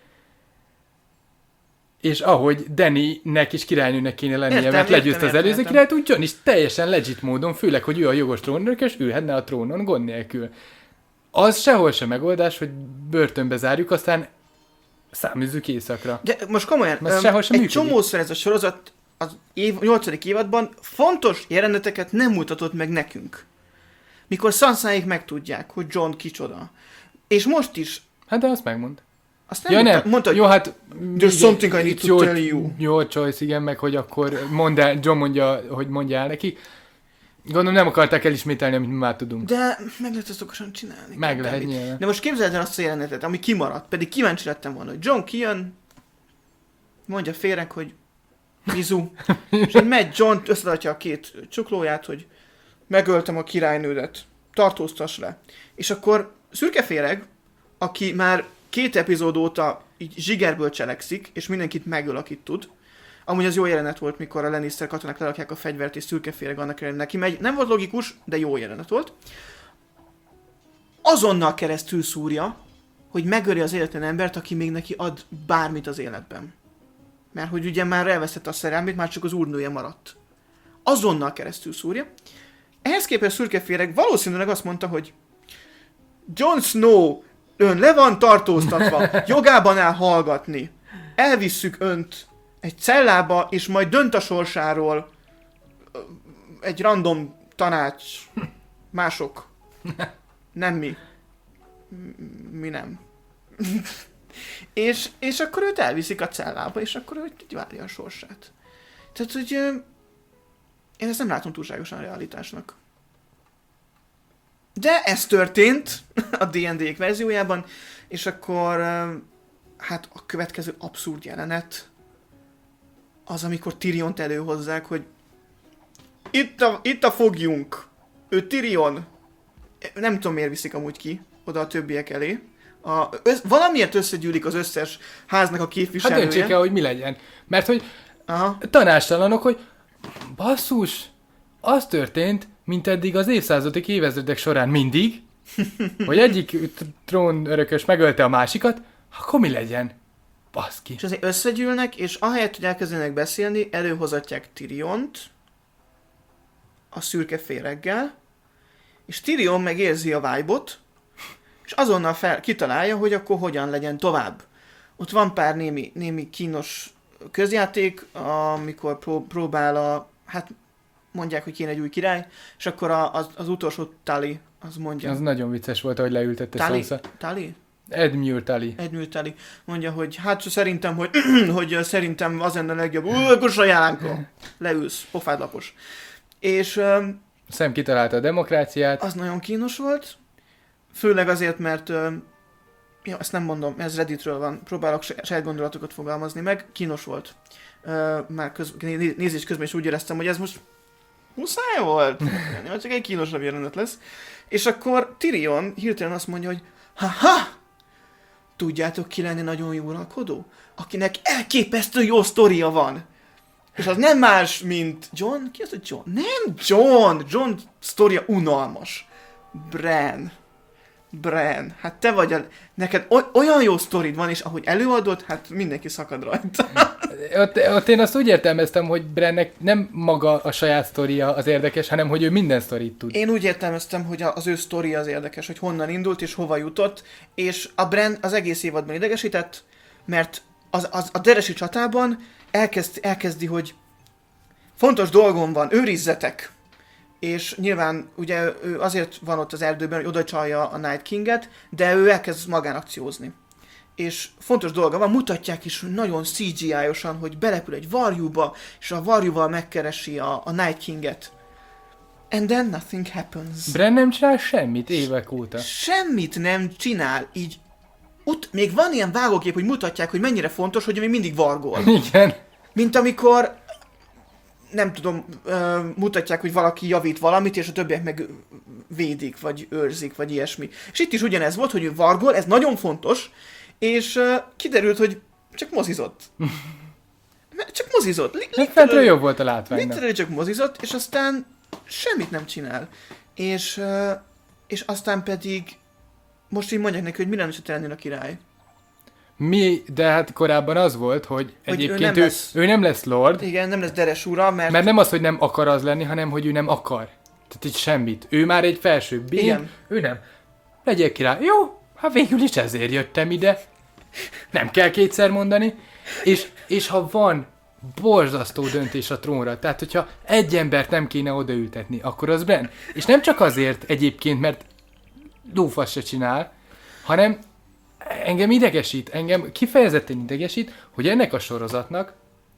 és ahogy Danny-nek is királynőnek kéne lennie, értem, mert legyőzte értem, az előző értem. királyt, úgy John is teljesen legit módon, főleg, hogy ő a jogos trónörökös, ülhetne a trónon gond nélkül. Az sehol sem megoldás, hogy börtönbe zárjuk, aztán száműzzük éjszakra. De most komolyan, um, egy működik. Csomószor ez a sorozat az év, nyolcadik évadban fontos jeleneteket nem mutatott meg nekünk. Mikor Sansáék megtudják, hogy John kicsoda. És most is. Hát de azt megmond. Azt nem ja, mondta, nem. mondta, jó, hát there's something I need to jó, tell you. Jó choice, igen, meg hogy akkor mondd el, John mondja, hogy mondja el neki. Gondolom nem akarták elismételni, amit mi már tudunk. De meg lehet ezt okosan csinálni. Meg lehet nyilván. De most képzeld el azt a jelenetet, ami kimaradt, pedig kíváncsi lettem volna, hogy John kijön, mondja féreg, hogy Mizu, és így megy John, összetartja a két csuklóját, hogy megöltem a királynődet, tartóztass le. És akkor szürke féreg, aki már két epizód óta így zsigerből cselekszik, és mindenkit megöl, akit tud. Amúgy az jó jelenet volt, mikor a Lannister katonák lerakják a fegyvert, és szürke féreg annak ellenére neki megy. Nem volt logikus, de jó jelenet volt. Azonnal keresztül szúrja, hogy megöli az életlen embert, aki még neki ad bármit az életben. Mert hogy ugye már elvesztette a szerelmét, már csak az úrnője maradt. Azonnal keresztül szúrja. Ehhez képest szürke féreg valószínűleg azt mondta, hogy Jon Snow, ön le van tartóztatva, jogában áll hallgatni. Elvisszük önt egy cellába, és majd dönt a sorsáról egy random tanács. Mások. Nem mi. Mi nem. és, és akkor őt elviszik a cellába, és akkor ő várja a sorsát. Tehát, hogy én ezt nem látom túlságosan realitásnak. De ez történt a dé end dé-ek verziójában, és akkor hát a következő abszurd jelenet az, amikor Tyriont előhozzák, hogy itt a, itt a fogjunk, ő Tyrion. Nem tudom, miért viszik amúgy ki oda a többiek elé, A, össz, valamiért összegyűlik az összes háznak a Hát képviselője. döntsék el, hogy mi legyen. Mert hogy Aha. tanástalanok, hogy basszus, az történt, mint eddig az évszázadik évezredek során mindig, hogy egyik trónörökös megölte a másikat, akkor mi legyen? Baszki. És azért összegyűlnek, és ahelyett, hogy elkezdenek beszélni, előhozatják Tyriont a szürke féreggel, és Tyrion megérzi a vibe-ot, és azonnal fel, kitalálja, hogy akkor hogyan legyen tovább. Ott van pár némi, némi kínos közjáték, amikor pró- próbál a, hát mondják, hogy kéne egy új király, és akkor a, az, az utolsó Tully, az mondja. Az nagyon vicces volt, ahogy leültette Tully? Sansa. Tully? Edmure Tully. Edmure Tully mondja, hogy hát szerintem, hogy, hogy szerintem az lenne a legjobb. Ú, akkor sajánlánkkal. Leülsz, pofád lapos. És um, Sam kitalálta a demokráciát. az nagyon kínos volt, főleg azért, mert um, ja, ezt nem mondom, ez Redditről van, próbálok saját gondolatokat fogalmazni meg, kínos volt. Uh, már köz, nézés közben is úgy éreztem, hogy ez most muszáj volt. Csak egy kínosabb jelenet lesz. És akkor Tyrion hirtelen azt mondja, hogy ha-ha! Tudjátok ki lenni nagyon jó uralkodó? Akinek elképesztő jó sztoria van. És az nem más, mint John? Ki az a John? Nem John! John sztoria unalmas. Bran. Bran. Hát te vagy a... Neked oly- olyan jó sztorid van, és ahogy előadod, hát mindenki szakad rajta. Ott, ott én azt úgy értelmeztem, hogy Brannek nem maga a saját sztoria az érdekes, hanem hogy ő minden sztorit tud. Én úgy értelmeztem, hogy az ő sztoria az érdekes, hogy honnan indult és hova jutott, és a Bran az egész évadban idegesített, mert az, az, a deresi csatában elkezd, elkezdi, hogy fontos dolgom van, őrizzetek! És nyilván ugye ő azért van ott az erdőben, hogy oda csalja a Night Kinget, de ő elkezd magánakciózni. És fontos dolga van, mutatják is nagyon cé gé í-osan, hogy belepül egy varjúba, és a varjúval megkeresi a, a Night Kinget. And then nothing happens. Bran nem csinál semmit évek óta. Semmit nem csinál, így ut- még van ilyen vágókép, hogy mutatják, hogy mennyire fontos, hogy még mindig vargol. Igen. Mint amikor, nem tudom, ö, mutatják, hogy valaki javít valamit, és a többiek meg védik, vagy őrzik, vagy ilyesmi. És itt is ugyanez volt, hogy ő vargol, ez nagyon fontos, és uh, kiderült, hogy csak mozizott. Csak mozizott. Li- Hát fentről jobb volt a látvány. Literally csak mozizott, és aztán semmit nem csinál. És, uh, és aztán pedig most így mondják neki, hogy mi lenne, ha te lennél a király. Mi, de hát korábban az volt, hogy, Hogy egyébként ő nem ő, lesz- ő nem lesz lord, Igen, nem lesz deres ura, mert... mert nem az, hogy nem akar az lenni, hanem hogy ő nem akar. Tehát így semmit. Ő már egy felsőbb bény, Igen. ő nem. Legyél király. Jó, hát végül is ezért jöttem ide. Nem kell kétszer mondani. És, és ha van borzasztó döntés a trónra, tehát hogyha egy embert nem kéne odaültetni, akkor az Bran. És nem csak azért egyébként, mert lófasz se csinál, hanem engem idegesít, engem kifejezetten idegesít, hogy ennek a sorozatnak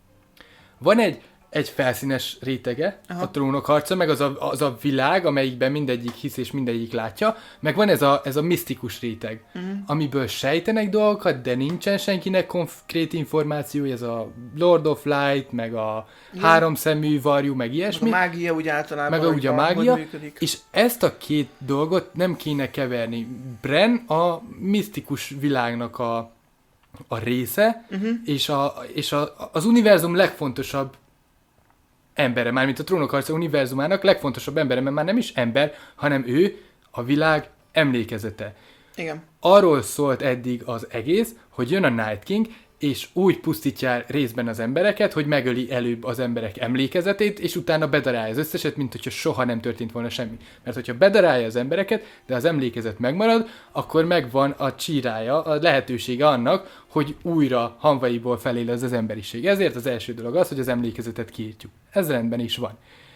van egy, egy felszínes rétege, Aha. a trónok harca, meg az a, az a világ, amelyikben mindegyik hisz és mindegyik látja, meg van ez a, ez a misztikus réteg, uh-huh. amiből sejtenek dolgokat, de nincsen senkinek konkrét információ, ez a Lord of Light, meg a Igen. háromszemű varjú, meg Meg ilyesmi. a mágia úgy általában, Meg a, hogy ugye a van, mágia, hogy működik. és ezt a két dolgot nem kéne keverni. Bran a misztikus világnak a, a része, Uh-huh. és, a, és a, az univerzum legfontosabb embere, mármint a Trónok harca univerzumának legfontosabb embere, mert már nem is ember, hanem ő a világ emlékezete. Igen. Arról szólt eddig az egész, hogy jön a Night King, és úgy pusztítja el részben az embereket, hogy megöli előbb az emberek emlékezetét, és utána bedarálja az összeset, mint hogyha soha nem történt volna semmi. Mert hogyha bedarálja az embereket, de az emlékezet megmarad, akkor megvan a csírája, a lehetősége annak, hogy újra hamvaiból felélez az emberiség. Ezért az első dolog az, hogy az emlékezetet kiírtjuk. Ez rendben is van.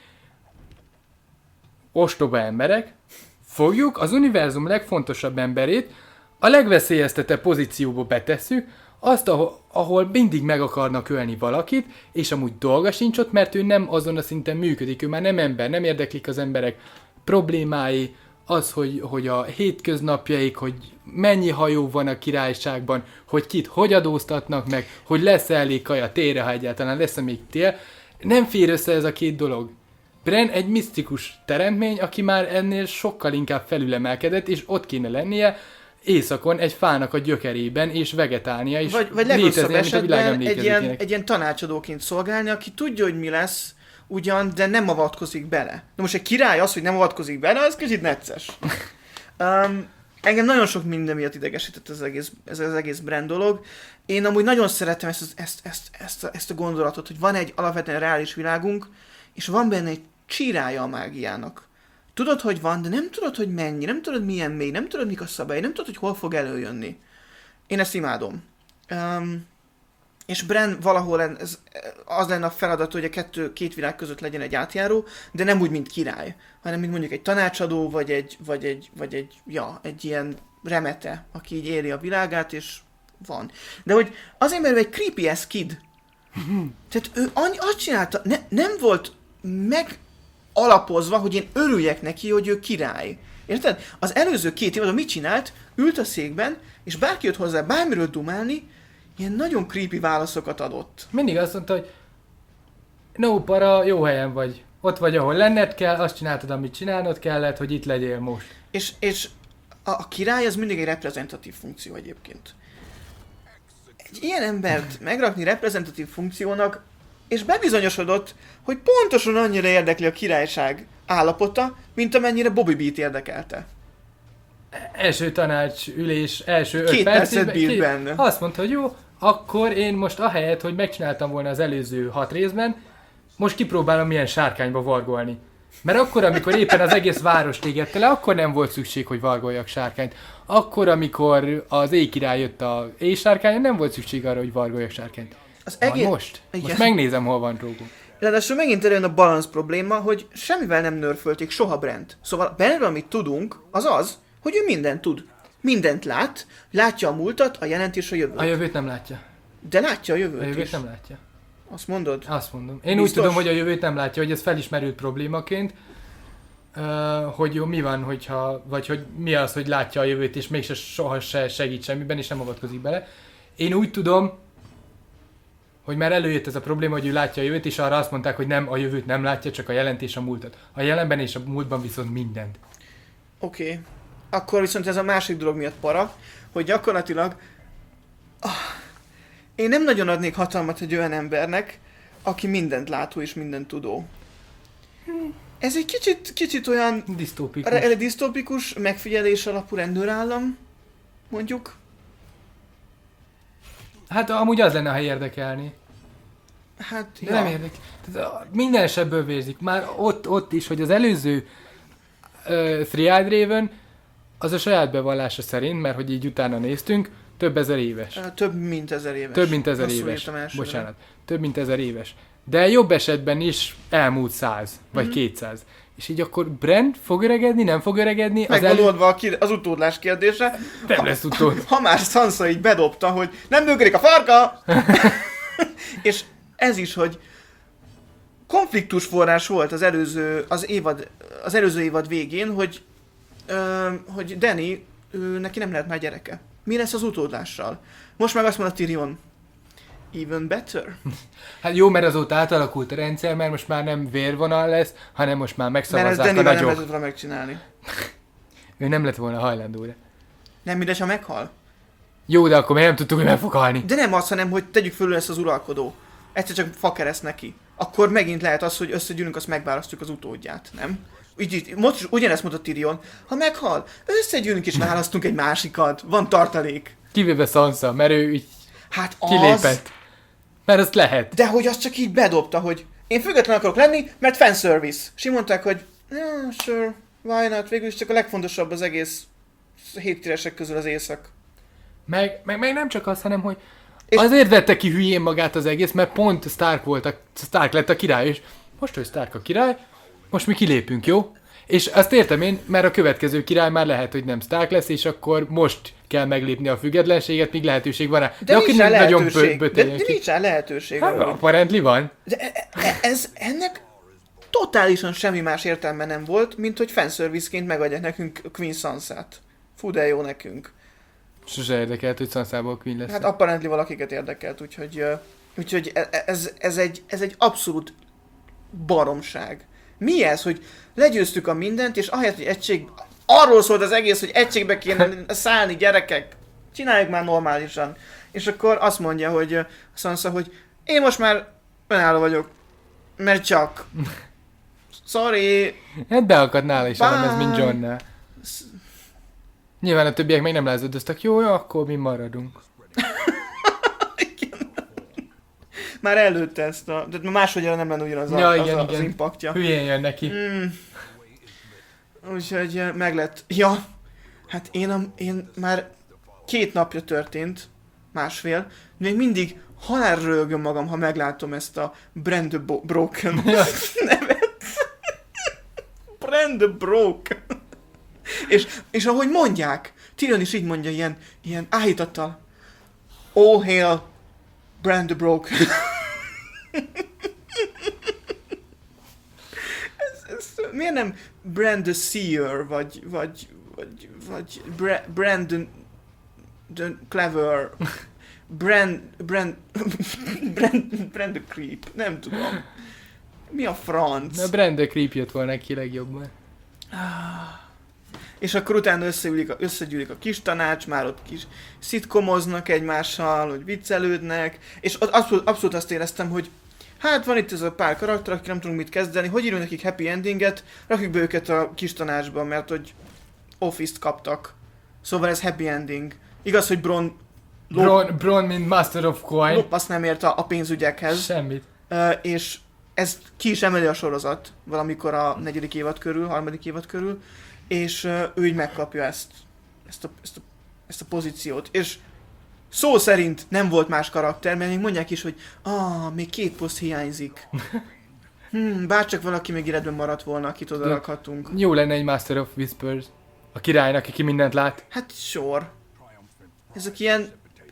Ostoba emberek, fogjuk az univerzum legfontosabb emberét, a legveszélyeztetebb pozícióba betesszük, azt, ahol, ahol mindig meg akarnak ölni valakit, és amúgy dolga sincs ott, mert ő nem azon a szinten működik, ő már nem ember, nem érdeklik az emberek problémái, az, hogy, hogy a hétköznapjaik, hogy mennyi hajó van a királyságban, hogy kit hogy adóztatnak meg, hogy lesz elég kaja télre, ha egyáltalán lesz még tél. Nem fér össze ez a két dolog. Bran egy misztikus teremtmény, aki már ennél sokkal inkább felülemelkedett, és ott kéne lennie, északon egy fának a gyökerében, és vegetálnia, és vagy, vagy legrosszabb létezni, mint a világ nem esetben egy létezik ilyen, egy ilyen tanácsadóként szolgálni, aki tudja, hogy mi lesz, ugyan, de nem avatkozik bele. Na most egy király az, hogy nem avatkozik bele, az kicsit necces. Um, engem nagyon sok minden miatt idegesített ez az egész, ez az egész brand dolog. Én amúgy nagyon szeretem ezt, ezt, ezt, ezt, a, ezt a gondolatot, hogy van egy alapvetően reális világunk, és van benne egy csírája a mágiának. Tudod, hogy van, de nem tudod, hogy mennyi, nem tudod, milyen mély, nem tudod, mik a szabály, nem tudod, hogy hol fog előjönni. Én ezt imádom. Um, és Bran valahol ez, az lenne a feladat, hogy a kettő, két világ között legyen egy átjáró, de nem úgy, mint király, hanem mint mondjuk egy tanácsadó, vagy egy, vagy egy, vagy egy, ja, egy ilyen remete, aki így éli a világát, és van. De hogy azért, mert ő egy creepy ass kid. Tehát ő annyi, azt csinálta, ne, nem volt meg alapozva, hogy én örüljek neki, hogy ő király. Érted? Az előző két évadban mit csinált? Ült a székben, és bárki jött hozzá bármiről dumálni, ilyen nagyon creepy válaszokat adott. Mindig azt mondta, hogy no para, jó helyen vagy. Ott vagy, ahol lenned kell, azt csináltad, amit csinálnod kellett, hogy itt legyél most. És, és a, a király az mindig egy reprezentatív funkció egyébként. Egy ilyen embert megrakni reprezentatív funkciónak, és bebizonyosodott, hogy pontosan annyira érdekli a királyság állapota, mint amennyire Bobby B-t érdekelte. Első tanács, ülés, első öt Két percet percben, bírt benne. Azt mondta, hogy jó, akkor én most ahelyett, hogy megcsináltam volna az előző hat részben, most kipróbálom milyen sárkányba vargolni. Mert akkor, amikor éppen az egész várost égette le, akkor nem volt szükség, hogy vargoljak sárkányt. Akkor, amikor az éjkirály jött a éjsárkányon, nem volt szükség arra, hogy vargoljak sárkányt. Az egész... most? Igen. Most megnézem, hol van Drogo. Ráadásul megint előjön a balansz probléma, hogy semmivel nem nörfölték soha Brent. Szóval belőle, amit tudunk, az az, hogy ő mindent tud. Mindent lát, látja a múltat, a jelent és a jövőt. A jövőt nem látja. De látja a jövőt A jövőt is. nem látja. Azt mondod? Azt mondom. Én Biztos? úgy tudom, hogy a jövőt nem látja, hogy ez felismerült problémaként, uh, hogy jó, mi van, hogyha, vagy hogy mi az, hogy látja a jövőt, és mégse soha se segít semmiben, és nem avatkozik bele. Én úgy tudom, hogy már előjött ez a probléma, hogy ő látja a jövőt, és arra azt mondták, hogy nem, a jövőt nem látja, csak a jelent és a múltat. A jelenben és a múltban viszont mindent. Oké. Okay. Akkor viszont ez a másik dolog miatt para, hogy gyakorlatilag ah, én nem nagyon adnék hatalmat egy olyan embernek, aki mindent látó és mindent tudó. Ez egy kicsit, kicsit olyan disztópikus. Re- disztópikus, megfigyelés alapú rendőrállam, mondjuk. Hát amúgy az lenne, ha érdekelni. Hát, de ja. nem érdekel. Tehát, minden sebből vérzik. Már ott, ott is, hogy az előző uh, Three-Eyed Raven az a saját bevallása szerint, mert hogy így utána néztünk, több ezer éves. Több mint ezer éves. Több mint ezer Rosszul éves. Elsőre. Bocsánat. Több mint ezer éves. De jobb esetben is elmúlt száz, vagy mm-hmm. kétszáz. És így akkor Brand fog öregedni, nem fog öregedni? Meg van oldva a ki- az utódlás kérdése. Nem ha, lesz utód. Ha már Sansa így bedobta, hogy nem működik a farka! És ez is, hogy konfliktus forrás volt az előző, az évad, az előző évad végén, hogy, ö, hogy Dany, ő, neki nem lehet már gyereke. Mi lesz az utódlással? Most meg azt mondta Tyrion, even better. Hát jó, mert azóta átalakult a rendszer, mert most már nem vérvonal lesz, hanem most már megszavazzák mert a nagyok. Mert ezt Dany nem lehetett volna megcsinálni. Ő nem lett volna hajlandó rá. Nem mindegy, ha meghal. Jó, de akkor még nem tudtuk, hogy meg fog halni. De nem az, hanem hogy tegyük fölül ezt az uralkodó. Egyszer csak fakereszt neki. Akkor megint lehet az, hogy összegyűlünk, azt megválasztjuk az utódját, nem? Így, így, most is ugyanezt mondta Tyrion. Ha meghal, összegyűlünk és választunk egy másikat. Van tartalék. Kivéve Sansa, mert ő így hát kilépett. Az... Mert azt lehet. De hogy azt csak így bedobta, hogy én független akarok lenni, mert fanservice. És így mondták, hogy yeah, sure, why not? Végül is csak a legfontosabb az egész héttíresek közül az éjszak. Meg, meg, meg nem csak az, hanem hogy és azért vette ki hülyén magát az egész, mert pont Stark volt, a, Stark lett a király, és most, hogy Stark a király, most mi kilépünk, jó? És azt értem én, mert a következő király már lehet, hogy nem Stark lesz, és akkor most kell meglépni a függetlenséget, míg lehetőség van rá. De, de nincs rá lehetőség. De, de nincs rá lehetőség. Hát, apparently van. De e, ez, ennek totálisan semmi más értelme nem volt, mint hogy fanservice-ként megadják nekünk Queen Sansát. Fú, de jó nekünk. Sose érdekelt, hogy Sansából Queen lesz. Hát apparently valakiket érdekelt, úgyhogy, uh, úgyhogy ez, ez, egy, ez egy abszolút baromság. Mi ez, hogy legyőztük a mindent, és ahelyett, hogy egység, arról szólt az egész, hogy egységbe kéne szállni, gyerekek. Csináljuk már normálisan. És akkor azt mondja, hogy Sansa, hogy én most már önálló vagyok. Mert csak. Sorry. Hát beakadt nála is, Bye. nem ez mint Johnnál. Nyilván a többiek még nem lázadoztak. Jó, jó, akkor mi maradunk. Már előtte ezt a... De máshogyra nem lenne ugyanaz a, ja, az, igen, a, igen. az impaktja. Hülyén jön neki. Mm. Úgyhogy meglett. Ja, hát én, a, én már két napja történt, másfél, még mindig halálra röhögöm magam, ha meglátom ezt a Brand Bo- Broken nevet. Brand Broken. és, és ahogy mondják, Tyrion is így mondja ilyen, ilyen áhítattal. All hail Brand Broken. ez, ez, miért nem Brand the Seer, vagy, vagy, vagy, vagy Bra- Brandon the Clever, Brand, Brand, Brand, Brand the Creep, nem tudom. Mi a franc? A Brand the Creep jött volna neki legjobban. És akkor utána összeülik a, összegyűlik a kis tanács, már ott kis szitkomoznak egymással, hogy viccelődnek, és abszolút, abszolút azt éreztem, hogy hát van itt ez a pár karakter, akik nem tudunk mit kezdeni, hogy írjunk nekik happy endinget, rakjuk be őket a kis tanácsba, mert hogy Office-t kaptak. Szóval ez happy ending. Igaz, hogy Bron... Bron, Bron mint Master of Coin. Lop azt nem ért a, a pénzügyekhez. Semmit. Uh, és ez ki is emeli a sorozat valamikor a negyedik évad körül, harmadik évad körül, és uh, ő így megkapja ezt, ezt, a, ezt, a, ezt a pozíciót. És szó szerint nem volt más karakter, mert még mondják is, hogy ah, még két poszt hiányzik. Hmm, bárcsak valaki még életben maradt volna, akit oda rakhatunk. Jó lenne egy Master of Whispers. A királynak, aki mindent lát. Hát sor. Ezek ilyen...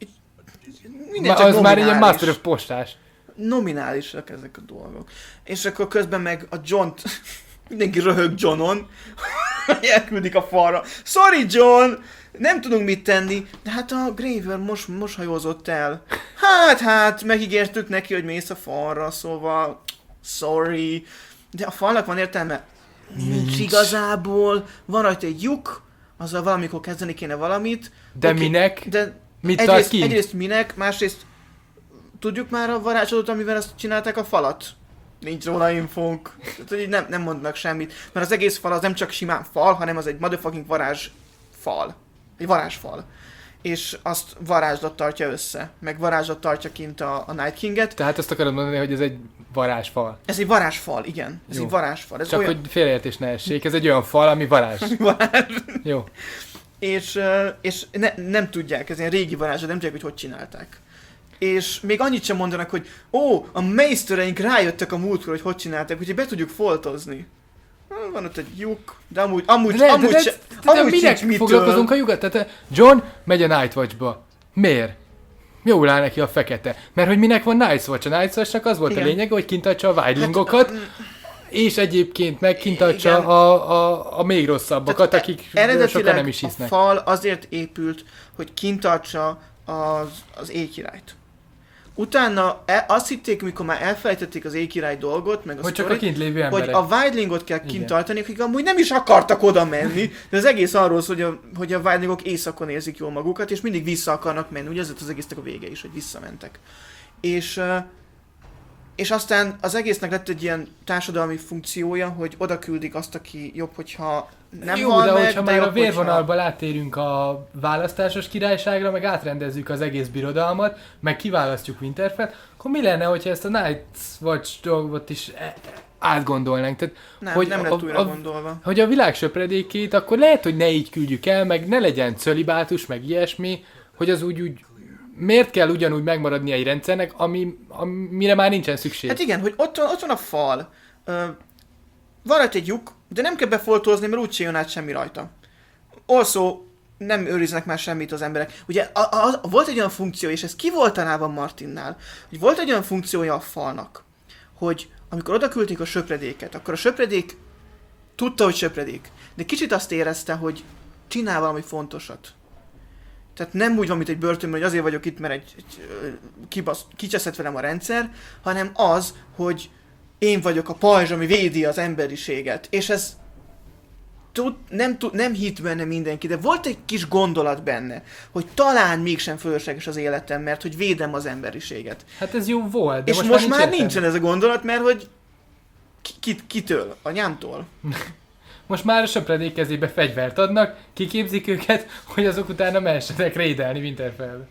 Ma, az nominális. Már ilyen Master of postás. Nominálisak ezek a dolgok. És akkor közben meg a John-t... Mindenki röhög Johnon. Elküldik a falra. Sorry John! Nem tudunk mit tenni. De hát a Graver most, most hajózott el. Hát, hát, megígértük neki, hogy mész a falra, szóval... Sorry. De a falnak van értelme? Nincs igazából. Van rajta egy lyuk, azzal valamikor kezdeni kéne valamit. De okay, minek? De mit egyrészt, kint? egyrészt minek, másrészt tudjuk már a varázslatot, amivel azt csinálták a falat? Nincs róla infónk. Tehát, nem, nem mondanak semmit. Mert az egész fal az nem csak simán fal, hanem az egy motherfucking varázs fal. Egy varázsfal. És azt varázslat tartja össze. Meg varázslat tartja kint a, a Night Kinget. Tehát azt akarod mondani, hogy ez egy varázsfal. Ez egy varázsfal, igen. Ez Jó. egy varázsfal. Ez csak olyan... hogy félreértés ne essék. Ez egy olyan fal, ami varázs. varázs. Jó. És, és ne, nem tudják, ez ilyen régi varázslat, nem tudják, hogy hogy csinálták. És még annyit sem mondanak, hogy ó, a meisztereink rájöttek a múltkor, hogy hogy csinálták, úgyhogy be tudjuk foltozni. Van ott egy lyuk, de amúgy, amúgy, de, amúgy, de, se, de, de, amúgy de minek sincs foglalkozunk a lyukat? Tehát John megy a Night Watchba. Miért? Jól áll neki a fekete. Mert hogy minek van Night's Watch? A Night's Watchnak az volt igen. a lényege, hogy kintartsa a wildlingokat, hát, és egyébként meg kintartsa a, a, a még rosszabbakat, tehát akik sokan nem is hisznek. A fal azért épült, hogy kintartsa az, az éjkirályt. Utána e, azt hitték, mikor már elfelejtették az éjkirály dolgot, meg a hogy sztorit, csak a kint lévő emberek. hogy a wildlingot kell kint tartani, akik amúgy nem is akartak oda menni, de az egész arról szól, hogy a, hogy a wildlingok éjszakon érzik jól magukat, és mindig vissza akarnak menni, ugye ez az egésznek a vége is, hogy visszamentek. És, és aztán az egésznek lett egy ilyen társadalmi funkciója, hogy oda küldik azt, aki jobb, hogyha nem jó, hal de meg, hogyha de már jobb, a vérvonalban hogyha... átérünk a választásos királyságra, meg átrendezzük az egész birodalmat, meg kiválasztjuk Winterfellt, akkor mi lenne, hogyha ezt a Night's Watch dolgot is átgondolnánk? Tehát, nem, hogy nem a, lett újra a, gondolva. Hogy a világ söpredékét, akkor lehet, hogy ne így küldjük el, meg ne legyen cölibátus, meg ilyesmi, hogy az úgy, úgy miért kell ugyanúgy megmaradni egy rendszernek, ami, amire már nincsen szükség? Hát igen, hogy ott van, ott van a fal, uh, van rajta egy lyuk, de nem kell befoltozni, mert úgyse jön át semmi rajta. Also, nem őriznek már semmit az emberek. Ugye a, a, a, volt egy olyan funkció, és ez ki volt találva Martinnál, hogy volt egy olyan funkciója a falnak, hogy amikor oda küldték a söpredéket, akkor a söpredék tudta, hogy söpredék, de kicsit azt érezte, hogy csinál valami fontosat. Tehát nem úgy van, mint egy börtönben, hogy azért vagyok itt, mert egy, egy kibasz, kicseszett velem a rendszer, hanem az, hogy én vagyok a pajzs, ami védi az emberiséget. És ez tud, nem, tud, nem hitt benne mindenki, de volt egy kis gondolat benne, hogy talán mégsem fölösleges az életem, mert hogy védem az emberiséget. Hát ez jó volt, de és most, most már, már nincs nincsen ez a gondolat, mert hogy ki, ki, kitől? Anyámtól? Most már a söpredék kezébe fegyvert adnak, kiképzik őket, hogy azok utána mehessenek rédelni Winterfellbe.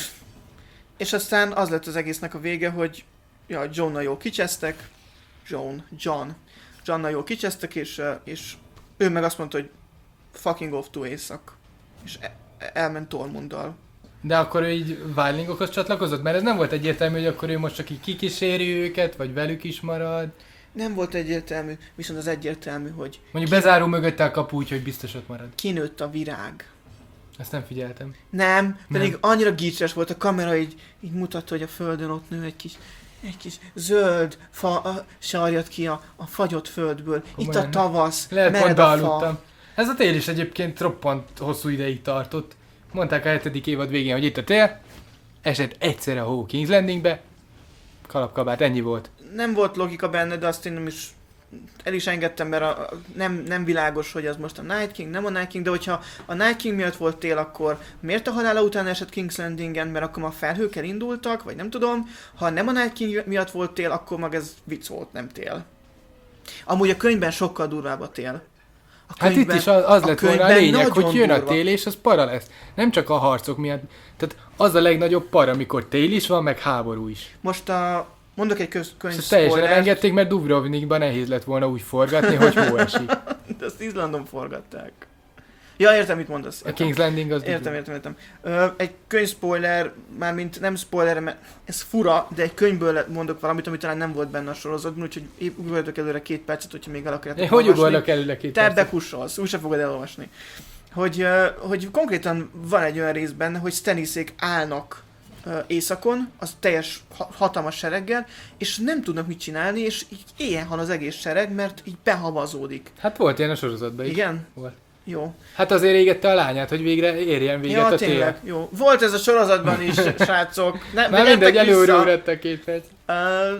És aztán az lett az egésznek a vége, hogy ja, Johnnal jól kicsesztek, John, John, Johnnal jól kicsesztek, és, és ő meg azt mondta, hogy fucking off to észak, és elment Tormunddal. De akkor ő így Wildlingokhoz csatlakozott? Mert ez nem volt egyértelmű, hogy akkor ő most csak így kikíséri őket, vagy velük is marad. Nem volt egyértelmű, viszont az egyértelmű, hogy... Mondjuk ki... bezáró mögötte a kapu, úgyhogy biztos ott marad. Kinőtt a virág. Ezt nem figyeltem. Nem, pedig nem. Annyira gicses volt, a kamera így, így mutatta, hogy a földön ott nő egy kis, egy kis zöld fa a, sarjad ki a, a fagyott földből. Komolyan. Itt a tavasz, lehet mered a fa. Ez a tél is egyébként roppant hosszú ideig tartott. Mondták a hetedik évad végén, hogy itt a tél, esett egyszerre a hó King's Landingbe, kalapkabát, ennyi volt. Nem volt logika benne, de azt én nem is el is engedtem, mert a, a, nem, nem világos, hogy az most a Night King, nem a Night King, de hogyha a Night King miatt volt tél, akkor miért a halála után esett King's Landingen, mert akkor már felhőkkel indultak, vagy nem tudom. Ha nem a Night King miatt volt tél, akkor meg ez vicc volt, nem tél. Amúgy a könyvben sokkal durvább a tél. A hát itt is az, az lett volna a lényeg, hogy jön durva. A tél és az para lesz. Nem csak a harcok miatt. Tehát az a legnagyobb para, amikor tél is van, meg háború is. Most a... Mondok egy köz, könyv szóval teljesen elengedték, mert Dubrovnikban nehéz lett volna úgy forgatni, hogy hó esik. De azt Izlandon forgatták. Ja, értem, mit mondasz. Értem. A King's Landing az... Értem, értem, értem. Ö, egy könyv spoiler, mármint nem spoiler, mert ez fura, de egy könyvből mondok valamit, ami talán nem volt benne a sorozatban, úgyhogy ugorjatok előre két percet, hogyha még el akarjátok olvasni. Hogy ugorjak előre két percet? Te bekussolsz, úgyse fogod elolvasni. Hogy, hogy konkrétan van egy olyan rész benne, hogy Stannisék állnak északon, az teljes hatalmas sereggel, és nem tudnak mit csinálni, és így éjjel hal az egész sereg, mert így behavazódik. Hát volt ilyen a sorozatban is. Igen? Volt. Jó. Hát azért égette a lányát, hogy végre érjen véget ja, a tényleg, tél. Jó. Volt ez a sorozatban is, srácok. Ne, már mindegy, előre a két perc. Uh,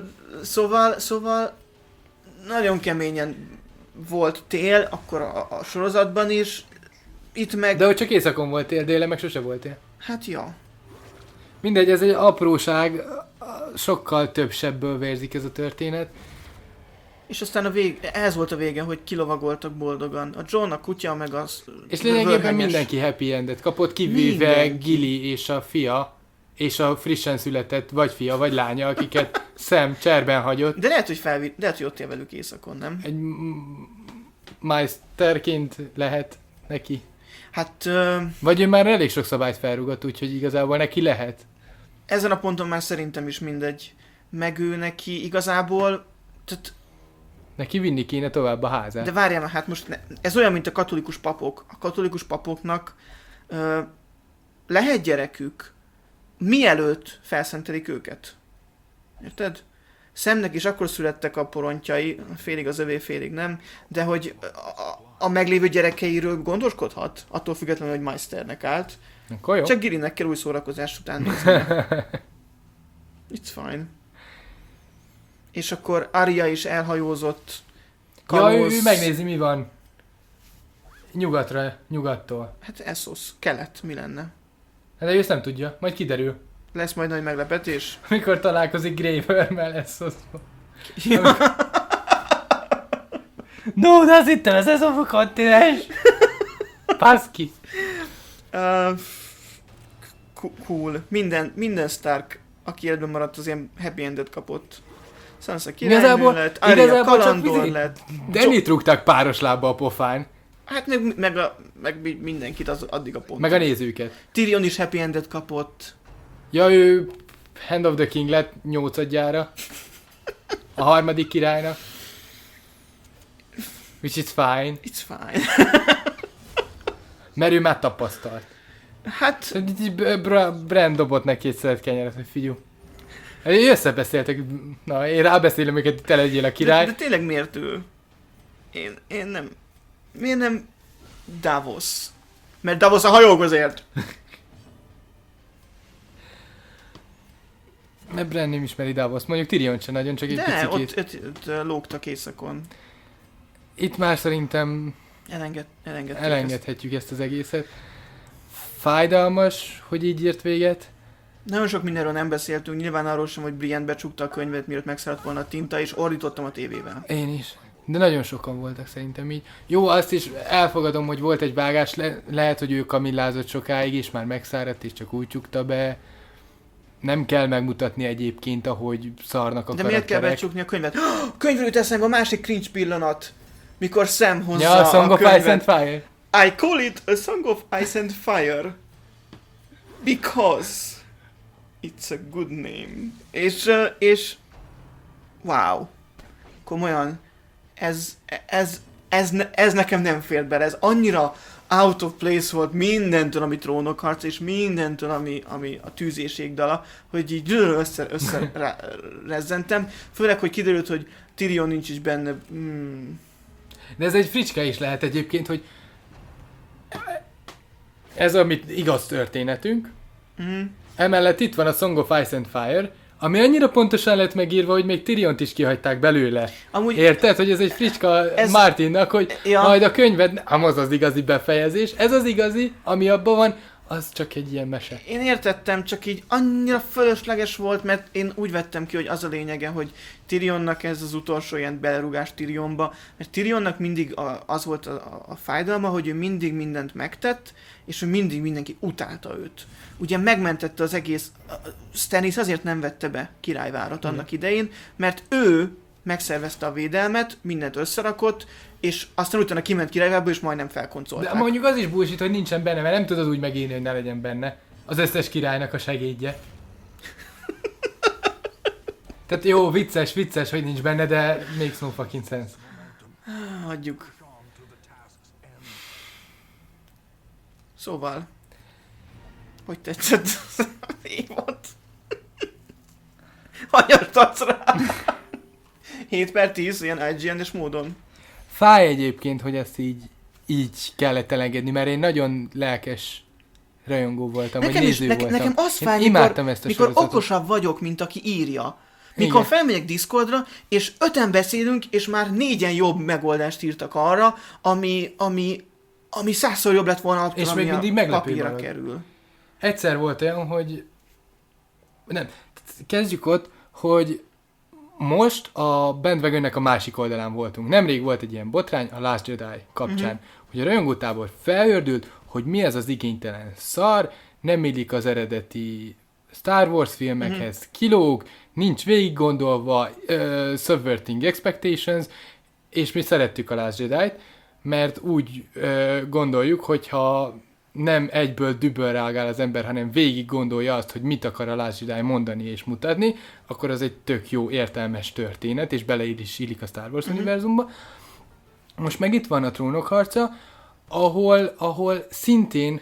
szóval, szóval nagyon keményen volt tél, akkor a, a sorozatban is. Itt meg... De hogy csak éjszakon volt tél, délen meg sose volt tél. Hát ja. Mindegy, ez egy apróság, sokkal több sebből vérzik ez a történet. És aztán a vég, ez volt a vége, hogy kilovagoltak boldogan. A John, a kutya, meg az... És lényegében vörhenyes... mindenki happy endet kapott, kivéve mindenki. Gilly és a fia, és a frissen született vagy fia, vagy lánya, akiket Sam cserben hagyott. De lehet, hogy, felvi... lehet, hogy ott él velük éjszakon, nem? Egy meisterként lehet neki. Hát... Uh... Vagy ő már elég sok szabályt felrúgott, úgyhogy igazából neki lehet. Ezen a ponton már szerintem is mindegy. Meg ő neki igazából... Tehát... Neki vinni kéne tovább a házát. De várjál már, hát most ne, ez olyan, mint a katolikus papok. A katolikus papoknak ö, lehet gyerekük, mielőtt felszentelik őket. Érted? Samnek is akkor születtek a porontjai, félig az övé, félig nem, de hogy a, a meglévő gyerekeiről gondoskodhat, attól függetlenül, hogy Meisternek állt. Akkor jó. Csak Gillynek kell új szórakozás után nézni. It's fine. És akkor Arya is elhajózott. Kalóz... Ja, ő, ő megnézi, mi van. Nyugatra, nyugattól. Hát Essos, kelet, mi lenne? Hát de ő ezt nem tudja, majd kiderül. Lesz majd nagy meglepetés. Mikor találkozik Grey Worm-mel Essosban. Ja. Amikor... No, de az itt ez az a kontinens! Paszki! Uh, cool. Minden, minden Stark, aki életben maradt, az ilyen happy endet kapott. Sansa királynő lett, Arya kalandor lett. Dannyt rúgták páros lábba a pofán. Hát meg, meg, a, meg mindenkit az, addig a ponton. Meg a nézőket. Tyrion is happy endet kapott. Ja, ő Hand of the King lett nyolcadjára. A harmadik királynak. Which is fine. It's fine. Mert ő már tapasztalt. Hát... Bran dobott neki egy szeret kenyeret, hogy figyelj. Összebeszéltek, na én rábeszélem őket, te legyél a király. De, de tényleg miért ő? Én, én nem... Miért nem Davos? Mert Davos a hajógozért. Mert Bran nem ismeri Davos, mondjuk Tyrion sem nagyon, csak egy de, picikét. De, ott, ott, ott lógtak éjszakon. Itt már szerintem Elenged, elengedhetjük elengedhetjük ezt. ezt az egészet. Fájdalmas, hogy így írt véget. Nagyon sok mindenről nem beszéltünk, nyilván arról sem, hogy Brian becsukta a könyvet, mielőtt megszállt volna a tinta, és ordítottam a tévével. Én is. De nagyon sokan voltak szerintem így. Jó, azt is elfogadom, hogy volt egy vágás, le- lehet, hogy ő kamillázott sokáig, és már megszáradt, és csak úgy csukta be. Nem kell megmutatni egyébként, ahogy szarnak a De karakterek. miért kell becsukni a könyvet? Oh, könyvről jut eszembe a másik cringe pillanat, mikor Sam hozza Ja, a Song a of Ice and könyvet. Fire. I call it a Song of Ice and Fire because it's a good name. És, uh, és wow, komolyan, ez, ez, ez, ne, ez nekem nem fért bele, ez annyira out of place volt mindentől, ami trónokharc, és mindentől, ami, ami a tűzéség dala, hogy így össze, össze rá, rezzentem. Főleg, hogy kiderült, hogy Tyrion nincs is benne. Hmm. De ez egy fricske is lehet egyébként, hogy ez a mi igaz történetünk. Mm. Emellett itt van a Song of Ice and Fire, ami annyira pontosan lett megírva, hogy még Tyriont is kihagyták belőle. Amúgy Érted, hogy ez egy fricska ez... Martinnak, hogy ja. majd a könyved, ám az az igazi befejezés, ez az igazi, ami abban van, az csak egy ilyen mese. Én értettem, csak így annyira fölösleges volt, mert én úgy vettem ki, hogy az a lényege, hogy Tyrionnak ez az utolsó ilyen belerugás Tyrionba, mert Tyrionnak mindig a, az volt a, a, a fájdalma, hogy ő mindig mindent megtett, és hogy mindig mindenki utálta őt. Ugye megmentette az egész, Stannis azért nem vette be királyvárat annak hmm. idején, mert ő megszervezte a védelmet, mindent összerakott, és aztán utána kiment királyvába, és majdnem felkoncolták. De mondjuk az is bullshit, hogy nincsen benne, mert nem tudod úgy megírni, hogy ne legyen benne az összes királynak a segédje. Tehát jó, vicces, vicces, hogy nincs benne, de makes no fucking sense. Hagyjuk. Szóval, hogy tetszett az évad? Hanyartatsz rá? hét per tíz, ilyen I G N-es módon. Fáj egyébként, hogy ezt így, így kellett elengedni, mert én nagyon lelkes rajongó voltam, Nekem vagy is, néző nekem, voltam. nekem az fáj, én mikor, imádtam ezt a mikor sorozatot. okosabb vagyok, mint aki írja. Mikor Igen. felmegyek Discordra, és öten beszélünk, és már négyen jobb megoldást írtak arra, ami, ami, ami százszor jobb lett volna attól, És ami még mindig a meglepő papírra marad. kerül. Egyszer volt olyan, hogy... Nem, kezdjük ott, hogy most a bandwagonnek a másik oldalán voltunk. Nemrég volt egy ilyen botrány a Last Jedi kapcsán, uh-huh. hogy a rajongótábor felördült, hogy mi ez az igénytelen szar, nem illik az eredeti Star Wars filmekhez, uh-huh. kilóg, nincs végig gondolva, uh, subverting expectations, és mi szerettük a Last Jedi-t, mert úgy uh, gondoljuk, hogyha nem egyből düböl reagál az ember, hanem végig gondolja azt, hogy mit akar a Last Jedi mondani és mutatni, akkor az egy tök jó, értelmes történet, és bele is illik a Star Wars uh-huh. univerzumba. Most meg itt van a Trónok harca, ahol, ahol szintén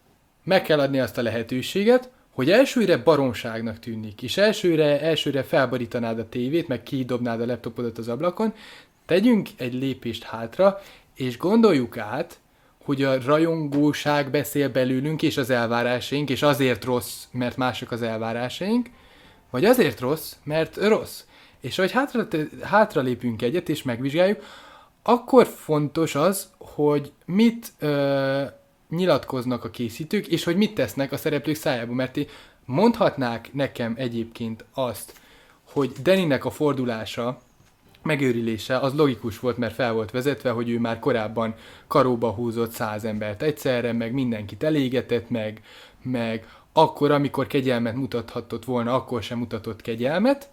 meg kell adni azt a lehetőséget, hogy elsőre baromságnak tűnik, és elsőre, elsőre felborítanád a tévét, meg kidobnád a laptopodat az ablakon, tegyünk egy lépést hátra, és gondoljuk át, hogy a rajongóság beszél belőlünk, és az elvárásaink, és azért rossz, mert mások az elvárásaink, vagy azért rossz, mert rossz. És ahogy hátra, hátra lépünk egyet, és megvizsgáljuk, akkor fontos az, hogy mit ö, nyilatkoznak a készítők, és hogy mit tesznek a szereplők szájába, mert mondhatnák nekem egyébként azt, hogy Danynek a fordulása, megőrilése, az logikus volt, mert fel volt vezetve, hogy ő már korábban karóba húzott száz embert egyszerre, meg mindenkit elégetett, meg, meg akkor, amikor kegyelmet mutathatott volna, akkor sem mutatott kegyelmet,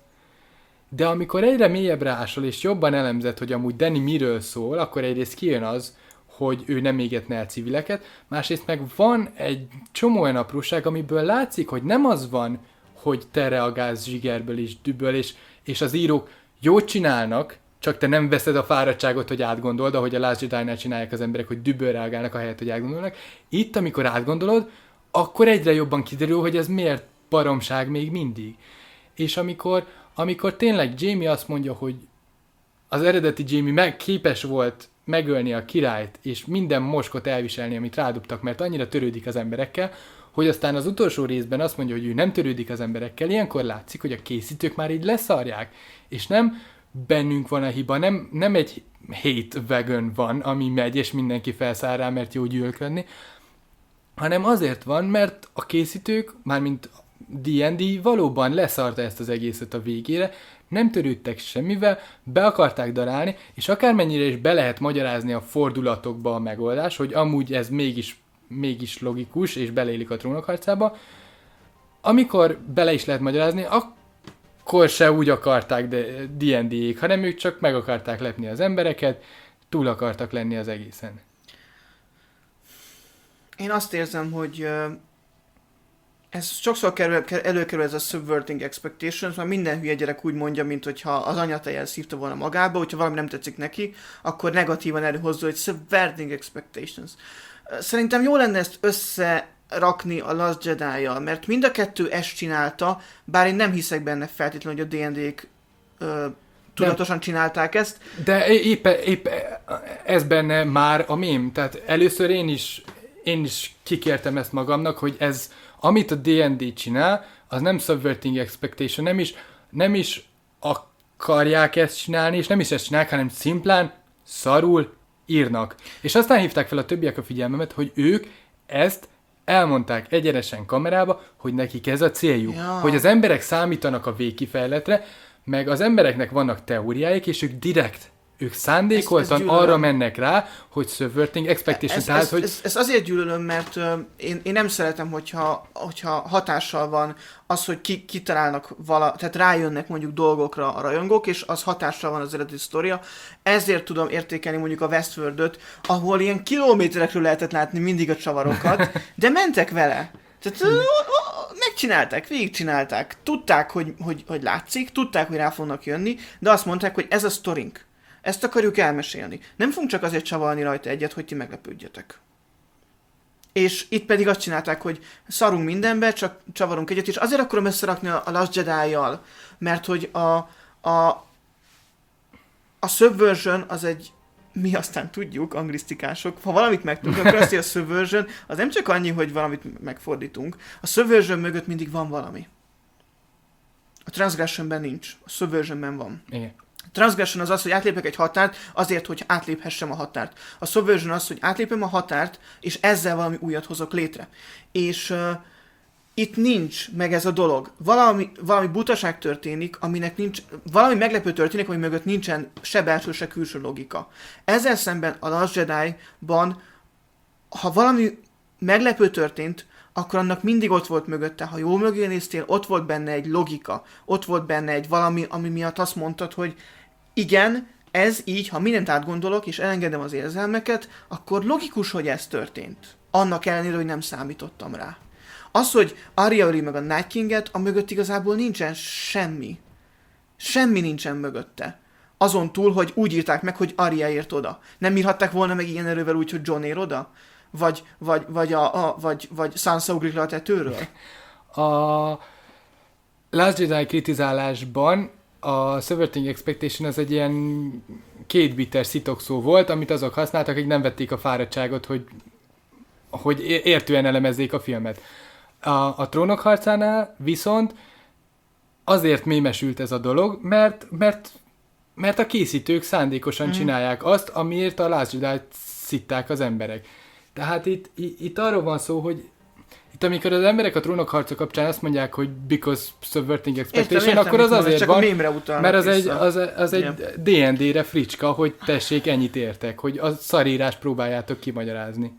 de amikor egyre mélyebbre ásol, és jobban elemzett, hogy amúgy Dany miről szól, akkor egyrészt kijön az, hogy ő nem égetne el civileket, másrészt meg van egy csomó olyan apróság, amiből látszik, hogy nem az van, hogy te reagálsz zsigerből és dübből, és, és az írók jót csinálnak, csak te nem veszed a fáradtságot, hogy átgondold, ahogy a Last Jedi-nál csinálják az emberek, hogy dübből reagálnak ahelyett, hogy átgondolnak. Itt, amikor átgondolod, akkor egyre jobban kiderül, hogy ez miért baromság még mindig. És amikor, amikor tényleg Jaime azt mondja, hogy az eredeti Jaime meg képes volt megölni a királyt, és minden moskot elviselni, amit rádobtak, mert annyira törődik az emberekkel, hogy aztán az utolsó részben azt mondja, hogy ő nem törődik az emberekkel, ilyenkor látszik, hogy a készítők már így leszarják, és nem bennünk van a hiba. Nem, nem egy hate wagon van, ami megy, és mindenki felszáll rá, mert jó gyűlölködni, hanem azért van, mert a készítők, mármint dé end dé valóban leszarta ezt az egészet a végére, nem törődtek semmivel, be akarták darálni, és akármennyire is be lehet magyarázni a fordulatokba a megoldás, hogy amúgy ez mégis, mégis logikus, és beleillik a Trónok harcába, amikor bele is lehet magyarázni, akkor se úgy akarták dé end dé-ék, hanem ők csak meg akarták lepni az embereket, túl akartak lenni az egészen. Én azt érzem, hogy ez sokszor kerül, előkerül ez a subverting expectations, mert minden hülye gyerek úgy mondja, mint hogyha az anyatejjel szívta volna magába, hogyha valami nem tetszik neki, akkor negatívan előhozza, hogy subverting expectations. Szerintem jó lenne ezt összerakni a Last Jedi-jal, mert mind a kettő ezt csinálta, bár én nem hiszek benne feltétlenül, hogy a dé end dé-k ö, tudatosan nem csinálták ezt. De épp, épp ez benne már a mém, tehát először én is, én is kikértem ezt magamnak, hogy ez amit a dé end dé csinál, az nem subverting expectation, nem is, nem is akarják ezt csinálni, és nem is ezt csinálják, hanem szimplán szarul írnak. És aztán hívták fel a többiek a figyelmemet, hogy ők ezt elmondták egyenesen kamerába, hogy nekik ez a céljuk. Ja. Hogy az emberek számítanak a végkifejletre, meg az embereknek vannak teóriáik, és ők direkt ők szándékoltan ez, ez arra mennek rá, hogy subverting expectation. Ez, tehát, ez, hogy... ez, ez azért gyűlölöm, mert uh, én, én nem szeretem, hogyha, hogyha hatással van az, hogy ki, kitalálnak vala, tehát rájönnek mondjuk dolgokra a rajongók, és az hatással van az eredeti sztoria. Ezért tudom értékelni mondjuk a Westworld-öt, ahol ilyen kilométerekről lehetett látni mindig a csavarokat, de mentek vele. Tehát megcsinálták, végigcsinálták. Tudták, hogy, hogy, hogy látszik, tudták, hogy rá fognak jönni, de azt mondták, hogy ez a sztorink. Ezt akarjuk elmesélni. Nem fogunk csak azért csavarni rajta egyet, hogy ti meglepődjetek. És itt pedig azt csinálták, hogy szarunk mindenbe, csak csavarunk egyet, és azért akarom összerakni a Last Jedi-jal, mert hogy a, a, a subversion az egy, mi aztán tudjuk, anglisztikások, ha valamit megtudunk, akkor azt, hogy a subversion az nem csak annyi, hogy valamit megfordítunk. A subversion mögött mindig van valami. A transgressionben nincs, a subversionben van. Igen. A transgression az az, hogy átlépek egy határt azért, hogy átléphessem a határt. A subversion az, hogy átlépem a határt, és ezzel valami újat hozok létre. És uh, itt nincs meg ez a dolog. Valami, valami butaság történik, aminek nincs, valami meglepő történik, ami mögött nincsen se belső, se külső logika. Ezzel szemben a Last Jedi-ban, ha valami meglepő történt, akkor annak mindig ott volt mögötte. Ha jól mögé néztél, ott volt benne egy logika, ott volt benne egy valami, ami miatt azt mondtad, hogy igen, ez így, ha mindent átgondolok, és elengedem az érzelmeket, akkor logikus, hogy ez történt. Annak ellenére, hogy nem számítottam rá. Az, hogy Arya öli meg a Night Kinget, a mögött igazából nincsen semmi. Semmi nincsen mögötte. Azon túl, hogy úgy írták meg, hogy Arya ért oda. Nem írhatták volna meg ilyen erővel úgy, hogy Jon ér oda? Vagy, vagy, vagy, a, a, vagy, vagy Sansa ugrik le a tetőről? A Last Jedi kritizálásban a Subverting Expectation az egy ilyen kétbites szitokszó volt, amit azok használtak, akik nem vették a fáradtságot, hogy, hogy értően elemezzék a filmet. A, a Trónok harcánál viszont azért mémesült ez a dolog, mert, mert, mert a készítők szándékosan mm. csinálják azt, amiért a Last Jedi-t szitták az emberek. Tehát itt, itt arról van szó, hogy itt amikor az emberek a Trónok harca kapcsán azt mondják, hogy because subverting expectation, értem, értem, akkor az azért van, mert az egy, az, az egy yeah. dé end dé-re fricska, hogy tessék, ennyit értek, hogy a szarírás próbáljátok kimagyarázni.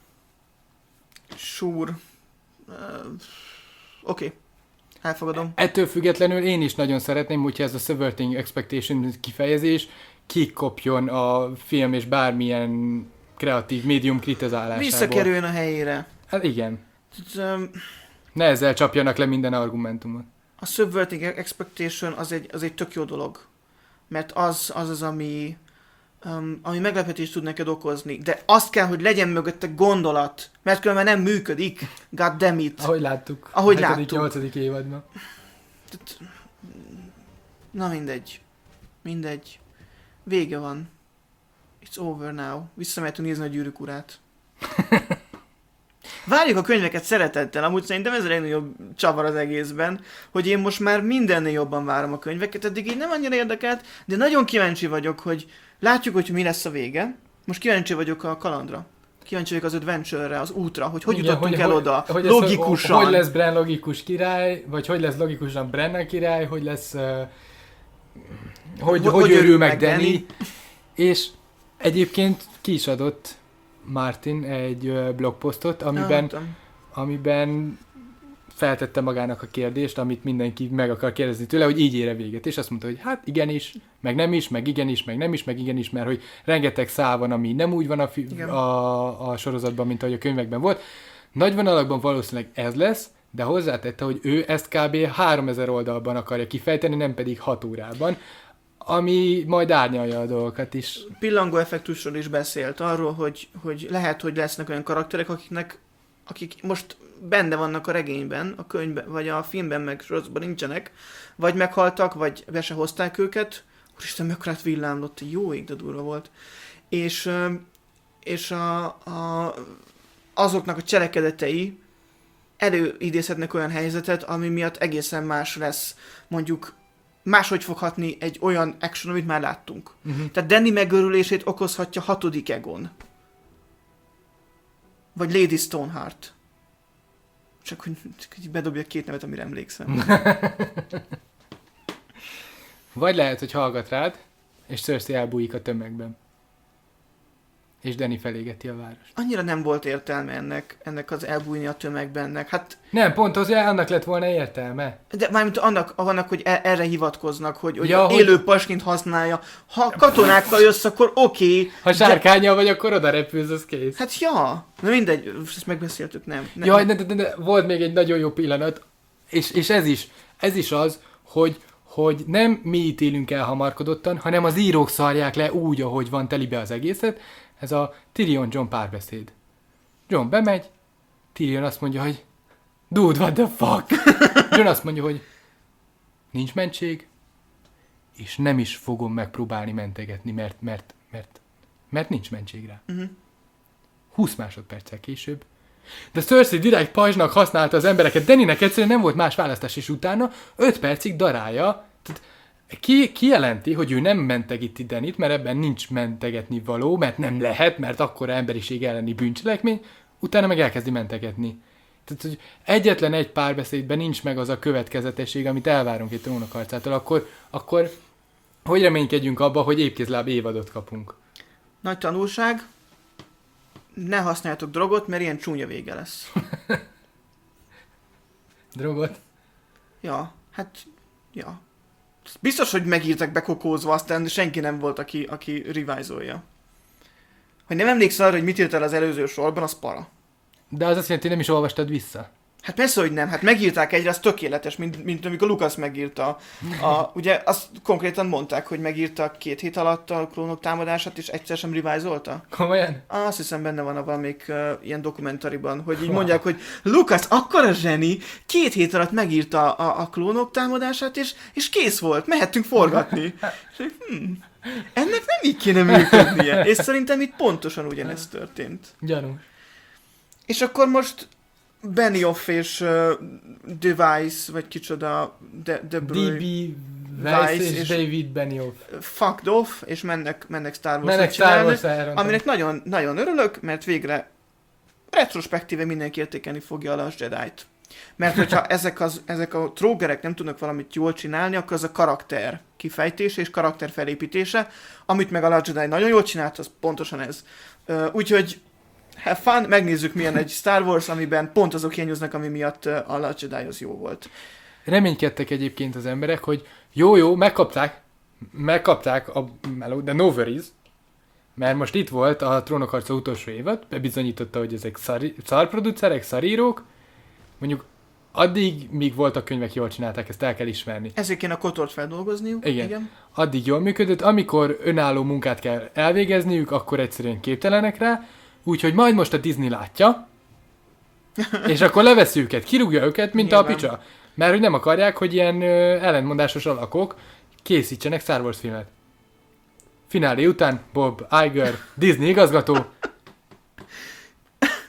Sure. Uh, Oké. Okay. Elfogadom. Ettől függetlenül én is nagyon szeretném, hogyha ez a subverting expectation kifejezés kikopjon a film és bármilyen kreatív médium kritizálásából. Visszakerüljön a helyére. Hát igen. Tehát, um, ne ezzel csapjanak le minden argumentumot. A subverting expectation az egy, az egy tök jó dolog. Mert az az, az ami, um, ami meglepetést tud neked okozni. De azt kell, hogy legyen mögötte gondolat. Mert különben nem működik. God damn it. Ahogy láttuk. Ahogy a láttuk. nyolcadik évadban. Tehát, na mindegy. Mindegy. Vége van. It's over now. Visszamehetünk nézni a Gyűrűk urát. Várjuk a könyveket szeretettel, amúgy szerintem ez a legnagyobb csavar az egészben, hogy én most már mindennél jobban várom a könyveket, eddig így nem annyira érdekelt, de nagyon kíváncsi vagyok, hogy látjuk, hogy mi lesz a vége. Most kíváncsi vagyok a kalandra. Kíváncsi vagyok az adventure-re, az útra, hogy hogy Igen, jutottunk hogy, el hogy, oda, hogy logikusan. Ez, hogy lesz Bran logikus király, vagy hogy lesz logikusan Bran a király, hogy lesz... Uh, hogy, hogy, hogy örül meg Dany. És egyébként ki is adott Martin egy uh, blogposztot, amiben, ah, amiben feltette magának a kérdést, amit mindenki meg akar kérdezni tőle, hogy így ére véget. És azt mondta, hogy hát igenis, meg nem is, meg igenis, meg nem is, meg igenis, mert hogy rengeteg szál van, ami nem úgy van a, fi- a, a sorozatban, mint ahogy a könyvekben volt. Nagy vonalakban valószínűleg ez lesz, de hozzátette, hogy ő ezt kb. háromezer oldalban akarja kifejteni, nem pedig hat órában, ami majd árnyalja a dolgokat is. Pillangó effektusról is beszélt, arról, hogy, hogy lehet, hogy lesznek olyan karakterek, akiknek, akik most benne vannak a regényben, a könyvben, vagy a filmben, meg sorozatban nincsenek, vagy meghaltak, vagy be se hozták őket. Úristen, mekkorát villámlott, jó ég, de durva volt. És, és a, a, azoknak a cselekedetei előidézhetnek olyan helyzetet, ami miatt egészen más lesz, mondjuk máshogy fog hatni egy olyan action, amit már láttunk. Uh-huh. Tehát Dany megőrülését okozhatja hatodik Egon. Vagy Lady Stoneheart. Csak hogy, csak hogy bedobjak két nevet, amire emlékszem. Vagy lehet, hogy hallgat rád, és Cersei elbújik a tömegben. És Dany felégeti a várost. Annyira nem volt értelme ennek, ennek az elbújni a tömegbennek. Hát, nem, pont az, annak lett volna értelme. de mármint annak, annak hogy e- erre hivatkoznak, hogy, hogy ja, élő hogy... pasként használja. Ha katonákkal jössz, akkor oké. Okay, ha sárkányal vagy, akkor oda repülsz, az kész. Hát ja, na mindegy, ezt megbeszéltük, nem. nem. Jaj, de, de, de, volt még egy nagyon jó pillanat, és, és ez is, ez is az, hogy, hogy nem mi ítélünk el hamarkodottan, hanem az írók szarják le úgy, ahogy van telibe az egészet. Ez a Tyrion-Jon párbeszéd. Jon bemegy, Tyrion azt mondja, hogy dude, what the fuck? Jon azt mondja, hogy nincs mentség, és nem is fogom megpróbálni mentegetni, mert, mert, mert, mert nincs mentség rá. Uh-huh. húsz másodperccel később. De Cersei direkt pajzsnak használta az embereket, Danynek egyszerűen nem volt más választás, és utána öt percig darálja. Tehát Ki, kijelenti, hogy ő nem mentegeti Danyt, mert ebben nincs mentegetni való, mert nem lehet, mert akkora emberiség elleni bűncselekmény, utána meg elkezdi mentegetni. Tehát, hogy egyetlen egy párbeszédben nincs meg az a következetesség, amit elvárunk egy trónokharcától, akkor, akkor hogy reménykedjünk abba, hogy épkézláb évadot kapunk? Nagy tanulság, ne használjatok drogot, mert ilyen csúnya vége lesz. Drogot? Ja, hát, ja. Biztos, hogy megírtak bekokózva, aztán senki nem volt, aki, aki revise-olja. Hogy nem emlékszel arra, hogy mit írt el az előző sorban, az para. De az azt jelenti, hogy nem is olvastad vissza. Hát persze, hogy nem. Hát megírták egyre, az tökéletes, mint, mint amikor Lucas megírta. A, ugye azt konkrétan mondták, hogy megírta két hét alatt a klónok támadását, és egyszer sem revise-olta. Komolyan? Azt hiszem benne van a valamelyik uh, ilyen dokumentariban, hogy így wow. mondják, hogy Lucas akkora zseni, két hét alatt megírta a, a klónok támadását, és, és kész volt, mehettünk forgatni. És, hmm, ennek nem így kéne működnie. És szerintem itt pontosan ugyanez történt. Gyanús. És akkor most Benioff és uh, Device, vagy kicsoda, De, De D B Weiss és, és David Benioff. Fucked off, és mennek, mennek Star Wars-t mennek csinálni, Star Wars aminek nagyon, nagyon örülök, mert végre retrospektíve mindenki értékelni fogja a Last Jedi-t. Mert hogyha ezek, az, ezek a trógerek nem tudnak valamit jól csinálni, akkor az a karakter kifejtése és karakter felépítése, amit meg a Last Jedi nagyon jól csinált, az pontosan ez. Uh, úgyhogy have fun, megnézzük milyen egy Star Wars, amiben pont azok hiányoznak, ami miatt a Last Jedi az jó volt. Reménykedtek egyébként az emberek, hogy jó-jó, megkapták, megkapták a melót, de no worries, mert most itt volt a Trónokharca utolsó évad, bebizonyította, hogy ezek szari, szarproducerek, szarírók, mondjuk addig, míg voltak könyvek, jól csinálták, ezt el kell ismerni. Ezért kéne a kotort feldolgozniuk. Igen. Igen. Addig jól működött, amikor önálló munkát kell elvégezniük, akkor egyszerűen képtelenek rá, úgyhogy majd most a Disney látja, és akkor leveszi őket, kirúgja őket, mint nyilván a picsa. Mert hogy nem akarják, hogy ilyen ö, ellentmondásos alakok készítsenek Star Wars filmet. Finálé után Bob Iger, Disney igazgató.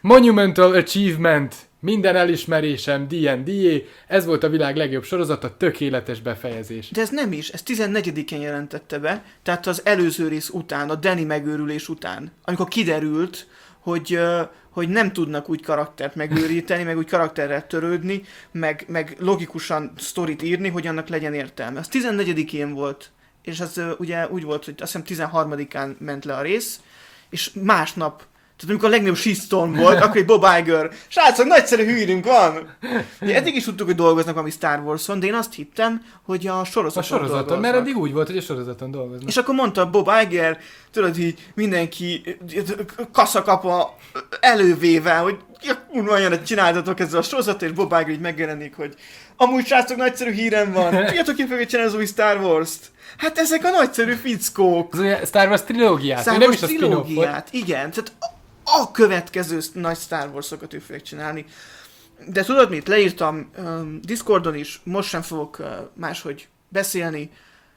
Monumental Achievement, minden elismerésem, D and D, ez volt a világ legjobb sorozata, tökéletes befejezés. De ez nem is, ez tizennegyedikén jelentette be, tehát az előző rész után, a Danny megőrülés után, amikor kiderült, hogy, hogy nem tudnak úgy karaktert megőríteni, meg úgy karakterrel törődni, meg, meg logikusan sztorit írni, hogy annak legyen értelme. Az tizennegyedikén volt, és az ugye úgy volt, hogy azt hiszem tizenharmadikán ment le a rész, és másnap, tehát amikor a legnagyobb shitstorm volt, akkor egy Bob Iger, srácok, nagyszerű hírünk van! Ugye, eddig is tudtuk, hogy dolgoznak valami Star Wars-on, de én azt hittem, hogy a sorozaton A sorozaton, dolgoznak. mert eddig úgy volt, hogy a sorozaton dolgoznak. És akkor mondta Bob Iger, tudod, így mindenki kaszakapa elővéve, hogy kurva annyira csináltatok ezzel a sorozatot, és Bob Iger így megjelenik, hogy amúgy srácok, nagyszerű hírem van, tudjátok, ki fogja csinálni az új Star Wars-t? Hát ezek a nagyszerű fickók. Az Star Wars trilógiát, Star nem Wars is a spin-off trilógiát, igen. Tehát a, a következő nagy Star Wars-okat ő fogják csinálni. De tudod mit? Leírtam um, Discordon is, most sem fogok uh, máshogy beszélni.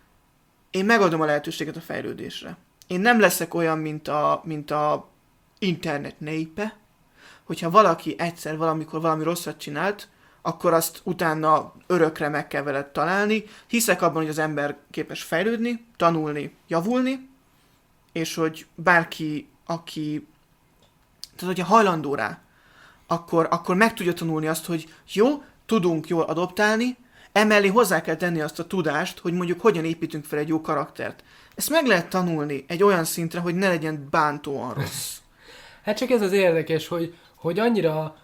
Én megadom a lehetőséget a fejlődésre. Én nem leszek olyan, mint a, mint a internet népe, hogyha valaki egyszer valamikor valami rosszat csinált, akkor azt utána örökre meg kell veled találni. Hiszek abban, hogy az ember képes fejlődni, tanulni, javulni, és hogy bárki, aki, tehát hogyha hajlandó rá, akkor, akkor meg tudja tanulni azt, hogy jó, tudunk jól adoptálni, emellé hozzá kell tenni azt a tudást, hogy mondjuk hogyan építünk fel egy jó karaktert. Ezt meg lehet tanulni egy olyan szintre, hogy ne legyen bántóan rossz. Hát csak ez az érdekes, hogy, hogy annyira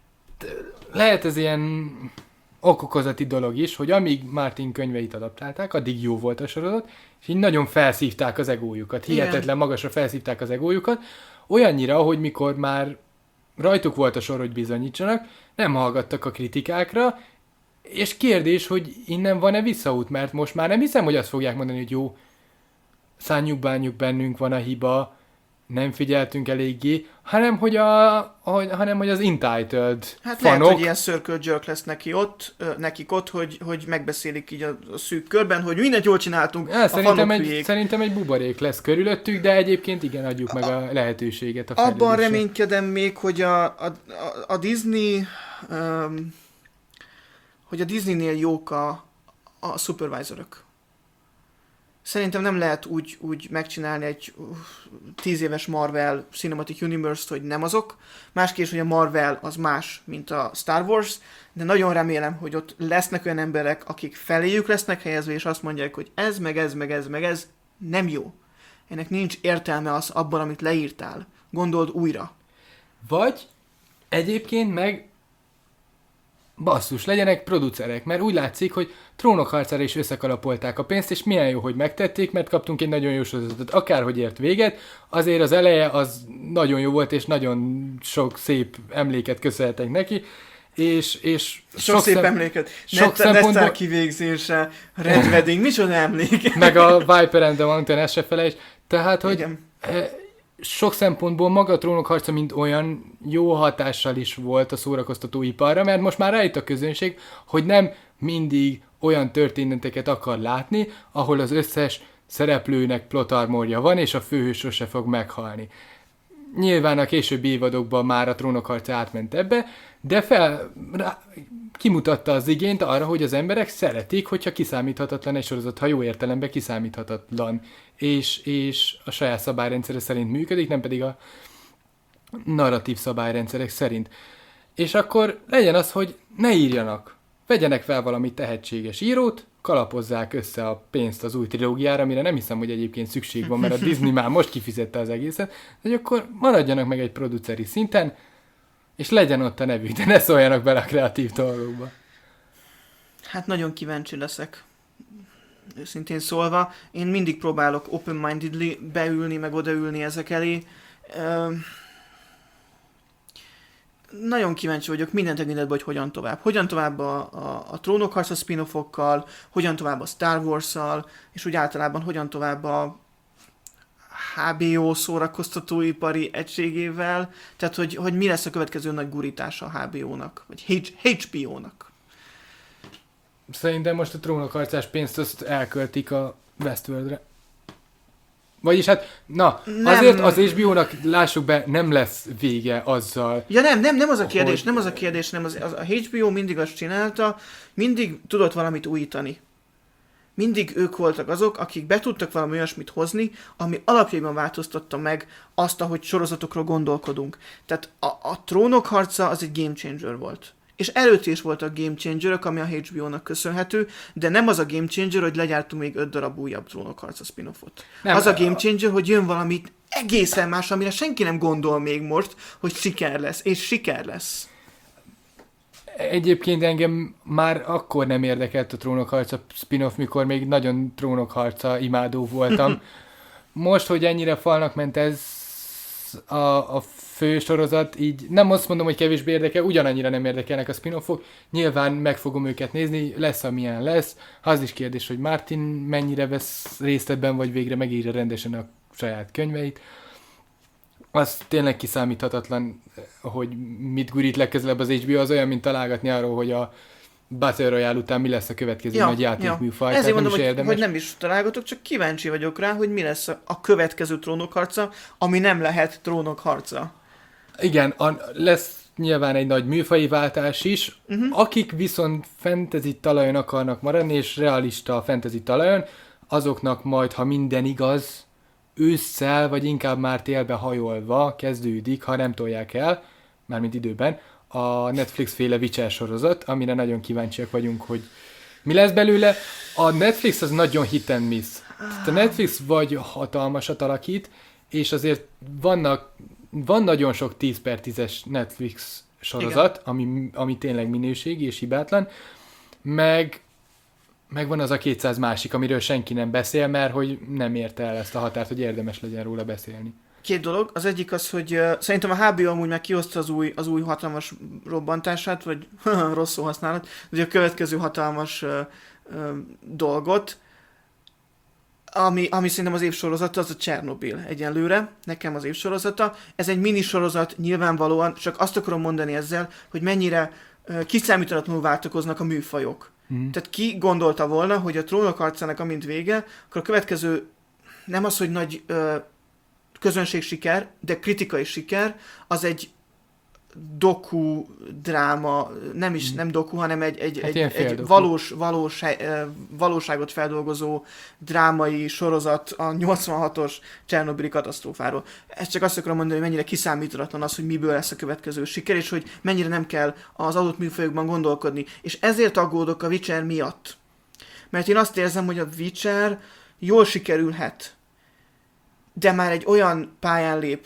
lehet ez ilyen okokozati dolog is, hogy amíg Martin könyveit adaptálták, addig jó volt a sorozat, és így nagyon felszívták az egójukat, hihetetlen igen. magasra felszívták az egójukat, olyannyira, hogy mikor már rajtuk volt a sor, hogy bizonyítsanak, nem hallgattak a kritikákra, és kérdés, hogy innen van-e visszaút, mert most már nem hiszem, hogy azt fogják mondani, hogy jó, szánjuk bánjuk, bennünk van a hiba, nem figyeltünk eléggé, hanem hogy, a, a, hanem, hogy az entitled hát fanok... lehet, hogy ilyen circle jerk lesz neki ott, nekik ott, hogy, hogy megbeszélik így a, a szűk körben, hogy mindent jól csináltunk, ja, a szerintem, fanok egy, szerintem egy buborék lesz körülöttük, de egyébként igen, adjuk a, meg a lehetőséget a fejlődésre. Abban reménykedem még, hogy a, a, a Disney... Um, hogy a Disneynél jók a, a supervisorok. Szerintem nem lehet úgy, úgy megcsinálni egy uh, tíz éves Marvel Cinematic Universe-t, hogy nem azok. Másképp, hogy a Marvel az más, mint a Star Wars, de nagyon remélem, hogy ott lesznek olyan emberek, akik feléjük lesznek helyezve, és azt mondják, hogy ez, meg ez, meg ez, meg ez nem jó. Ennek nincs értelme az abban, amit leírtál. Gondold újra. Vagy egyébként meg basszus, legyenek producerek, mert úgy látszik, hogy Trónok harcára is összekalapolták a pénzt, és milyen jó, hogy megtették, mert kaptunk egy nagyon jó sorozatot. Akárhogy ért véget, azért az eleje az nagyon jó volt, és nagyon sok szép emléket köszönhetek neki, és, és sok, sok szép szem... emléket. Sok ne, szempontból... Nesztár kivégzése, Red Wedding, micsoda emlék. Meg a Viper and the Mountain, ezt se felejtsd. Tehát, hogy igen. Sok szempontból maga a Trónok harca mint olyan jó hatással is volt a szórakoztatóiparra, mert most már rájött a közönség, hogy nem mindig olyan történeteket akar látni, ahol az összes szereplőnek plot armorja van, és a főhős sose fog meghalni. Nyilván a későbbi évadokban már a Trónok harca átment ebbe, de fel, rá, kimutatta az igényt arra, hogy az emberek szeretik, hogyha kiszámíthatatlan egy sorozat, ha jó értelemben kiszámíthatatlan, és, és a saját szabályrendszere szerint működik, nem pedig a narratív szabályrendszerek szerint. És akkor legyen az, hogy ne írjanak, vegyenek fel valami tehetséges írót, kalapozzák össze a pénzt az új trilógiára, amire nem hiszem, hogy egyébként szükség van, mert a Disney már most kifizette az egészet, hogy akkor maradjanak meg egy produceri szinten, és legyen ott a nevük, de ne szóljanak bele a kreatív dolgokba. Hát nagyon kíváncsi leszek. Őszintén szólva, én mindig próbálok open-mindedly beülni, meg odaülni ezek elé. Ö... Nagyon kíváncsi vagyok minden tekintetben, hogy hogyan tovább. Hogyan tovább a, a, a Trónok harca spin-offokkal, hogyan tovább a Star Wars-szal, és úgy általában hogyan tovább a há bé ó szórakoztatóipari egységével, tehát hogy, hogy mi lesz a következő nagy gurítása a há bé ó-nak, vagy há bé ó-nak. Szerintem most a Trónok harcás pénzt azt elköltik a Westworldre. Vagyis hát, na, nem. Azért az há bé ó-nak, lássuk be, nem lesz vége azzal. Ja nem, nem, nem az a kérdés, hogy... nem az a kérdés, nem az, az, a há bé ó mindig azt csinálta, mindig tudott valamit újítani. Mindig ők voltak azok, akik be tudtak valami olyasmit hozni, ami alapjaiban változtatta meg azt, ahogy sorozatokról gondolkodunk. Tehát a, a Trónok harca az egy game changer volt. És előtt is voltak game changerök, ami a há bé ó-nak köszönhető, de nem az a game changer, hogy legyártunk még öt darab újabb Trónok harca spin-offot. Nem, az a game changer, hogy jön valami egészen más, amire senki nem gondol még most, hogy siker lesz, és siker lesz. Egyébként engem már akkor nem érdekelt a Trónok harca spin-off, mikor még nagyon Trónok harca imádó voltam. Most, hogy ennyire falnak ment ez a, a fő sorozat, így nem azt mondom, hogy kevésbé érdekel, ugyanannyira nem érdekelnek a spin-offok. Nyilván meg fogom őket nézni, lesz amilyen lesz. Az is kérdés, hogy Martin mennyire vesz részt ebben, vagy végre megírja rendesen a saját könyveit. Az tényleg kiszámíthatatlan, hogy mit gurít legközelebb az há bé ó, az olyan, mint találgatni arról, hogy a Battle Royale után mi lesz a következő ja, nagy játékműfaj. Ja. Ezért mondom, hogy, hogy nem is találgatok, csak kíváncsi vagyok rá, hogy mi lesz a, a következő Trónok harca, ami nem lehet Trónok harca. Igen, a, lesz nyilván egy nagy műfaji váltás is. Uh-huh. Akik viszont fantasy talajon akarnak maradni, és realista fantasy talajon, azoknak majd, ha minden igaz, ősszel, vagy inkább már télbe hajolva kezdődik, ha nem tolják el, mármint időben, a Netflix-féle Witcher sorozat, amire nagyon kíváncsiak vagyunk, hogy mi lesz belőle. A Netflix az nagyon hit and miss. Tehát a Netflix vagy hatalmasat alakít, és azért vannak, van nagyon sok tíz per tízes Netflix sorozat, ami, ami tényleg minőségi és hibátlan, meg Megvan az a kétszáz másik, amiről senki nem beszél, mert hogy nem érte el ezt a határt, hogy érdemes legyen róla beszélni. Két dolog. Az egyik az, hogy uh, szerintem a há bé ó amúgy már kihozta az új, az új hatalmas robbantását, vagy rossz szó használat, vagy a következő hatalmas uh, uh, dolgot, ami, ami szerintem az évsorozata, az a Csernobil egyenlőre, nekem az évsorozata. Ez egy minisorozat nyilvánvalóan, csak azt akarom mondani ezzel, hogy mennyire uh, kiszámítalatlanul váltakoznak a műfajok. Mm. Tehát ki gondolta volna, hogy a Trónok harcának amint vége, akkor a következő nem az, hogy nagy ö, közönség siker, de kritikai siker, az egy doku dráma, nem is, mm. nem doku, hanem egy, egy, hát egy, egy valós, valós, valóságot feldolgozó drámai sorozat a nyolcvanhatos Csernobili katasztrófáról. Ezt csak azt akarom mondani, hogy mennyire kiszámítatlan az, hogy miből lesz a következő siker, és hogy mennyire nem kell az adott műfajokban gondolkodni. És ezért aggódok a Witcher miatt. Mert én azt érzem, hogy a Witcher jól sikerülhet, de már egy olyan pályán lép,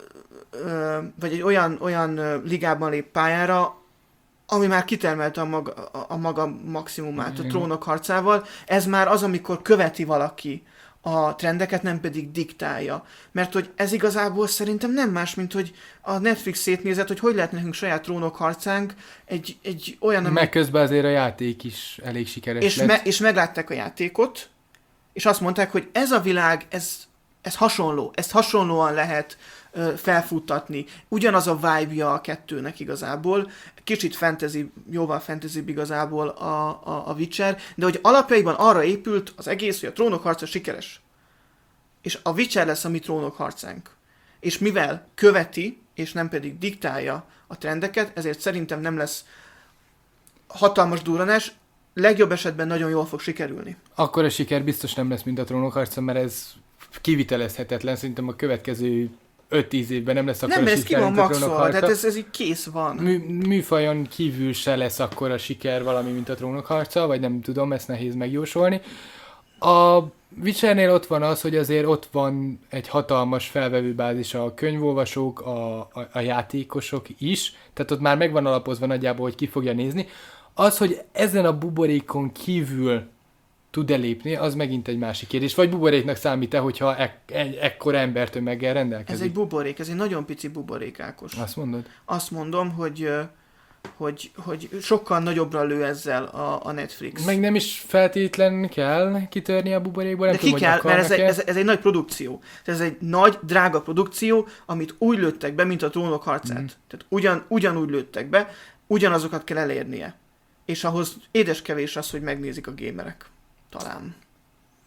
vagy egy olyan, olyan ligában lép pályára, ami már kitermelte a maga, a maga maximumát a Trónok harcával. Ez már az, amikor követi valaki a trendeket, nem pedig diktálja. Mert hogy ez igazából szerintem nem más, mint hogy a Netflix szétnézett, hogy hogy lehet nekünk saját Trónok harcánk egy, egy olyan... Meg ami... közben azért a játék is elég sikeres és lett. Me- és meglátták a játékot, és azt mondták, hogy ez a világ, ez, ez hasonló, ezt hasonlóan lehet felfuttatni. Ugyanaz a vibe-ja a kettőnek igazából. Kicsit fantasy, jóval fantasy igazából a, a, a Witcher, de hogy alapjaiban arra épült az egész, hogy a Trónok harca sikeres. És a Witcher lesz a mi Trónok harcánk. És mivel követi, és nem pedig diktálja a trendeket, ezért szerintem nem lesz hatalmas durranás, legjobb esetben nagyon jól fog sikerülni. Akkor a siker biztos nem lesz, mint a Trónok harca, mert ez kivitelezhetetlen. Szerintem a következő öt-tíz évben nem lesz akkor nem, a siker, nem, ez ki van maxolva, tehát ez, ez így kész van. Mű, műfajon kívül se lesz akkor a siker valami, mint a Trónok harca, vagy nem tudom, ezt nehéz megjósolni. A Witchernél ott van az, hogy azért ott van egy hatalmas felvevőbázis a könyvolvasók, a, a, a játékosok is, tehát ott már megvan alapozva nagyjából, hogy ki fogja nézni. Az, hogy ezen a buborékon kívül tud-e lépni, az megint egy másik kérdés. Vagy buboréknak számít-e, hogyha ek, egy ekkora embertömeggel rendelkezik? Ez egy buborék, ez egy nagyon pici buborék, Ákos. Azt mondod? Azt mondom, hogy, hogy, hogy sokkal nagyobbra lő ezzel a, a Netflix. Meg nem is feltétlen kell kitörni a buborékból, nem de tudom, ki kell, mert ez egy, ez, ez egy nagy produkció. Ez egy nagy, drága produkció, amit úgy lőttek be, mint a Trónok harcát. Mm. Tehát ugyan, ugyanúgy lőttek be, ugyanazokat kell elérnie. És ahhoz édeskevés az, hogy megnézik a gémerek. Talán.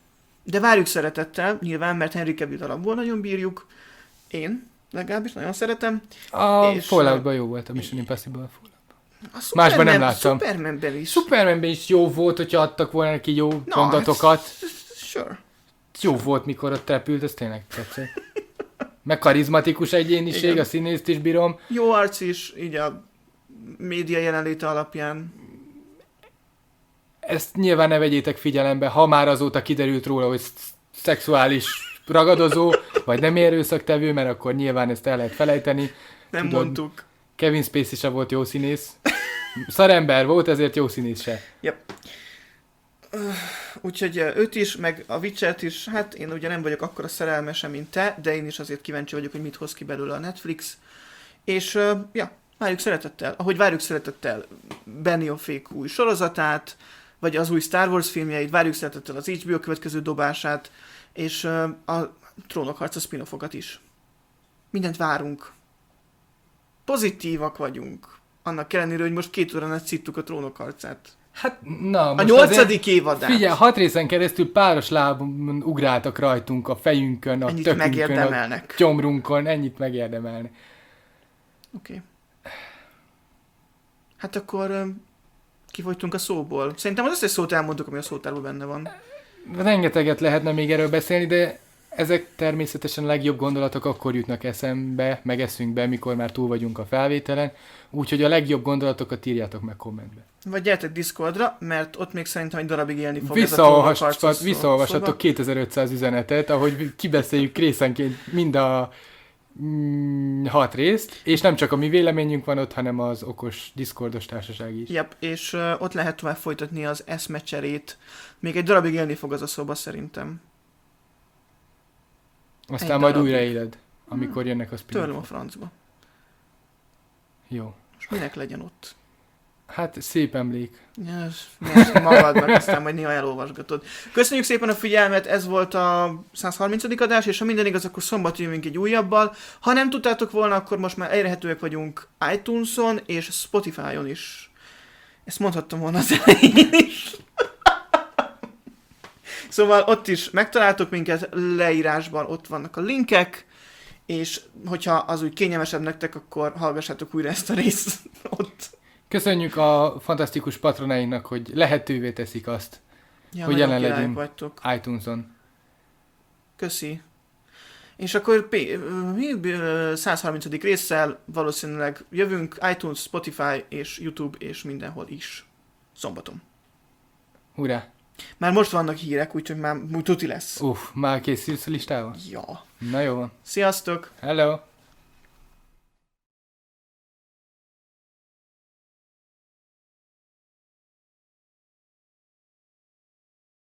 De várjuk szeretettel, nyilván, mert Henry Cavill alapból nagyon bírjuk. Én legalábbis nagyon szeretem. A és Falloutban jó volt, a Mission Impossible Fallout. A Másban nem láttam. Supermanben is. Supermanben is jó volt, hogyha adtak volna neki jó no, mondatokat. Hát, sure. Jó volt, mikor ott repült, ez tényleg tetszett. Meg karizmatikus egyéniség, igen. A színészt is bírom. Jó arc is, így a média jelenléte alapján. Ezt nyilván ne vegyétek figyelembe, ha már azóta kiderült róla, hogy szexuális ragadozó, vagy nem erőszaktevő, mert akkor nyilván ezt el lehet felejteni. Nem Tudod, mondtuk. Kevin Spacey se volt jó színész. Szarember volt, ezért jó színész se. Yep. Úgyhogy őt is, meg a Witchert is, hát én ugye nem vagyok akkora szerelmese, mint te, de én is azért kíváncsi vagyok, hogy mit hoz ki belőle a Netflix. És, uh, ja, várjuk szeretettel, ahogy várjuk szeretettel Benny a Fék új sorozatát, vagy az új Star Wars filmjeit, várjuk szeretettel az há bé o következő dobását, és uh, a Trónok harca spin-offokat is. Mindent várunk. Pozitívak vagyunk. Annak ellenére, hogy most két órán át szittuk a Trónok harcát. Hát, na, a nyolcadik évadát. Figyelj, hat részen keresztül páros lábon ugráltak rajtunk a fejünkön, a ennyit tökünkön, a gyomrunkon, ennyit megérdemelnek. Oké. Okay. Hát akkor kifogytunk a szóból. Szerintem az összes szót elmondtuk, ami a szótárban benne van. Rengeteget lehetne még erről beszélni, de ezek természetesen a legjobb gondolatok akkor jutnak eszembe, meg eszünkbe, mikor már túl vagyunk a felvételen. Úgyhogy a legjobb gondolatokat írjátok meg kommentbe. Vagy gyertek Discordra, mert ott még szerintem egy darabig élni fog ez a harcos. Visszaolvashatok kétezer-ötszáz üzenetet, ahogy kibeszéljük részenként mind a mm, hat részt, és nem csak a mi véleményünk van ott, hanem az okos Discordos társaság is. Yep, és uh, ott lehet tovább folytatni az eszmecserét. Még egy darabig élni fog az a szoba szerintem. Aztán egy majd darabig. Újra éled, amikor hmm. jönnek a spin-offok. Törlöm a francba. Jó. És minek legyen ott? Hát szép emlék. Yes, most magadnak, aztán majd néha elolvasgatod. Köszönjük szépen a figyelmet, ez volt a száz harmincadik adás, és ha minden igaz, akkor szombat jövünk egy újabbal. Ha nem tudtátok volna, akkor most már elérhetőek vagyunk iTunes-on és Spotify-on is. Ezt mondhattam volna az elején is. Szóval ott is megtaláltok minket, leírásban ott vannak a linkek, és hogyha az úgy kényelmesebb nektek, akkor hallgassátok újra ezt a részt ott. Köszönjük a fantasztikus patronáinknak, hogy lehetővé teszik azt, ja, hogy jelen legyünk vagytok. iTunes-on. Köszi. És akkor mi száz harmincadik résszel valószínűleg jövünk iTunes, Spotify és YouTube és mindenhol is. Szombaton. Hurrá! Már most vannak hírek, úgyhogy már tuti lesz. Uff, már készülsz a listával? Ja. Na jó van. Sziasztok! Hello!